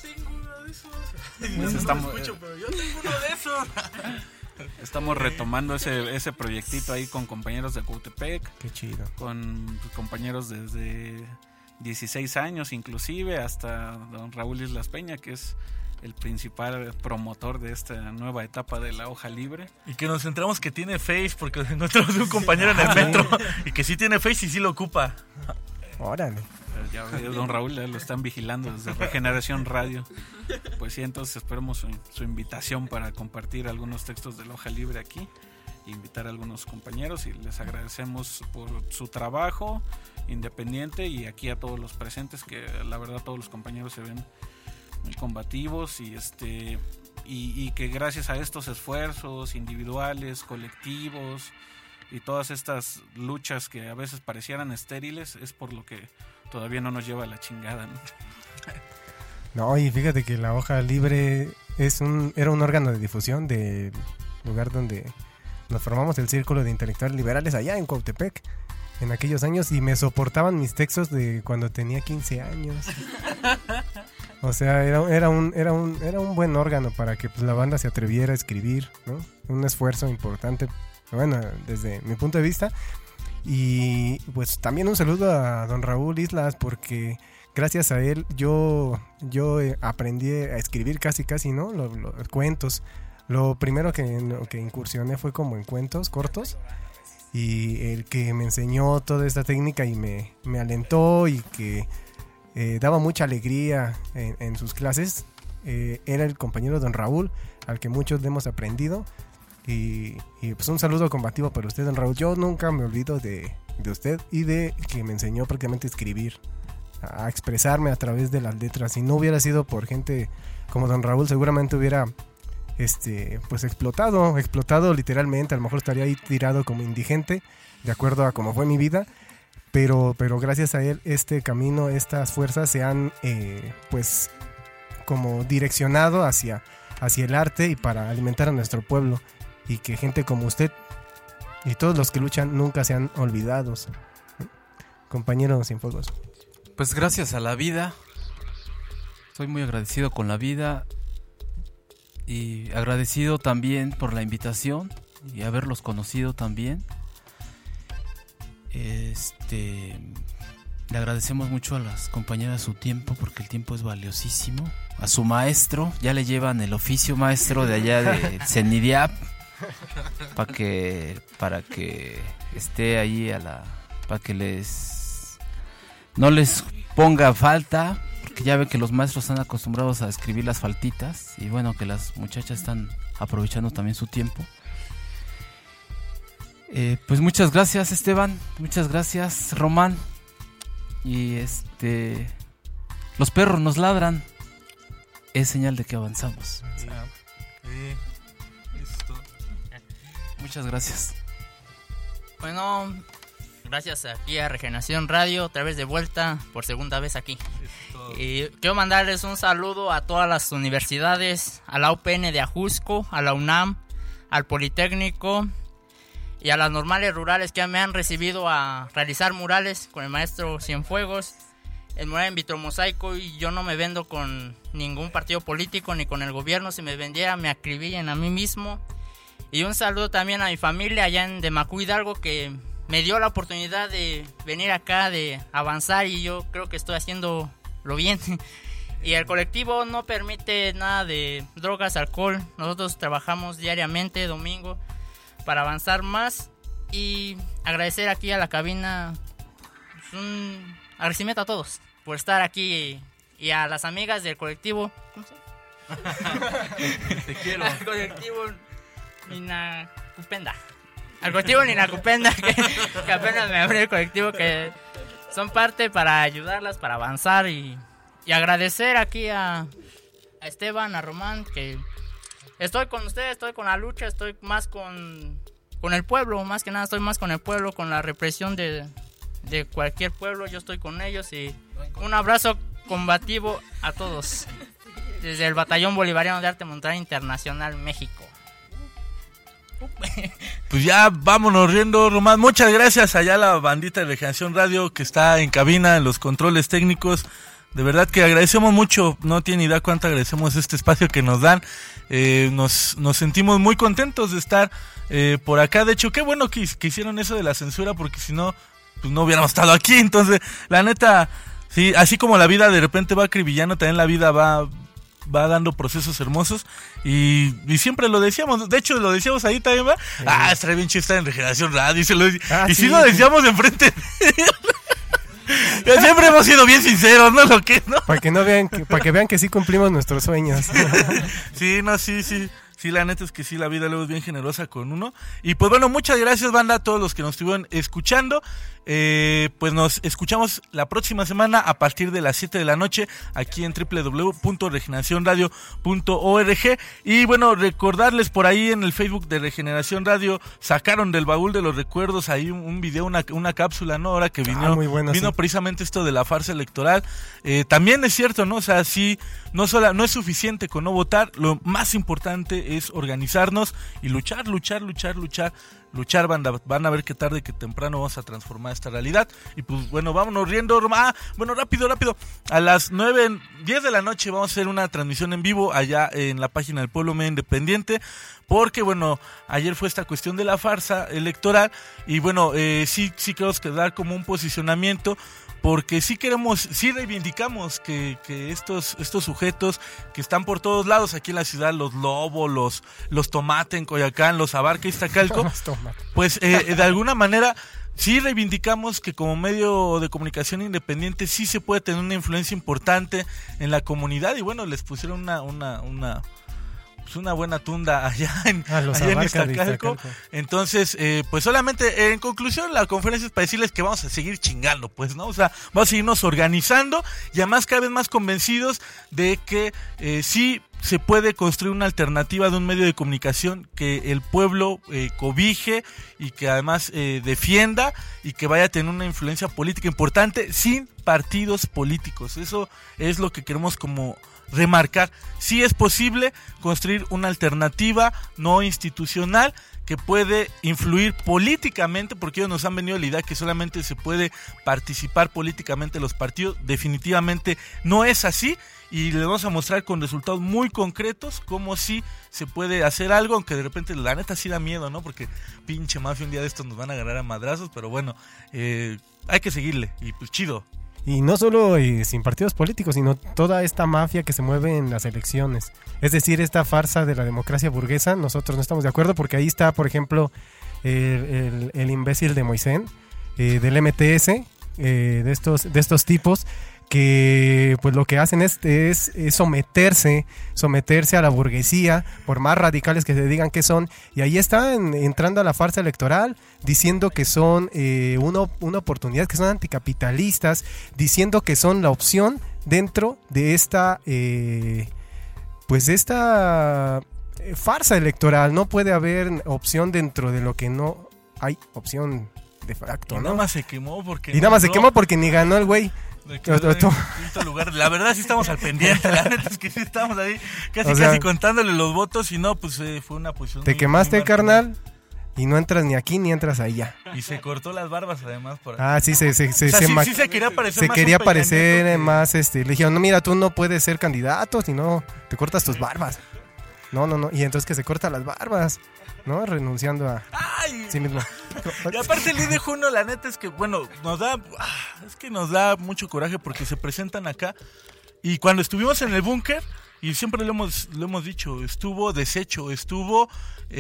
Estamos retomando ese proyectito ahí con compañeros de Cautepec. Qué chido. Con compañeros desde 16 años inclusive, hasta don Raúl Islas Peña, que es el principal promotor de esta nueva etapa de La Hoja Libre. Y que nos enteramos que tiene Face, porque encontramos un compañero en el metro y que sí tiene Face y sí lo ocupa. Órale. Ya don Raúl lo están vigilando desde Regeneración Radio. Pues sí, entonces esperemos su invitación para compartir algunos textos de La Hoja Libre aquí. invitar a algunos compañeros y les agradecemos por su trabajo independiente, y aquí a todos los presentes, que la verdad todos los compañeros se ven muy combativos y que gracias a estos esfuerzos individuales, colectivos y todas estas luchas que a veces parecieran estériles, es por lo que todavía no nos lleva a la chingada, ¿no? No, y fíjate que la Hoja Libre era un órgano de difusión del lugar donde nos formamos, el Círculo de Intelectuales Liberales, allá en Cuautepec, en aquellos años, y me soportaban mis textos de cuando tenía 15 años. O sea, era un buen órgano para que pues, la banda se atreviera a escribir, ¿no? Un esfuerzo importante, bueno, desde mi punto de vista. Y pues también un saludo a don Raúl Islas, porque gracias a él yo aprendí a escribir casi, ¿no? Los cuentos. Lo primero que incursioné fue como en cuentos cortos, y el que me enseñó toda esta técnica y me alentó y que daba mucha alegría en sus clases era el compañero don Raúl, al que muchos le hemos aprendido. Y pues un saludo combativo para usted, don Raúl. Yo nunca me olvido de usted y de que me enseñó prácticamente a escribir, a expresarme a través de las letras. Si no hubiera sido por gente como don Raúl, seguramente hubiera pues explotado literalmente. A lo mejor estaría ahí tirado como indigente, de acuerdo a cómo fue mi vida. Pero gracias a él, este camino, estas fuerzas se han pues como direccionado hacia el arte y para alimentar a nuestro pueblo, y que gente como usted y todos los que luchan nunca sean olvidados. Compañero Cienfuegos. Pues gracias a la vida, soy muy agradecido con la vida y agradecido también por la invitación y haberlos conocido también. Le agradecemos mucho a las compañeras su tiempo, porque el tiempo es valiosísimo. A su maestro, ya le llevan el oficio maestro de allá de Cenidiap, para que esté ahí para que no les ponga falta, porque ya ve que los maestros están acostumbrados a escribir las faltitas, y bueno, que las muchachas están aprovechando también su tiempo. Pues muchas gracias, Esteban, muchas gracias, Román. Y los perros nos ladran, es señal de que avanzamos. Muchas gracias. Bueno, gracias aquí a Regeneración Radio, otra vez de vuelta por segunda vez aquí. Y quiero mandarles un saludo a todas las universidades, a la UPN de Ajusco, a la UNAM, al Politécnico y a las normales rurales que me han recibido a realizar murales con el maestro Cienfuegos. El mural en vitromosaico, y yo no me vendo con ningún partido político ni con el gobierno. Si me vendiera me acribillan a mí mismo. Y un saludo también a mi familia allá en Demacú, Hidalgo, que me dio la oportunidad de venir acá, de avanzar, y yo creo que estoy haciendo lo bien. Y el colectivo no permite nada de drogas, alcohol. Nosotros trabajamos diariamente, domingo, para avanzar más. Y agradecer aquí a la cabina, pues, un agradecimiento a todos por estar aquí, y a las amigas del colectivo. ¿Cómo se llama? Te quiero. Al colectivo Ninacupenda. Al colectivo Ninacupenda, que apenas me abrió el colectivo, que son parte para ayudarlas, para avanzar, y agradecer aquí a Esteban, a Román, que estoy con ustedes, estoy con la lucha, estoy más con el pueblo, más que nada estoy más con el pueblo, con la represión de cualquier pueblo. Yo estoy con ellos, y un abrazo combativo a todos desde el Batallón Bolivariano de Arte Montaña Internacional, México. Pues ya vámonos riendo, Román. Muchas gracias allá a la bandita de Regeneración Radio que está en cabina, en los controles técnicos. De verdad que agradecemos mucho, no tiene idea cuánto agradecemos este espacio que nos dan. Nos sentimos muy contentos de estar por acá. De hecho, qué bueno que hicieron eso de la censura, porque si no, pues no hubiéramos estado aquí. Entonces, la neta, sí, así como la vida de repente va acribillando, también la vida va dando procesos hermosos, y siempre lo decíamos. De hecho, lo decíamos ahí también, ¿va? Sí. Estaría bien chido estar en Regeneración Radio, y sí, sí lo decíamos enfrente. Siempre hemos sido bien sinceros, ¿no? Para que vean que sí cumplimos nuestros sueños. Sí, no, sí. Sí, la neta es que sí, la vida luego es bien generosa con uno. Y pues bueno, muchas gracias, banda, a todos los que nos estuvieron escuchando. Pues nos escuchamos la próxima semana a partir de las 7 de la noche aquí en www.regeneracionradio.org. Y bueno, recordarles por ahí en el Facebook de Regeneración Radio, sacaron del baúl de los recuerdos ahí un video, una cápsula, ¿no? Ahora que vino, muy bueno, vino sí. precisamente esto de la farsa electoral. También es cierto, ¿no? O sea, sí, no es suficiente con no votar, lo más importante es organizarnos y luchar, banda. Van a ver que tarde que temprano vamos a transformar esta realidad. Y pues bueno, vámonos riendo. Bueno, rápido. A las 10 de la noche vamos a hacer una transmisión en vivo allá en la página del Pueblo Medio Independiente. Porque bueno, ayer fue esta cuestión de la farsa electoral. Y bueno, sí queremos dar como un posicionamiento. Porque sí reivindicamos que estos sujetos que están por todos lados aquí en la ciudad, los Lobos, los Tomate en Coyoacán, los Abarca y Iztacalco, pues de alguna manera sí reivindicamos que como medio de comunicación independiente sí se puede tener una influencia importante en la comunidad. Y bueno, les pusieron una buena tunda allá en Iztacalco. Entonces, pues solamente en conclusión, la conferencia es para decirles que vamos a seguir chingando, pues, ¿no? O sea, vamos a seguirnos organizando y además cada vez más convencidos de que sí se puede construir una alternativa de un medio de comunicación que el pueblo cobije y que además defienda y que vaya a tener una influencia política importante sin partidos políticos. Eso es lo que queremos como remarcar. Sí es posible construir una alternativa no institucional que puede influir políticamente, porque ellos nos han venido la idea que solamente se puede participar políticamente en los partidos. Definitivamente no es así y les vamos a mostrar con resultados muy concretos cómo sí se puede hacer algo, aunque de repente la neta sí da miedo, ¿no? Porque pinche mafia un día de estos nos van a agarrar a madrazos, pero bueno, hay que seguirle y pues chido. Y no solo sin partidos políticos, sino toda esta mafia que se mueve en las elecciones. Es decir, esta farsa de la democracia burguesa, nosotros no estamos de acuerdo porque ahí está, por ejemplo, el imbécil de Moisén, del MTS, de estos tipos que pues lo que hacen es someterse a la burguesía, por más radicales que se digan que son, y ahí están entrando a la farsa electoral, diciendo que son una oportunidad, que son anticapitalistas, diciendo que son la opción dentro de esta farsa electoral. No puede haber opción dentro de lo que no hay opción de facto, ¿no? Nada más se quemó porque ni ganó el güey. Lugar. La verdad sí estamos al pendiente, la neta es que sí estamos ahí casi contándole los votos y no, pues fue una posición. Te quemaste, carnal, y no entras ni aquí ni entras allá. Y se cortó las barbas además por ahí. Ah, sí, sí se quería parecer más. Se quería parecer más, le dijeron, no, mira, tú no puedes ser candidato si no te cortas tus barbas. No, y entonces que se corta las barbas, ¿no? Renunciando a sí mismo. Y aparte el IDJ uno, la neta es que, bueno, nos da mucho coraje porque se presentan acá y cuando estuvimos en el búnker, y siempre lo hemos dicho, estuvo deshecho, estuvo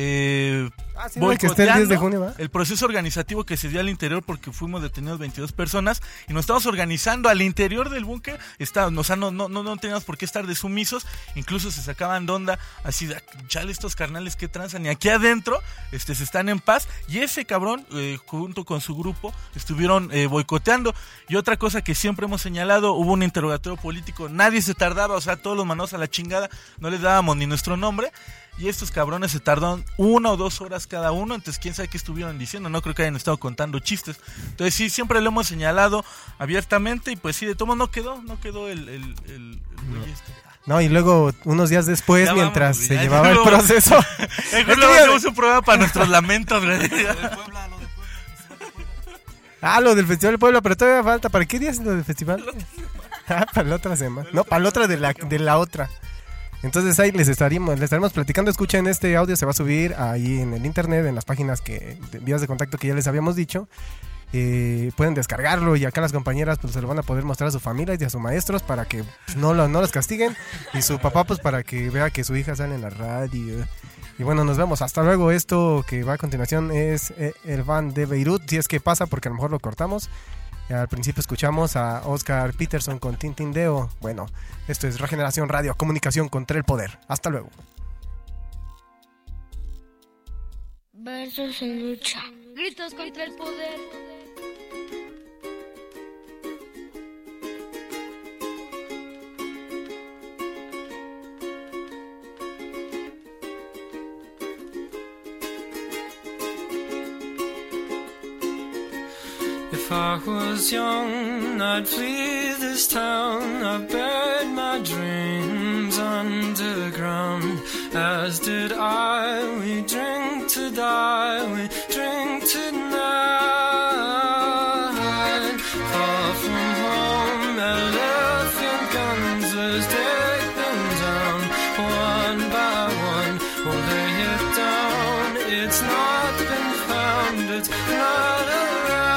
boicoteando el proceso organizativo que se dio al interior porque fuimos detenidos 22 personas y nos estamos organizando al interior del búnker. No teníamos por qué estar de sumisos, incluso se sacaban de onda así de, chale, estos carnales que transan, y aquí adentro se están en paz, y ese cabrón junto con su grupo estuvieron boicoteando. Y otra cosa que siempre hemos señalado, hubo un interrogatorio político, nadie se tardaba, o sea, todos los manos a la chingada, no les dábamos ni nuestro nombre, y estos cabrones se tardaron 1 o 2 horas cada uno. Entonces quién sabe qué estuvieron diciendo, no creo que hayan estado contando chistes. Entonces sí, siempre lo hemos señalado abiertamente, y pues sí, de todo no quedó el No, y luego unos días después, ya mientras se llevaba el proceso, luego hacemos un programa para nuestros lamentos. Lo del Festival de Puebla, pero todavía falta. ¿Para qué día es lo del festival? Para la otra semana. No, para la otra de la otra. Entonces ahí les estaremos platicando. Escuchen, este audio se va a subir ahí en el internet, en las páginas vías de contacto que ya les habíamos dicho. Pueden descargarlo, y acá las compañeras pues se lo van a poder mostrar a sus familias y a sus maestros para que pues, no los castiguen, y su papá pues para que vea que su hija sale en la radio. Y bueno, nos vemos, hasta luego. Esto que va a continuación es el van de Beirut, si es que pasa, porque a lo mejor lo cortamos. Al principio escuchamos a Oscar Peterson con Tintindeo. Bueno, esto es Regeneración Radio, comunicación contra el poder. Hasta luego. Versos en lucha. Gritos contra el poder. If I was young, I'd flee this town. I buried my dreams underground. As did I, we drink to die, we drink tonight. Far from home, elephant guns, let's take them down. One by one, we'll lay it down. It's not been found, it's not around.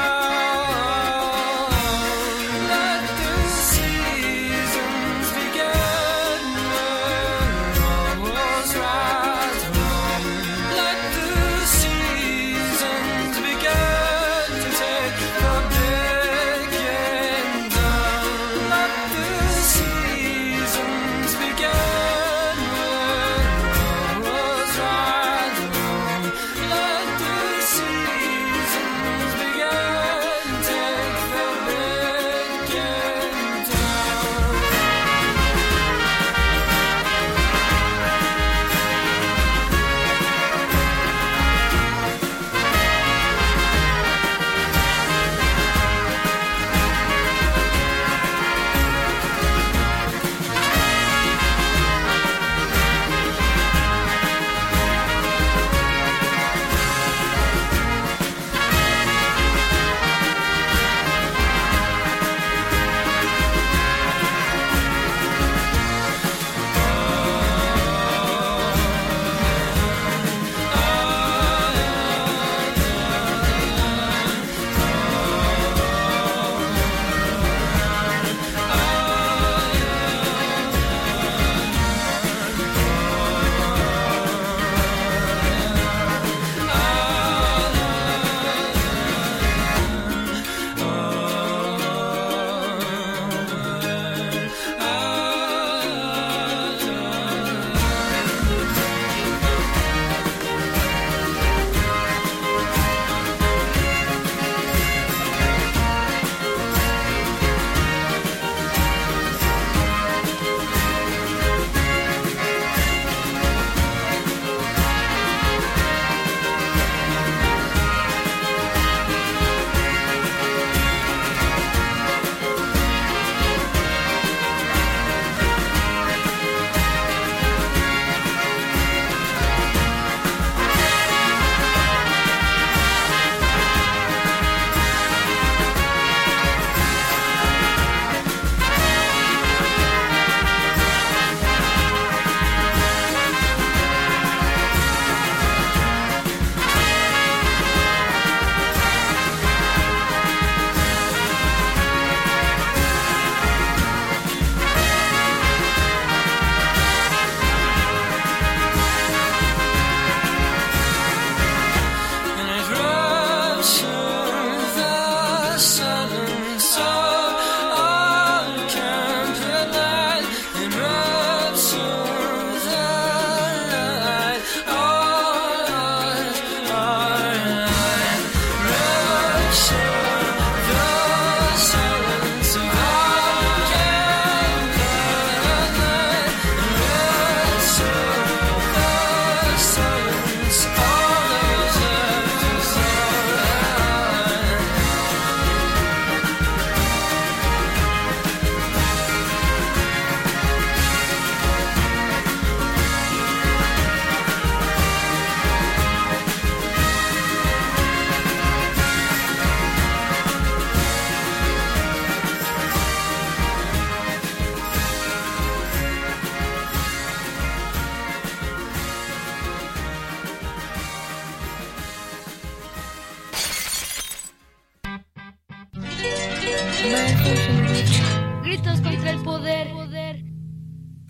Versos en lucha.